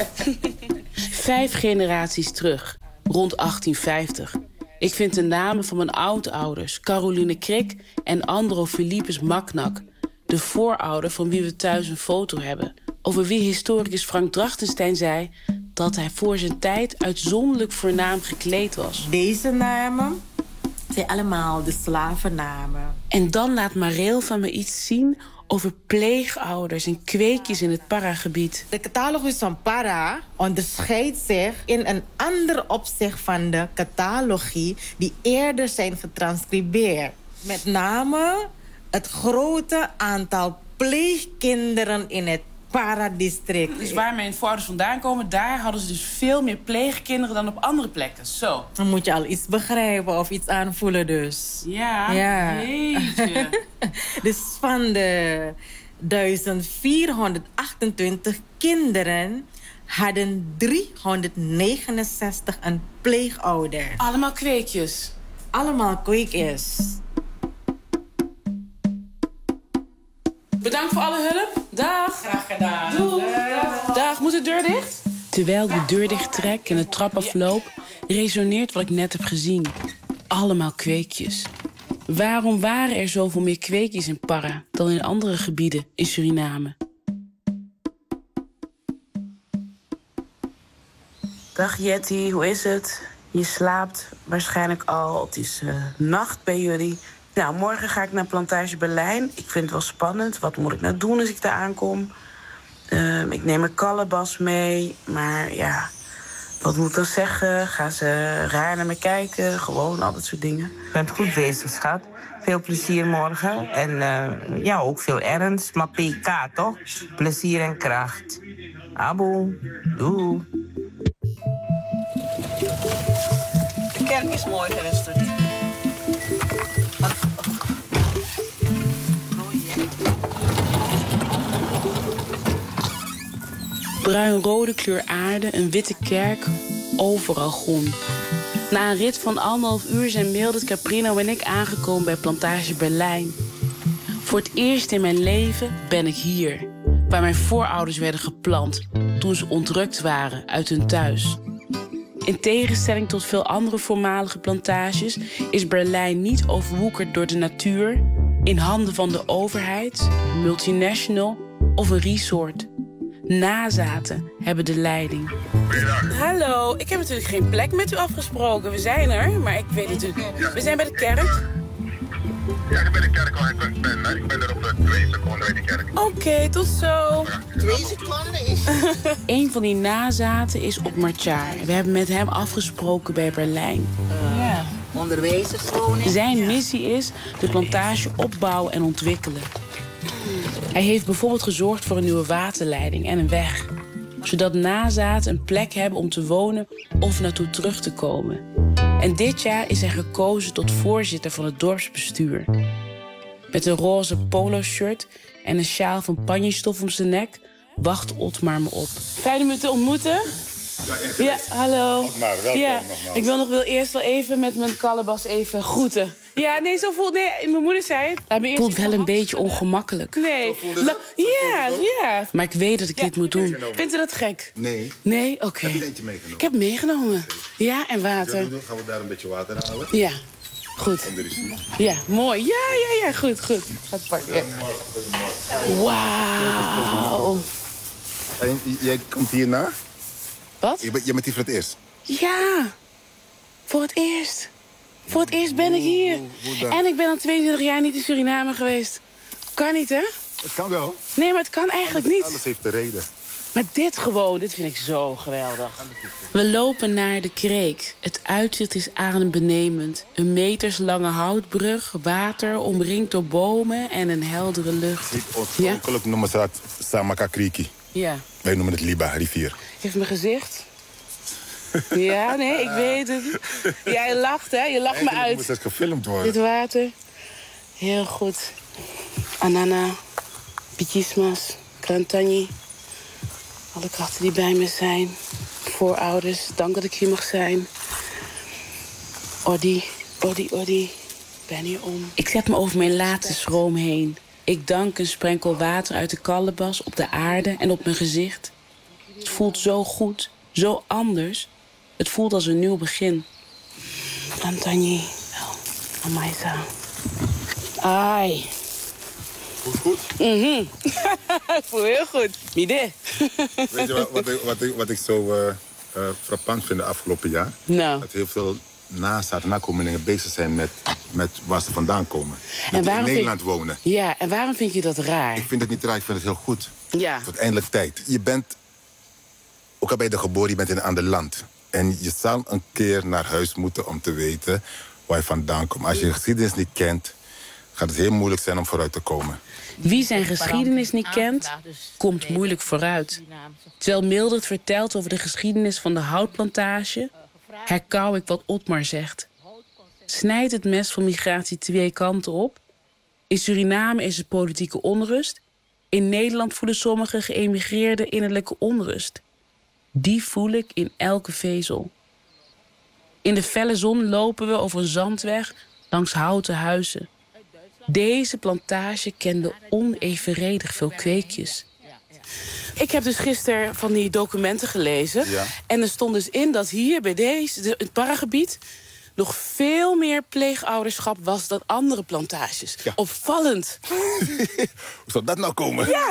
5 generaties terug, rond 1850. Ik vind de namen van mijn oudouders, Caroline Krik en Andro Philippus Maknak. De voorouder van wie we thuis een foto hebben. Over wie historicus Frank Drachtenstein zei dat hij voor zijn tijd uitzonderlijk voornaam gekleed was.
Deze namen zijn allemaal de slavennamen.
En dan laat Mareel van me iets zien over pleegouders en kweekjes in het Para-gebied.
De catalogus van Para onderscheidt zich in een ander opzicht van de catalogie die eerder zijn getranscribeerd. Met name het grote aantal pleegkinderen in het Para-district.
Dus waar mijn voorouders vandaan komen, daar hadden ze dus veel meer pleegkinderen dan op andere plekken. Zo.
Dan moet je al iets begrijpen of iets aanvoelen dus.
Ja, jeetje.
Dus van de 1428 kinderen hadden 369 een pleegouder.
Allemaal kweekjes?
Allemaal kweekjes.
Bedankt voor alle hulp. Dag.
Graag gedaan.
Doei. Dag. Moet de deur dicht? Terwijl ik de deur dicht trek en de trap afloop, resoneert wat ik net heb gezien. Allemaal kweekjes. Waarom waren er zoveel meer kweekjes in Para dan in andere gebieden in Suriname?
Dag Jetty, hoe is het? Je slaapt waarschijnlijk al. Het is nacht bij jullie. Nou, morgen ga ik naar Plantage Berlijn. Ik vind het wel spannend. Wat moet ik nou doen als ik daar aankom? Ik neem een kalebas mee. Maar ja, wat moet ik dan zeggen? Gaan ze raar naar me kijken? Gewoon, al dat soort dingen. Ik ben goed bezig, schat. Veel plezier morgen. En ja, ook veel ernst. Maar PK, toch? Plezier en kracht. Abo. Doei.
De kerk is mooi gerestaureerd.
Bruin-rode kleur aarde, een witte kerk, overal groen. Na een rit van 1,5 uur zijn Mildred Caprino en ik aangekomen bij Plantage Berlijn. Voor het eerst in mijn leven ben ik hier, waar mijn voorouders werden geplant toen ze ontrukt waren uit hun thuis. In tegenstelling tot veel andere voormalige plantages is Berlijn niet overwoekerd door de natuur, in handen van de overheid, multinational of een resort. Nazaten hebben de leiding. Hallo, ik heb natuurlijk geen plek met u afgesproken. We zijn er, maar ik weet natuurlijk... We zijn bij de kerk.
Ja, ik ben de kerk waar ik ben. Ik ben er op 2 seconden bij de kerk.
Oké, tot zo.
2 seconden is...
Een van die nazaten is op Marchar. We hebben met hem afgesproken bij Berlijn.
Ja. Onderwijzerswoning.
Zijn missie is de plantage opbouwen en ontwikkelen. Hij heeft bijvoorbeeld gezorgd voor een nieuwe waterleiding en een weg. Zodat nazaten een plek hebben om te wonen of naartoe terug te komen. En dit jaar is hij gekozen tot voorzitter van het dorpsbestuur. Met een roze polo-shirt en een sjaal van panjestof om zijn nek wacht Otmar me op. Fijn om je te ontmoeten. Ja, hallo.
Otmar, welkom nogmaals.
Ik wil eerst wel even met mijn kalebas even groeten. Ja, nee, zo voelt... Nee, mijn moeder zei het. Het voelt wel een beetje ongemakkelijk. Nee. Ja. Maar ik weet dat ik dit moet doen. Vindt u dat gek?
Nee.
Nee? Oké.
Heb je eentje meegenomen?
Ik heb moeten. Ja, en water.
Dan gaan we daar een beetje water halen.
Ja. Goed. Ja, mooi. Ja. Goed. Gaat pakken. Wauw.
En jij komt hierna?
Wat?
Je bent hier voor het eerst?
Ja. Voor het eerst. Voor het eerst ben ik hier. En ik ben al 22 jaar niet in Suriname geweest. Kan niet, hè?
Het kan wel.
Nee, maar het kan eigenlijk niet.
Alles heeft een reden.
Maar dit vind ik zo geweldig. We lopen naar de kreek. Het uitzicht is adembenemend. Een meterslange houtbrug, water omringd door bomen en een heldere lucht.
Oorspronkelijk noemen ze dat Samaka Kriki.
Ja.
Wij noemen het Liba, rivier.
Geef mijn gezicht. Ja, nee, ik weet het. Ja, je lacht, hè? Je lacht me uit.
Het moet gefilmd worden.
Dit water. Heel goed. Anana, Pichismas, Krantani. Alle krachten die bij me zijn. Voorouders, dank dat ik hier mag zijn. Odi. Ik ben hier om. Ik zet me over mijn laatste schroom heen. Ik dank een sprenkel water uit de kalebas op de aarde en op mijn gezicht. Het voelt zo goed, zo anders. Het voelt als een nieuw begin. Krantani, Amaisa. Ai.
Goed?
Ik voel heel goed. Midden.
Weet je wat ik zo frappant vind de afgelopen jaar?
Nou.
Dat heel veel nakomelingen bezig zijn met waar ze vandaan komen. En in Nederland wonen.
Ja, en waarom vind je dat raar?
Ik vind het niet raar, ik vind het heel goed.
Ja.
Tot eindelijk tijd. Je bent, ook al ben je geboren, je bent in een ander land. En je zal een keer naar huis moeten om te weten waar je vandaan komt. Als je je geschiedenis niet kent, gaat het heel moeilijk zijn om vooruit te komen.
Wie zijn geschiedenis niet kent, komt moeilijk vooruit. Terwijl Mildred vertelt over de geschiedenis van de houtplantage, herkauw ik wat Otmar zegt. Snijdt het mes van migratie twee kanten op? In Suriname is er politieke onrust. In Nederland voelen sommige geëmigreerden innerlijke onrust. Die voel ik in elke vezel. In de felle zon lopen we over een zandweg langs houten huizen. Deze plantage kende onevenredig veel kweekjes. Ik heb dus gisteren van die documenten gelezen. Ja. En er stond dus in dat hier bij het Parragebied nog veel meer pleegouderschap was dan andere plantages. Ja. Opvallend.
Hoe zou dat nou komen?
Ja.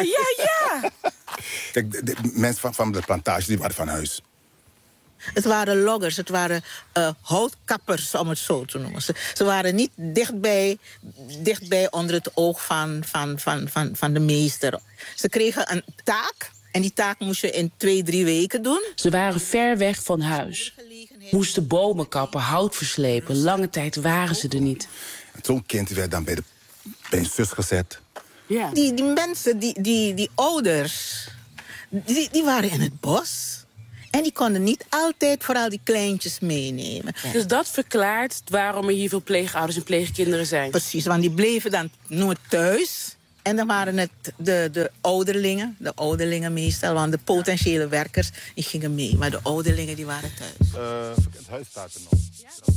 Kijk, de mensen van de plantage die waren van huis.
Het waren loggers, het waren houtkappers, om het zo te noemen. Ze waren niet dichtbij onder het oog van de meester. Ze kregen een taak en die taak moest je in 2-3 weken doen.
Ze waren ver weg van huis. Moesten bomen kappen, hout verslepen. Lange tijd waren ze er niet.
En zo'n kind werd dan bij een zus gezet.
Ja. Die mensen, die ouders, die waren in het bos. En die konden niet altijd vooral die kleintjes meenemen.
Ja. Dus dat verklaart waarom er hier veel pleegouders en pleegkinderen zijn?
Precies, want die bleven dan nooit thuis. En dan waren het de ouderlingen meestal. Want de potentiële werkers die gingen mee. Maar de ouderlingen die waren thuis.
Het huis staat er nog.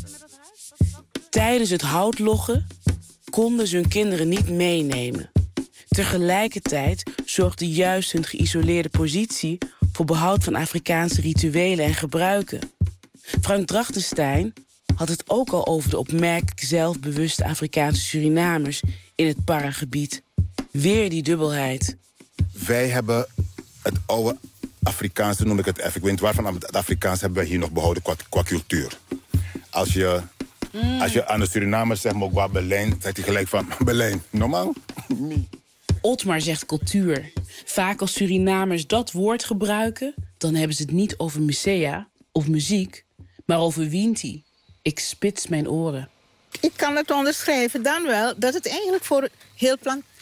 Tijdens het houtloggen konden ze hun kinderen niet meenemen. Tegelijkertijd zorgde juist hun geïsoleerde positie voor behoud van Afrikaanse rituelen en gebruiken. Frank Drachtenstein had het ook al over de opmerkelijk zelfbewuste Afrikaanse Surinamers in het Parragebied. Weer die dubbelheid.
Wij hebben het oude Afrikaanse, noem ik het even. Ik weet niet waarvan het Afrikaans hebben wij hier nog behouden qua cultuur. Als je aan de Surinamers zegt, maar ook waar Berlijn, zegt hij gelijk van Berlijn. Normaal?
Otmar zegt cultuur. Vaak als Surinamers dat woord gebruiken, dan hebben ze het niet over musea of muziek, maar over Winti. Ik spits mijn oren.
Ik kan het onderschrijven dan wel dat het eigenlijk voor heel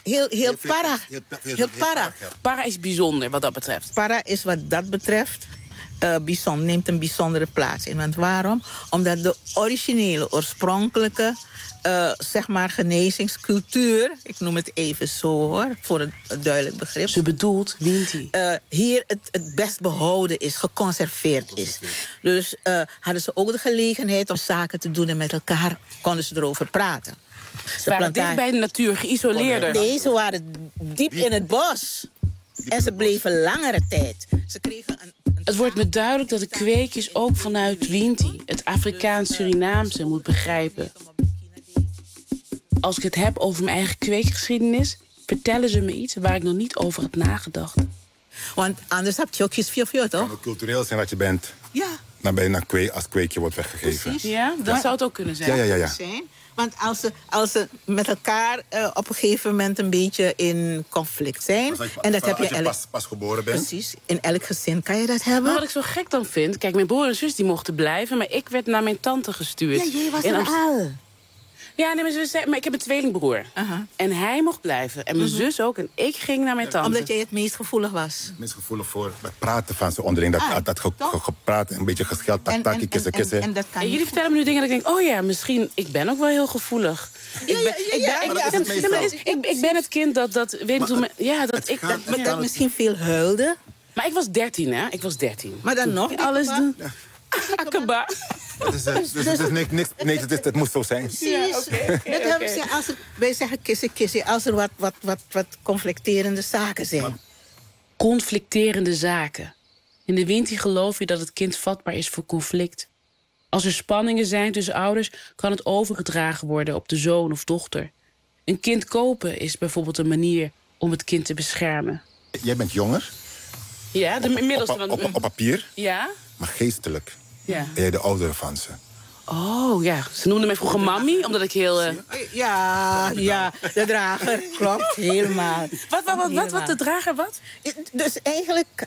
Parra.
Parra is bijzonder wat dat betreft.
Parra is wat dat betreft neemt een bijzondere plaats in. Want waarom? Omdat de oorspronkelijke genezingscultuur, ik noem het even zo hoor, voor een duidelijk begrip.
Ze bedoelt Winti.
Hier het best behouden is, geconserveerd is. Dus hadden ze ook de gelegenheid om zaken te doen en met elkaar konden ze erover praten.
Ze waren dicht bij de natuur, geïsoleerder.
Nee, ze waren diep in het bos. En ze bleven langere tijd. Ze kregen
Het wordt me duidelijk dat de kweekjes ook vanuit Winti, het Afrikaans-Surinaamse, moet begrijpen. Als ik het heb over mijn eigen kweekgeschiedenis, vertellen ze me iets waar ik nog niet over had nagedacht.
Want anders heb je ook iets voor toch?
Kan het cultureel zijn wat je bent.
Ja.
Dan ben je als kweekje wordt weggegeven.
Precies.
Ja, dat zou het ook kunnen zijn.
Ja.
Want als ze met elkaar op een gegeven moment een beetje in conflict zijn. En dat heb je
als je pas geboren bent.
Precies, in elk gezin kan je dat hebben.
Maar wat ik zo gek dan vind, kijk, mijn broer en zus die mochten blijven, maar ik werd naar mijn tante gestuurd.
Ja, jij was er al.
Ja, nee, maar ik heb een tweelingbroer. En hij mocht blijven. En mijn zus ook. En ik ging naar mijn tante.
Omdat jij het meest gevoelig was?
Het meest gevoelig voor het praten van ze onderling. Dat gepraat, een beetje gescheld, kissen.
En jullie vertellen me nu dingen dat ik denk, oh ja, misschien, ik ben ook wel heel gevoelig. Ik ben het kind dat weet hoe...
Dat misschien veel huilde.
Maar ik was 13, hè? Ik was 13.
Maar dan nog?
Alles doen. Akaba.
Het moet zo zijn.
Wij zeggen kissie, als er wat conflicterende zaken zijn.
Conflicterende zaken. In de Winti geloof je dat het kind vatbaar is voor conflict. Als er spanningen zijn tussen ouders, kan het overgedragen worden op de zoon of dochter. Een kind kopen is bijvoorbeeld een manier om het kind te beschermen.
Jij bent jonger.
Ja, de middelste.
Op papier.
Ja.
Maar geestelijk.
Ja.
Ben jij de oudere van ze.
Oh, ja. Ze noemden mij vroeger Mami, omdat ik heel...
Ja, de drager. Klopt, helemaal.
Wat, de drager, wat?
Dus eigenlijk...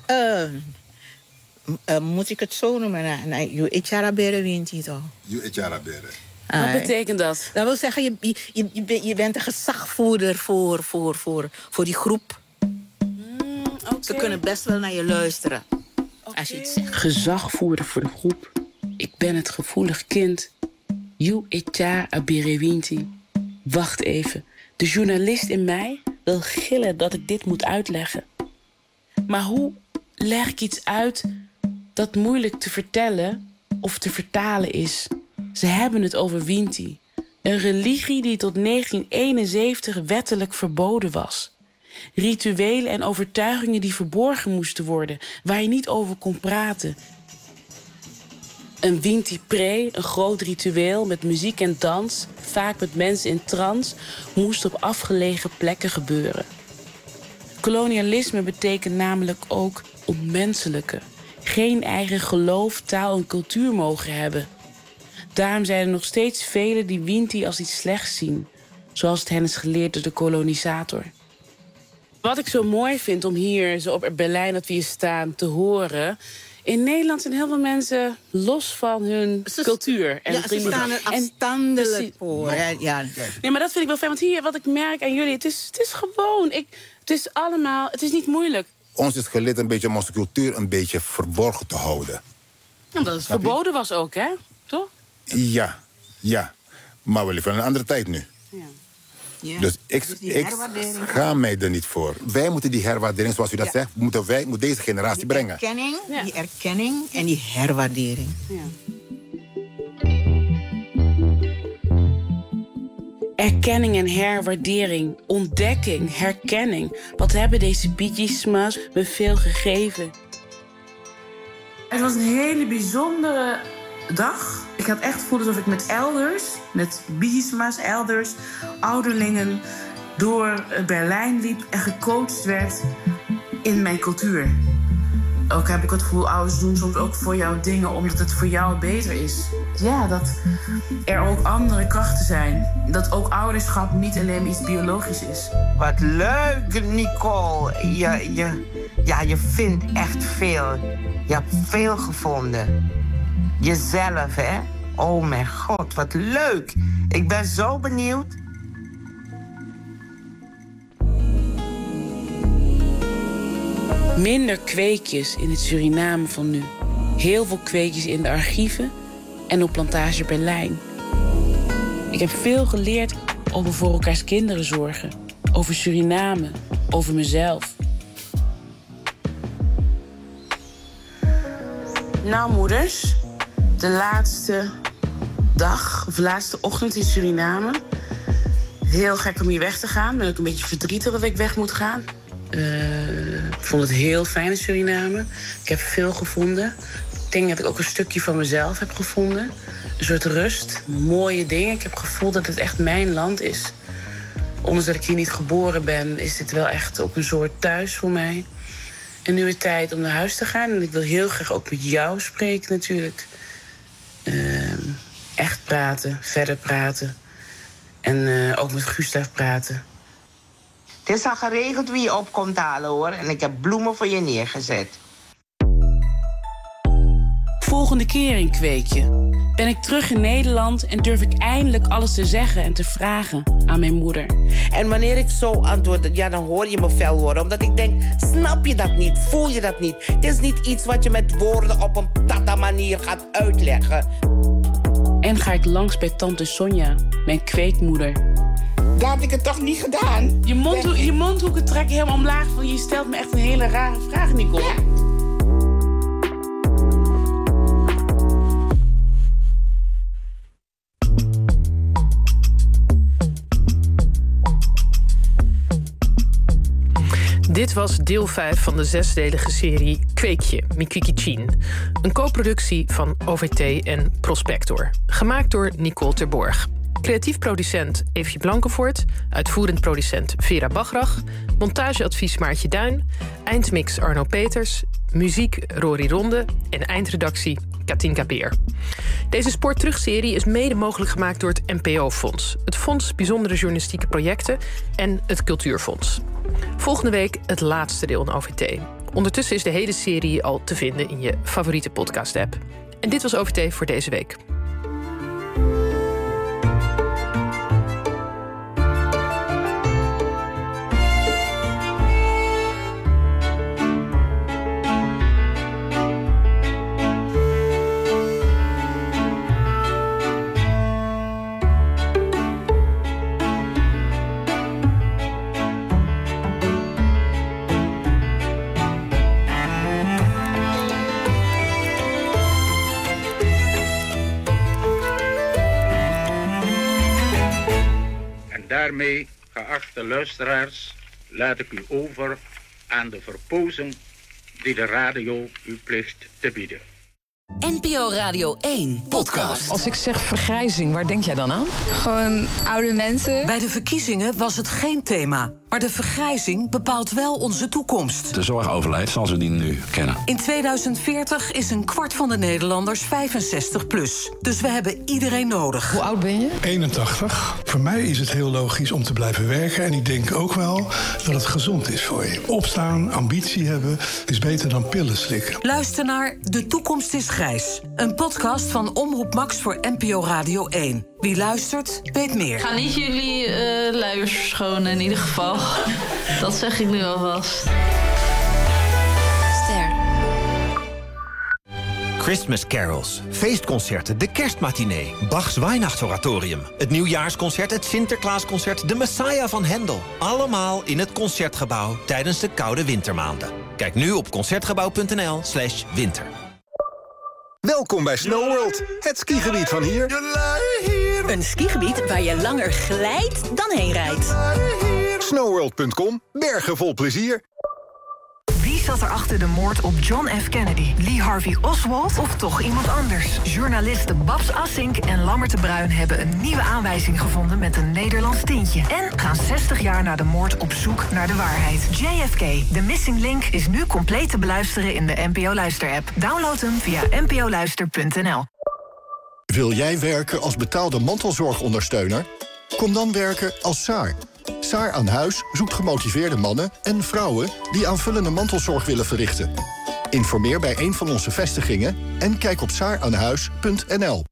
moet ik het zo noemen? Je echarabere wint niet al.
Je echarabere.
Wat betekent dat?
Dat wil zeggen, je bent een gezagvoerder voor die groep.
Okay.
Ze kunnen best wel naar je luisteren. Als je iets zegt.
Gezagvoerder voor de groep. Ik ben het gevoelig kind. You echa abirewinti. Wacht even. De journalist in mij wil gillen dat ik dit moet uitleggen. Maar hoe leg ik iets uit dat moeilijk te vertellen of te vertalen is? Ze hebben het over Winti. Een religie die tot 1971 wettelijk verboden was. Rituelen en overtuigingen die verborgen moesten worden, waar je niet over kon praten. Een Winti Pre, een groot ritueel met muziek en dans, vaak met mensen in trance, moest op afgelegen plekken gebeuren. Kolonialisme betekent namelijk ook onmenselijke. Geen eigen geloof, taal en cultuur mogen hebben. Daarom zijn er nog steeds velen die Winti als iets slechts zien, zoals het hen is geleerd door de kolonisator. Wat ik zo mooi vind om hier, zo op Berlijn, dat we hier staan, te horen. In Nederland zijn heel veel mensen los van hun cultuur. En
ze staan er afstandelijk voor.
Nee, maar dat vind ik wel fijn. Want hier, wat ik merk aan jullie, het is gewoon. Het is niet moeilijk.
Ons is geleerd een beetje om onze cultuur een beetje verborgen te houden.
Omdat het verboden was ook, hè? Toch?
Ja. Maar we leven in een andere tijd nu.
Ja.
Dus ik schaam mij er niet voor. Wij moeten die herwaardering, zoals u dat zegt, moet deze generatie brengen.
Die erkenning en die herwaardering.
Ja. Erkenning en herwaardering, ontdekking, herkenning. Wat hebben deze bijisma's me veel gegeven?
Het was een hele bijzondere dag. Ik had echt het gevoel alsof ik met elders, met bijisma's, elders, ouderlingen, door Berlijn liep en gecoacht werd in mijn cultuur. Ook heb ik het gevoel, ouders doen soms ook voor jou dingen omdat het voor jou beter is. Ja, dat er ook andere krachten zijn. Dat ook ouderschap niet alleen iets biologisch is.
Wat leuk, Nicole. Je vindt echt veel. Je hebt veel gevonden. Jezelf, hè? Oh mijn god, wat leuk. Ik ben zo benieuwd.
Minder kweekjes in het Suriname van nu. Heel veel kweekjes in de archieven en op Plantage Berlijn. Ik heb veel geleerd over voor elkaars kinderen zorgen. Over Suriname, over mezelf. Nou, moeders, de laatste dag of laatste ochtend in Suriname. Heel gek om hier weg te gaan. Ben ook een beetje verdrietig dat ik weg moet gaan. Ik vond het heel fijn in Suriname. Ik heb veel gevonden. Ik denk dat ik ook een stukje van mezelf heb gevonden. Een soort rust, mooie dingen. Ik heb het gevoel dat het echt mijn land is. Ondanks dat ik hier niet geboren ben, is dit wel echt ook een soort thuis voor mij. En nu is het tijd om naar huis te gaan. En ik wil heel graag ook met jou spreken natuurlijk. Echt praten, verder praten. En ook met Gustav praten.
Het is al geregeld wie je op komt halen, hoor. En ik heb bloemen voor je neergezet.
Volgende keer in Kweekje ben ik terug in Nederland en durf ik eindelijk alles te zeggen en te vragen aan mijn moeder.
En wanneer ik zo antwoord, ja, dan hoor je me fel worden. Omdat ik denk, snap je dat niet? Voel je dat niet? Het is niet iets wat je met woorden op een tata-manier gaat uitleggen.
En ga ik langs bij tante Sonja, mijn kweekmoeder.
Dat had ik het toch niet gedaan?
Je mondhoeken trekken helemaal omlaag. Van je stelt me echt een hele rare vraag, Nicole. Ja.
Dit was deel 5 van de 6-delige serie Kweekje, Mikwikichin. Een co-productie van OVT en Prospector. Gemaakt door Nicole Terborg. Creatief producent Eefje Blankenvoort. Uitvoerend producent Vera Bagrach. Montageadvies Maartje Duin. Eindmix Arno Peters. Muziek Rory Ronde. En eindredactie Katinka Beer. Deze Spoorterug-serie is mede mogelijk gemaakt door het NPO-fonds... het Fonds Bijzondere Journalistieke Projecten en het Cultuurfonds. Volgende week het laatste deel in OVT. Ondertussen is de hele serie al te vinden in je favoriete podcast-app. En dit was OVT voor deze week.
Daarmee, geachte luisteraars, laat ik u over aan de verpozing die de radio u plicht te bieden.
NPO Radio 1 podcast.
Als ik zeg vergrijzing, waar denk jij dan aan?
Gewoon oude mensen.
Bij de verkiezingen was het geen thema. Maar de vergrijzing bepaalt wel onze toekomst.
De zorg overlijdt zoals we die nu kennen.
In 2040 is 1/4 van de Nederlanders 65 plus. Dus we hebben iedereen nodig.
Hoe oud ben je?
81. Voor mij is het heel logisch om te blijven werken. En ik denk ook wel dat het gezond is voor je. Opstaan, ambitie hebben, is beter dan pillen slikken.
Luister naar De Toekomst is Grijs. Een podcast van Omroep Max voor NPO Radio 1. Wie luistert, weet meer.
Ga niet jullie luiers verschonen in ieder geval. Dat zeg ik nu alvast. Ster.
Christmas carols, feestconcerten, de kerstmatinee, Bachs Weihnachtsoratorium, het nieuwjaarsconcert, het Sinterklaasconcert, de Messiah van Hendel. Allemaal in het Concertgebouw tijdens de koude wintermaanden. Kijk nu op concertgebouw.nl/winter.
Welkom bij SnowWorld, het skigebied van hier.
Een skigebied waar je langer glijdt dan heen rijdt.
SnowWorld.com, bergen vol plezier.
Wie zat er achter de moord op John F. Kennedy? Lee Harvey Oswald of toch iemand anders? Journalisten Babs Assink en Lammert de Bruin hebben een nieuwe aanwijzing gevonden met een Nederlands tintje. En gaan 60 jaar na de moord op zoek naar de waarheid. JFK, The Missing Link, is nu compleet te beluisteren in de NPO Luister-app. Download hem via npoluister.nl.
Wil jij werken als betaalde mantelzorgondersteuner? Kom dan werken als SAAR. SAAR aan Huis zoekt gemotiveerde mannen en vrouwen die aanvullende mantelzorg willen verrichten. Informeer bij een van onze vestigingen en kijk op saaraanhuis.nl.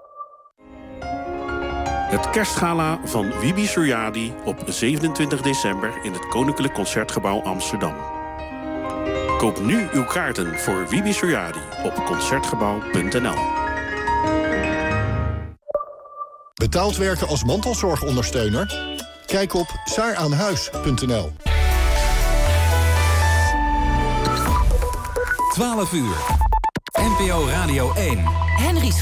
Het kerstgala van Wibi Suryadi op 27 december in het Koninklijk Concertgebouw Amsterdam. Koop nu uw kaarten voor Wibi Suryadi op concertgebouw.nl.
Betaald werken als mantelzorgondersteuner? Kijk op saaraanhuis.nl.
12 uur. NPO Radio 1.
Henry